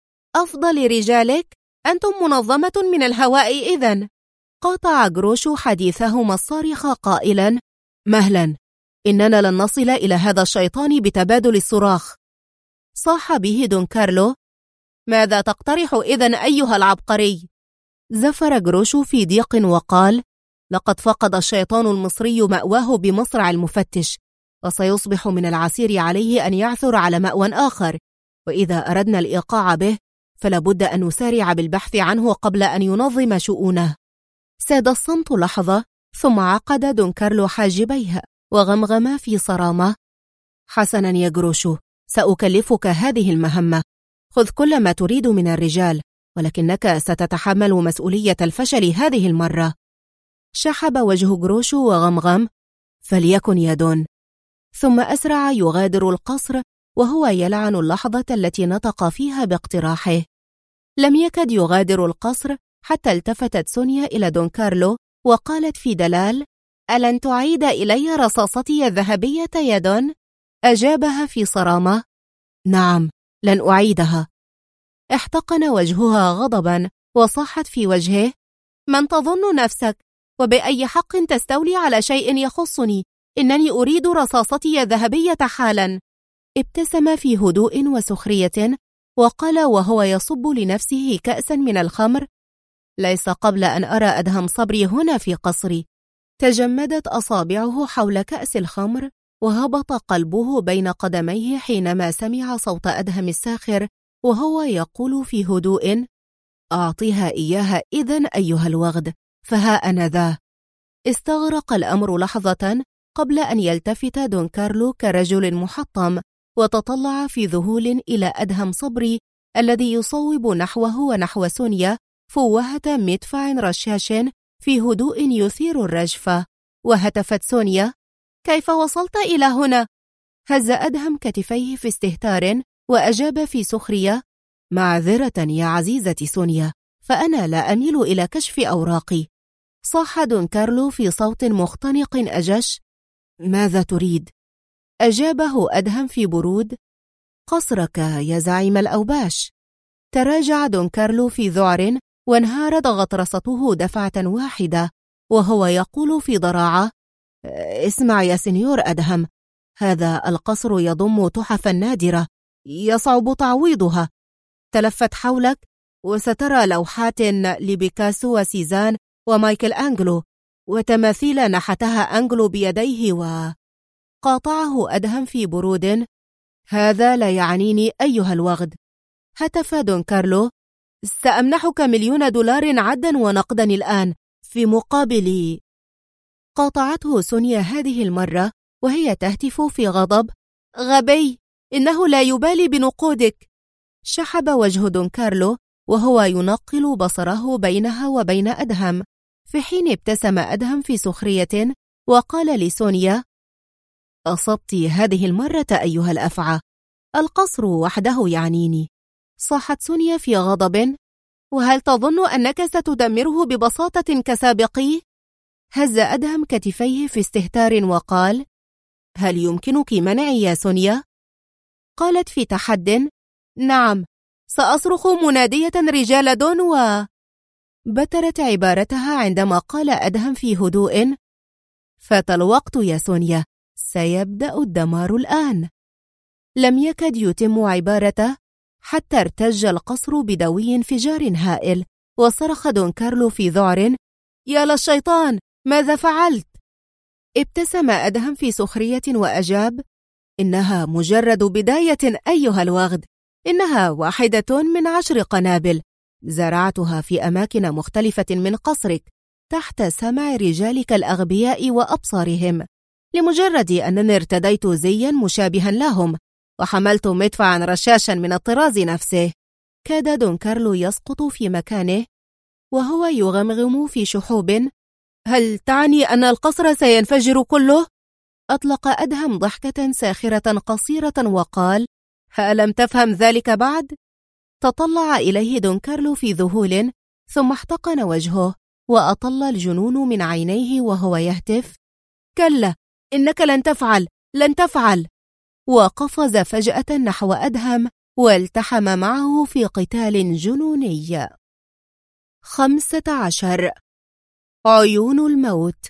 أفضل رجالك؟ أنتم منظمة من الهواء إذن. قاطع غروشو حديثهما الصارخ قائلا: مهلا، إننا لن نصل إلى هذا الشيطان بتبادل الصراخ. صاح به دون كارلو: ماذا تقترح إذن أيها العبقري؟ زفر غروشو في ضيق وقال: لقد فقد الشيطان المصري مأواه بمصرع المفتش، وسيصبح من العسير عليه أن يعثر على مأوى آخر، وإذا أردنا الإيقاع به فلابد أن نسارع بالبحث عنه قبل أن ينظم شؤونه. ساد الصمت لحظة، ثم عقد دون كارلو حاجبيه وغمغم في صرامة: حسنا يا غروشو، سأكلفك هذه المهمة. خذ كل ما تريد من الرجال، ولكنك ستتحمل مسؤولية الفشل هذه المرة. شحب وجه غروشو وغمغم: فليكن يا دون. ثم أسرع يغادر القصر وهو يلعن اللحظة التي نطق فيها باقتراحه. لم يكد يغادر القصر حتى التفتت سونيا إلى دون كارلو وقالت في دلال: ألن تعيد إلي رصاصتي الذهبية يا دون؟ أجابها في صرامة: نعم، لن أعيدها. احتقن وجهها غضبا وصاحت في وجهه: من تظن نفسك؟ وبأي حق تستولي على شيء يخصني؟ إنني أريد رصاصتي الذهبية حالا. ابتسم في هدوء وسخرية وقال وهو يصب لنفسه كأسا من الخمر: ليس قبل أن أرى أدهم صبري هنا في قصري. تجمدت أصابعه حول كأس الخمر وهبط قلبه بين قدميه حينما سمع صوت أدهم الساخر وهو يقول في هدوء: أعطيها إياها إذن أيها الوغد، فها أنا ذا. استغرق الأمر لحظة قبل أن يلتفت دون كارلو كرجل محطم وتطلع في ذهول إلى أدهم صبري الذي يصوب نحوه ونحو سونيا فوهة مدفع رشاش في هدوء يثير الرجفة. وهتفت سونيا: كيف وصلت إلى هنا؟ هز أدهم كتفيه في استهتار وأجاب في سخرية: معذرة يا عزيزتي سونيا، فأنا لا أميل إلى كشف أوراقي. صاح دون كارلو في صوت مختنق أجش: ماذا تريد؟ أجابه أدهم في برود: قصرك يا زعيم الأوباش. تراجع دون كارلو في ذعر وانهارت غطرسته دفعة واحدة وهو يقول في ضراعة: اسمع يا سنيور أدهم، هذا القصر يضم تحفا نادرة يصعب تعويضها. تلفت حولك وسترى لوحات لبيكاسو وسيزان ومايكل أنجلو وتماثيل نحتها أنجلو بيديه قاطعه أدهم في برود: هذا لا يعنيني أيها الوغد. هتف دون كارلو: سأمنحك $1,000,000 عدا ونقدا الآن في مقابل. قاطعته سونيا هذه المرة وهي تهتف في غضب: غبي، إنه لا يبالي بنقودك. شحب وجه دون كارلو وهو ينقل بصره بينها وبين أدهم، في حين ابتسم أدهم في سخرية وقال لسونيا: أصبت هذه المرة أيها الأفعى، القصر وحده يعنيني. صاحت سونيا في غضب: وهل تظن أنك ستدمره ببساطة كسابقي؟ هز أدهم كتفيه في استهتار وقال: هل يمكنك منعي يا سونيا؟ قالت في تحد: نعم، سأصرخ منادية رجال دون بترت عبارتها عندما قال أدهم في هدوء: فات الوقت يا سونيا، سيبدأ الدمار الآن. لم يكد يتم عبارته حتى ارتج القصر بدوي انفجار هائل، وصرخ دون كارلو في ذعر: يا للشيطان، ماذا فعلت؟ ابتسم أدهم في سخرية وأجاب: إنها مجرد بداية أيها الوغد، إنها واحدة من 10 قنابل زرعتها في أماكن مختلفة من قصرك تحت سمع رجالك الأغبياء وأبصارهم، لمجرد أنني ارتديت زيا مشابها لهم وحملت مدفعا رشاشا من الطراز نفسه. كاد دون كارلو يسقط في مكانه. وهو يغمغم في شحوب: هل تعني أن القصر سينفجر كله؟ أطلق أدهم ضحكة ساخرة قصيرة وقال: ألم تفهم ذلك بعد؟ تطلع إليه دون كارلو في ذهول، ثم احتقن وجهه وأطل الجنون من عينيه وهو يهتف: كلا، إنك لن تفعل، لن تفعل! وقفز فجأة نحو أدهم والتحم معه في قتال جنوني. 15. عيون الموت.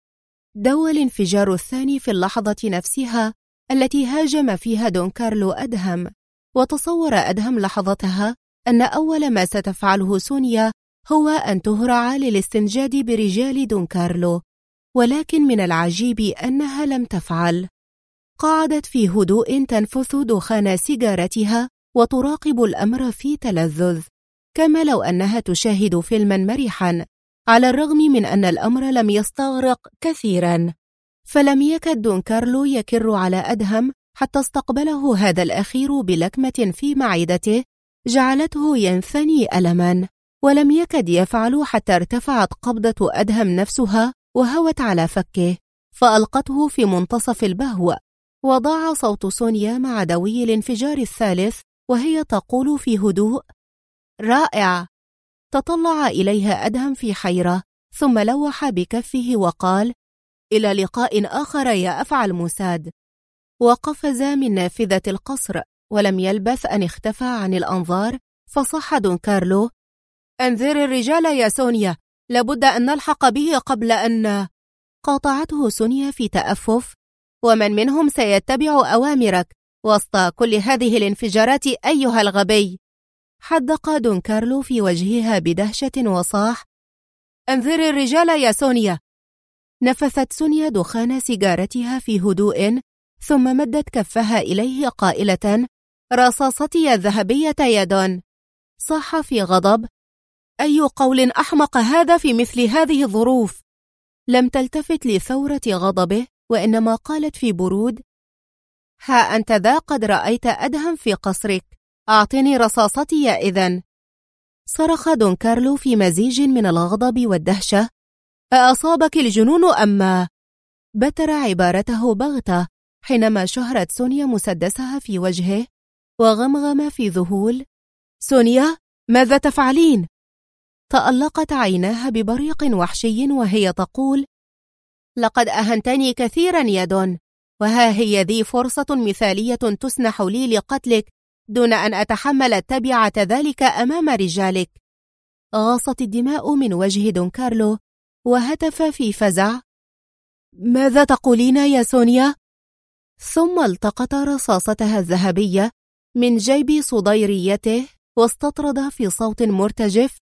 دوى الانفجار الثاني في اللحظة نفسها التي هاجم فيها دون كارلو أدهم، وتصور أدهم لحظتها أن أول ما ستفعله سونيا هو أن تهرع للاستنجاد برجال دون كارلو، ولكن من العجيب أنها لم تفعل. قعدت في هدوء تنفث دخان سيجارتها وتراقب الأمر في تلذذ، كما لو أنها تشاهد فيلما مرحا، على الرغم من أن الأمر لم يستغرق كثيرا. فلم يكد دون كارلو يكر على أدهم حتى استقبله هذا الأخير بلكمة في معدته جعلته ينثني ألما، ولم يكد يفعل حتى ارتفعت قبضة أدهم نفسها وهوت على فكه، فألقته في منتصف البهو. وضاع صوت سونيا مع دوي الانفجار الثالث وهي تقول في هدوء: رائع. تطلع إليها أدهم في حيرة، ثم لوح بكفه وقال: إلى لقاء آخر يا أفعى الموساد. وقفز من نافذة القصر، ولم يلبث أن اختفى عن الأنظار، فصح دون كارلو: أنذر الرجال يا سونيا، لابد أن نلحق به قبل أن... قاطعته سونيا في تأفف: ومن منهم سيتبع أوامرك وسط كل هذه الانفجارات أيها الغبي؟ حدق دون كارلو في وجهها بدهشة وصاح: أنذر الرجال يا سونيا. نفثت سونيا دخان سيجارتها في هدوء، ثم مدت كفها إليه قائلة: رصاصتي الذهبية يا دون. صاح في غضب: أي قول أحمق هذا في مثل هذه الظروف؟ لم تلتفت لثورة غضبه، وإنما قالت في برود: ها أنت ذا قد رأيت أدهم في قصرك، أعطني رصاصتي إذن. صرخ دون كارلو في مزيج من الغضب والدهشة: أأصابك الجنون أما؟ بتر عبارته بغتة حينما شهرت سونيا مسدسها في وجهه، وغمغم في ذهول: سونيا، ماذا تفعلين؟ تألقت عيناها ببريق وحشي وهي تقول: لقد أهنتني كثيرا يا دون، وها هي ذي فرصة مثالية تسنح لي لقتلك دون أن أتحمل تبعة ذلك أمام رجالك. غاصت الدماء من وجه دون كارلو، وهتف في فزع: ماذا تقولين يا سونيا؟ ثم التقط رصاصتها الذهبية من جيب صديريته واستطرد في صوت مرتجف: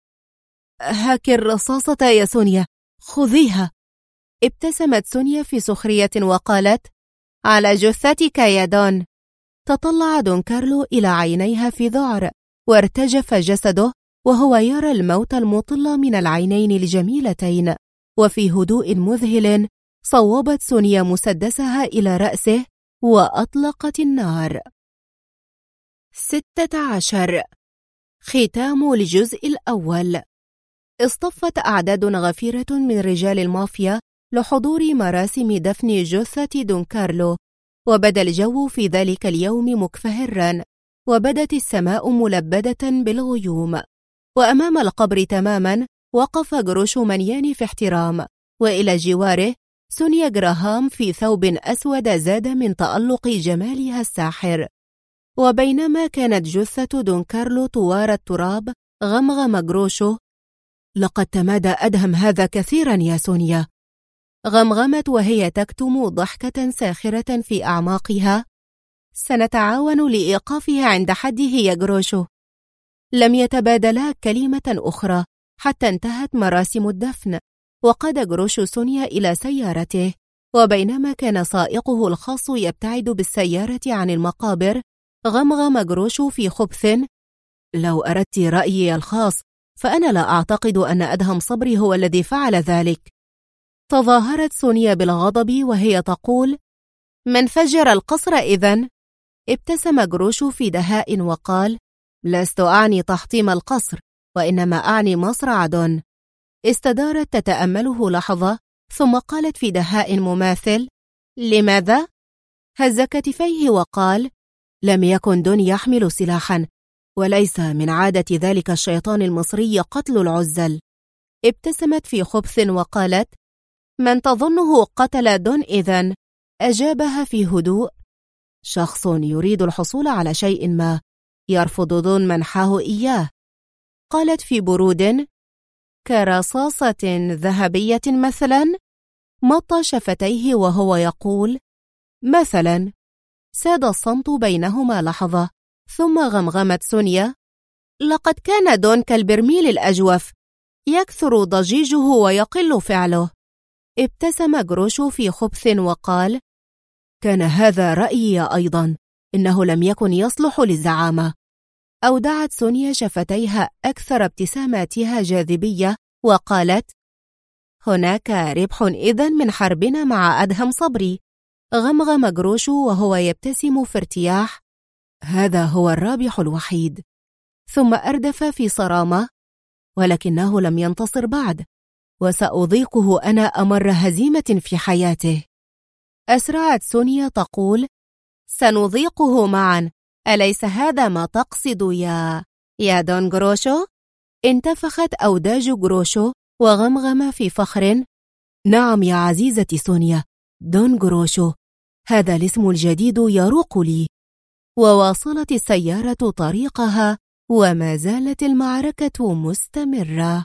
هاك الرصاصة يا سونيا، خذيها. ابتسمت سونيا في سخرية وقالت: على جثتك يا دون. تطلع دون كارلو إلى عينيها في ذعر، وارتجف جسده وهو يرى الموت المطل من العينين الجميلتين. وفي هدوء مذهل صوبت سونيا مسدسها إلى رأسه وأطلقت النار. 16. ختام الجزء الأول. اصطفت أعداد غفيرة من رجال المافيا لحضور مراسم دفن جثة دون كارلو، وبدا الجو في ذلك اليوم مكفهرا، وبدت السماء ملبدة بالغيوم. وأمام القبر تماما وقف جروش مانياني في احترام، وإلى جواره سونيا جراهام في ثوب أسود زاد من تألق جمالها الساحر. وبينما كانت جثة دون كارلو توارى التراب، غمغم جروشو: لقد تمادى أدهم هذا كثيرا يا سونيا. غمغمت وهي تكتم ضحكة ساخرة في أعماقها: سنتعاون لإيقافه عند حده يا جروشو. لم يتبادلا كلمة أخرى حتى انتهت مراسم الدفن، وقاد جروشو سونيا إلى سيارته. وبينما كان سائقه الخاص يبتعد بالسيارة عن المقابر، غمغم جروشو في خبث: لو أردت رأيي الخاص فأنا لا أعتقد أن أدهم صبري هو الذي فعل ذلك. تظاهرت سونيا بالغضب وهي تقول: من فجر القصر إذن؟ ابتسم جروشو في دهاء وقال: لست أعني تحطيم القصر، وإنما أعني مصرع دون. استدارت تتأمله لحظة، ثم قالت في دهاء مماثل: لماذا؟ هز كتفيه وقال: لم يكن دون يحمل سلاحا، وليس من عادة ذلك الشيطان المصري قتل العزل. ابتسمت في خبث وقالت: من تظنه قتل دون إذن؟ أجابها في هدوء: شخص يريد الحصول على شيء ما، يرفض دون منحه إياه. قالت في برود: كرصاصة ذهبية مثلا؟ مط شفتيه وهو يقول: مثلا. ساد الصمت بينهما لحظة، ثم غمغمت سونيا: لقد كان دون كالبرميل الأجوف، يكثر ضجيجه ويقل فعله. ابتسم جروشو في خبث وقال: كان هذا رأيي أيضا، إنه لم يكن يصلح للزعامة. أودعت سونيا شفتيها أكثر ابتساماتها جاذبية وقالت: هناك ربح إذن من حربنا مع أدهم صبري. غمغم جروشو وهو يبتسم في ارتياح: هذا هو الرابح الوحيد. ثم أردف في صرامة: ولكنه لم ينتصر بعد، وسأضيقه أنا أمر هزيمة في حياته. أسرعت سونيا تقول: سنضيقه معا، أليس هذا ما تقصد يا دون جروشو؟ انتفخت أوداج جروشو وغمغم في فخر: نعم يا عزيزتي سونيا، دون جروشو، هذا الاسم الجديد يروق لي. وواصلت السيارة طريقها، وما زالت المعركة مستمرة.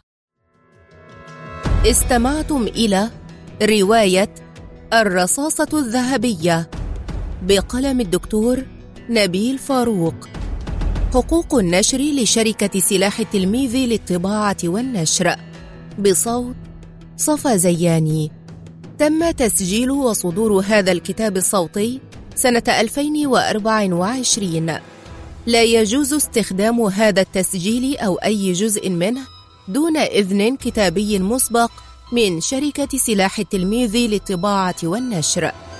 استمعتم إلى رواية الرصاصة الذهبية بقلم الدكتور نبيل فاروق. حقوق النشر لشركة سلاح التلميذ للطباعة والنشر، بصوت صفا زياني. تم تسجيل وصدور هذا الكتاب الصوتي سنة 2024. لا يجوز استخدام هذا التسجيل أو أي جزء منه دون إذن كتابي مسبق من شركة سلاح التلميذ للطباعة والنشر.